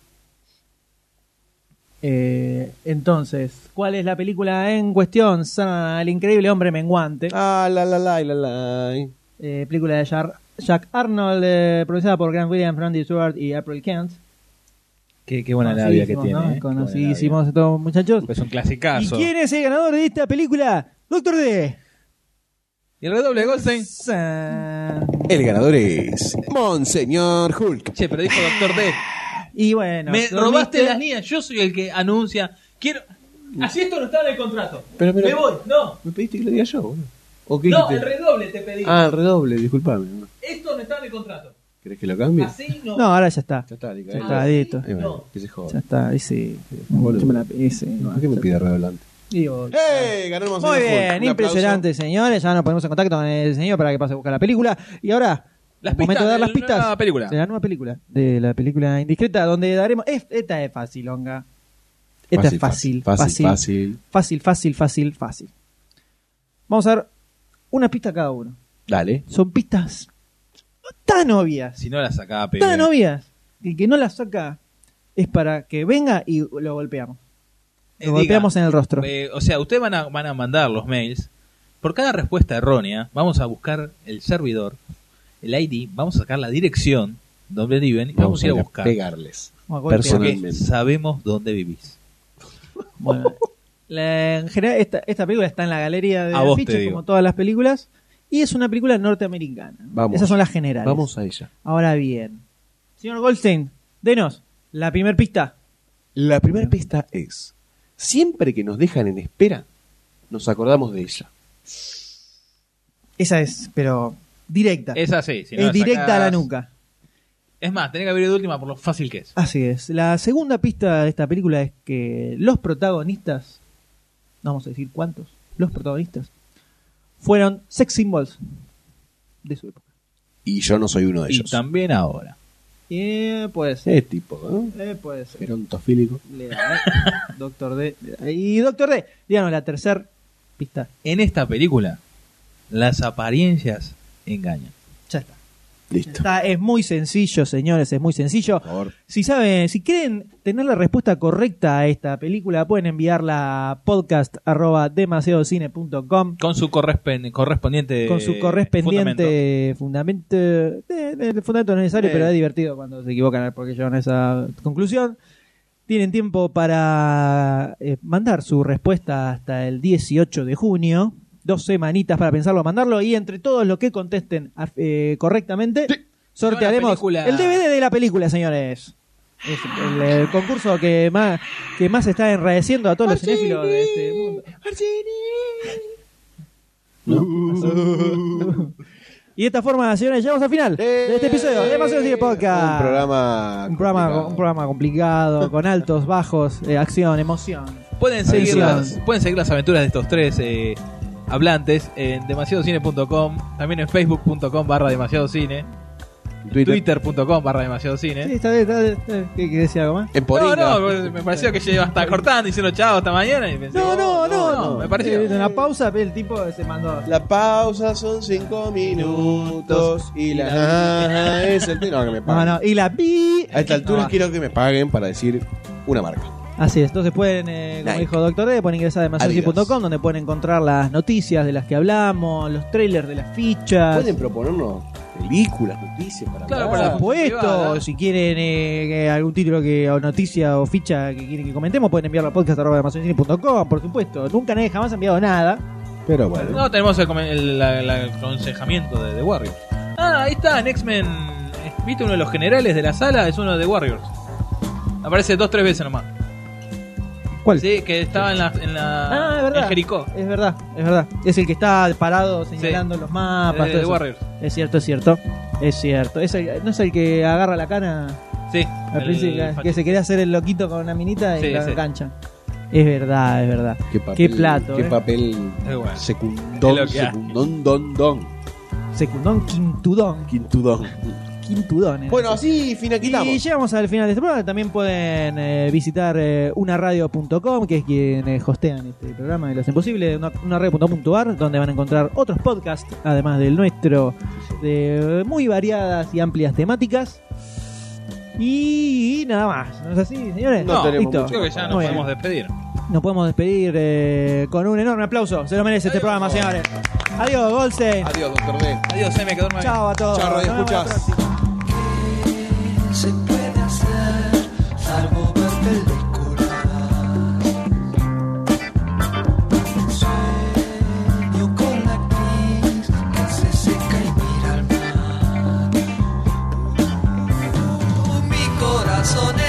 Entonces, ¿cuál es la película en cuestión? El increíble hombre menguante. Película de Jack Arnold, protagonizada por Grant Williams, Randy Stewart y April Kent. Qué buena labia que tiene. ¿No? Conocidísimos estos muchachos. Es un clasicazo. ¿Y quién es el ganador de esta película? Doctor D. ¿Y el redoble de Goldstein? El ganador es Monseñor Hulk. Che, pero dijo Doctor D. Y bueno, Me ¿dormiste? robaste las niñas. Yo soy el que anuncia. Quiero. Así esto no estaba en el contrato. Pero- Me voy. No. ¿Me pediste que lo diga yo, boludo? ¿O qué No, dijiste? el redoble te pedí. El redoble, disculpame. Esto no estaba en el contrato. ¿Querés que lo cambie? Así no. No, ahora ya está. Ya está, Ya está, listo. Que se joda. Ya está, y sí. Boludo. Yo me la- y sí. ¿Por qué me pide redoblante? Digo, Ganó el Monseñor muy Hulk. bien, Un impresionante, señores. Ya nos ponemos en contacto con el señor para que pase a buscar la película. Y ahora, Las momento pistas de dar de las la pistas nueva película. de la nueva película. De la película indiscreta, donde daremos. Esta es facilonga. Esta es fácil. Fácil. Vamos a dar una pista cada uno. Dale. Son pistas tan obvias. Si no la sacaba, pibe. Tan obvias. El que no la saca es para que venga y lo golpeamos. Lo golpeamos en el rostro. O sea, ustedes van a mandar los mails. Por cada respuesta errónea, vamos a buscar el servidor, el ID, vamos a sacar la dirección donde viven y vamos a ir a buscar. Pegarles. Vamos a golpear. Personalmente. Porque sabemos dónde vivís. Bueno, en general, esta película está en la galería de A vos te afiches, digo. como todas las películas. Y es una película norteamericana. Vamos. Esas son las generales. Vamos a ella. Ahora bien, señor Goldstein, denos la primer pista. La primera pista es: siempre que nos dejan en espera, nos acordamos de ella. Esa es, pero directa. Esa sí. Si no es la directa sacás- a la nuca. Es más, tenés que abrir de última por lo fácil que es. Así es. La segunda pista de esta película es que los protagonistas, no vamos a decir cuántos, los protagonistas fueron sex symbols de su época. Y yo no soy uno de Y ellos. también ahora. Puede ser. Es tipo, ¿no? Puede ser. Gerontofílico. Le da, Doctor D. Y Doctor D, díganos la tercera pista. En esta película, las apariencias engañan. Ya está. Listo. Es muy sencillo, señores, es muy sencillo. Por favor. Si quieren tener la respuesta correcta a esta película, pueden enviarla a podcast@demasiadocine.com Con su correspondiente. con su correspondiente fundamento necesario, pero es divertido cuando se equivocan porque llegan a esa conclusión. Tienen tiempo para mandar su respuesta hasta el 18 de junio. 2 semanitas para pensarlo, mandarlo. Y entre todos los que contesten correctamente, sortearemos No, la película. el DVD de la película, señores. Es el concurso que más está enraeciendo a todos los cinéfilos de este mundo. Y de esta forma, señores, llegamos al final de este episodio de Demasiado Cine Podcast. Un programa complicado, con altos, bajos, acción, emoción. Pueden seguir las aventuras de estos tres hablantes en demasiadocine.com, también en facebook.com/demasiadocine, twitter.com/demasiadocine. Sí, está bien. ¿Qué decía algo más? En Poringa. No, me pareció que ya hasta cortando diciendo chao hasta mañana y pensé, No, me pareció. Una pausa, el tipo se mandó. La pausa son 5 minutos y la es el no, que me paguen. No, y la pi. A esta altura quiero que me paguen para decir una marca. Así es, entonces pueden, como Nike. dijo Doctor D, pueden ingresar a demasiadocine.com, donde pueden encontrar las noticias de las que hablamos, los trailers de las fichas. Pueden proponernos películas, noticias para Claro, hablar. para Por supuesto, privada. si quieren algún título o noticia o ficha que quieren que comentemos, pueden enviarlo a podcast@demasiadocine.com, por supuesto. Nunca nadie jamás ha enviado nada. Pero bueno. No, tenemos el aconsejamiento de The Warriors. Ah, ahí está, en X-Men. ¿Viste uno de los generales de la sala? Es uno de The Warriors. Aparece 2-3 veces nomás. ¿Cuál? Sí, que estaba en es verdad. en Jericó. Es verdad. Es el que está parado señalando los mapas. De todo eso. Warriors. Es cierto. ¿No es el que agarra la cana? Sí. Al principio, que se quería hacer el loquito con una minita y Sí, la sí. engancha. Es verdad. Qué plato. Qué papel bueno. secundón, Es lo que secundón, Secundón, quintudón. quintudón. Bueno, así finiquitamos. Y llegamos al final de este programa. También pueden visitar unaradio.com, que es quien hostean este programa de Lo Hacen Posible, unaradio.com.ar, donde van a encontrar otros podcasts, además del nuestro, de muy variadas y amplias temáticas. Y nada más. ¿No es así, señores? No tenemos Listo. mucho Creo que ya nos Muy bien. podemos despedir. Nos podemos despedir con un enorme aplauso. Se lo merece este programa, señores. Adiós, Goldstein. Adiós, Doctor D. Adiós, me quedo dormido. Chao a todos. Chao, Radio Nos vemos la Escuchas. próxima. Se puede hacer salvo ver películas. Sueño con la actriz que se seca y mira al mar. Mi corazón es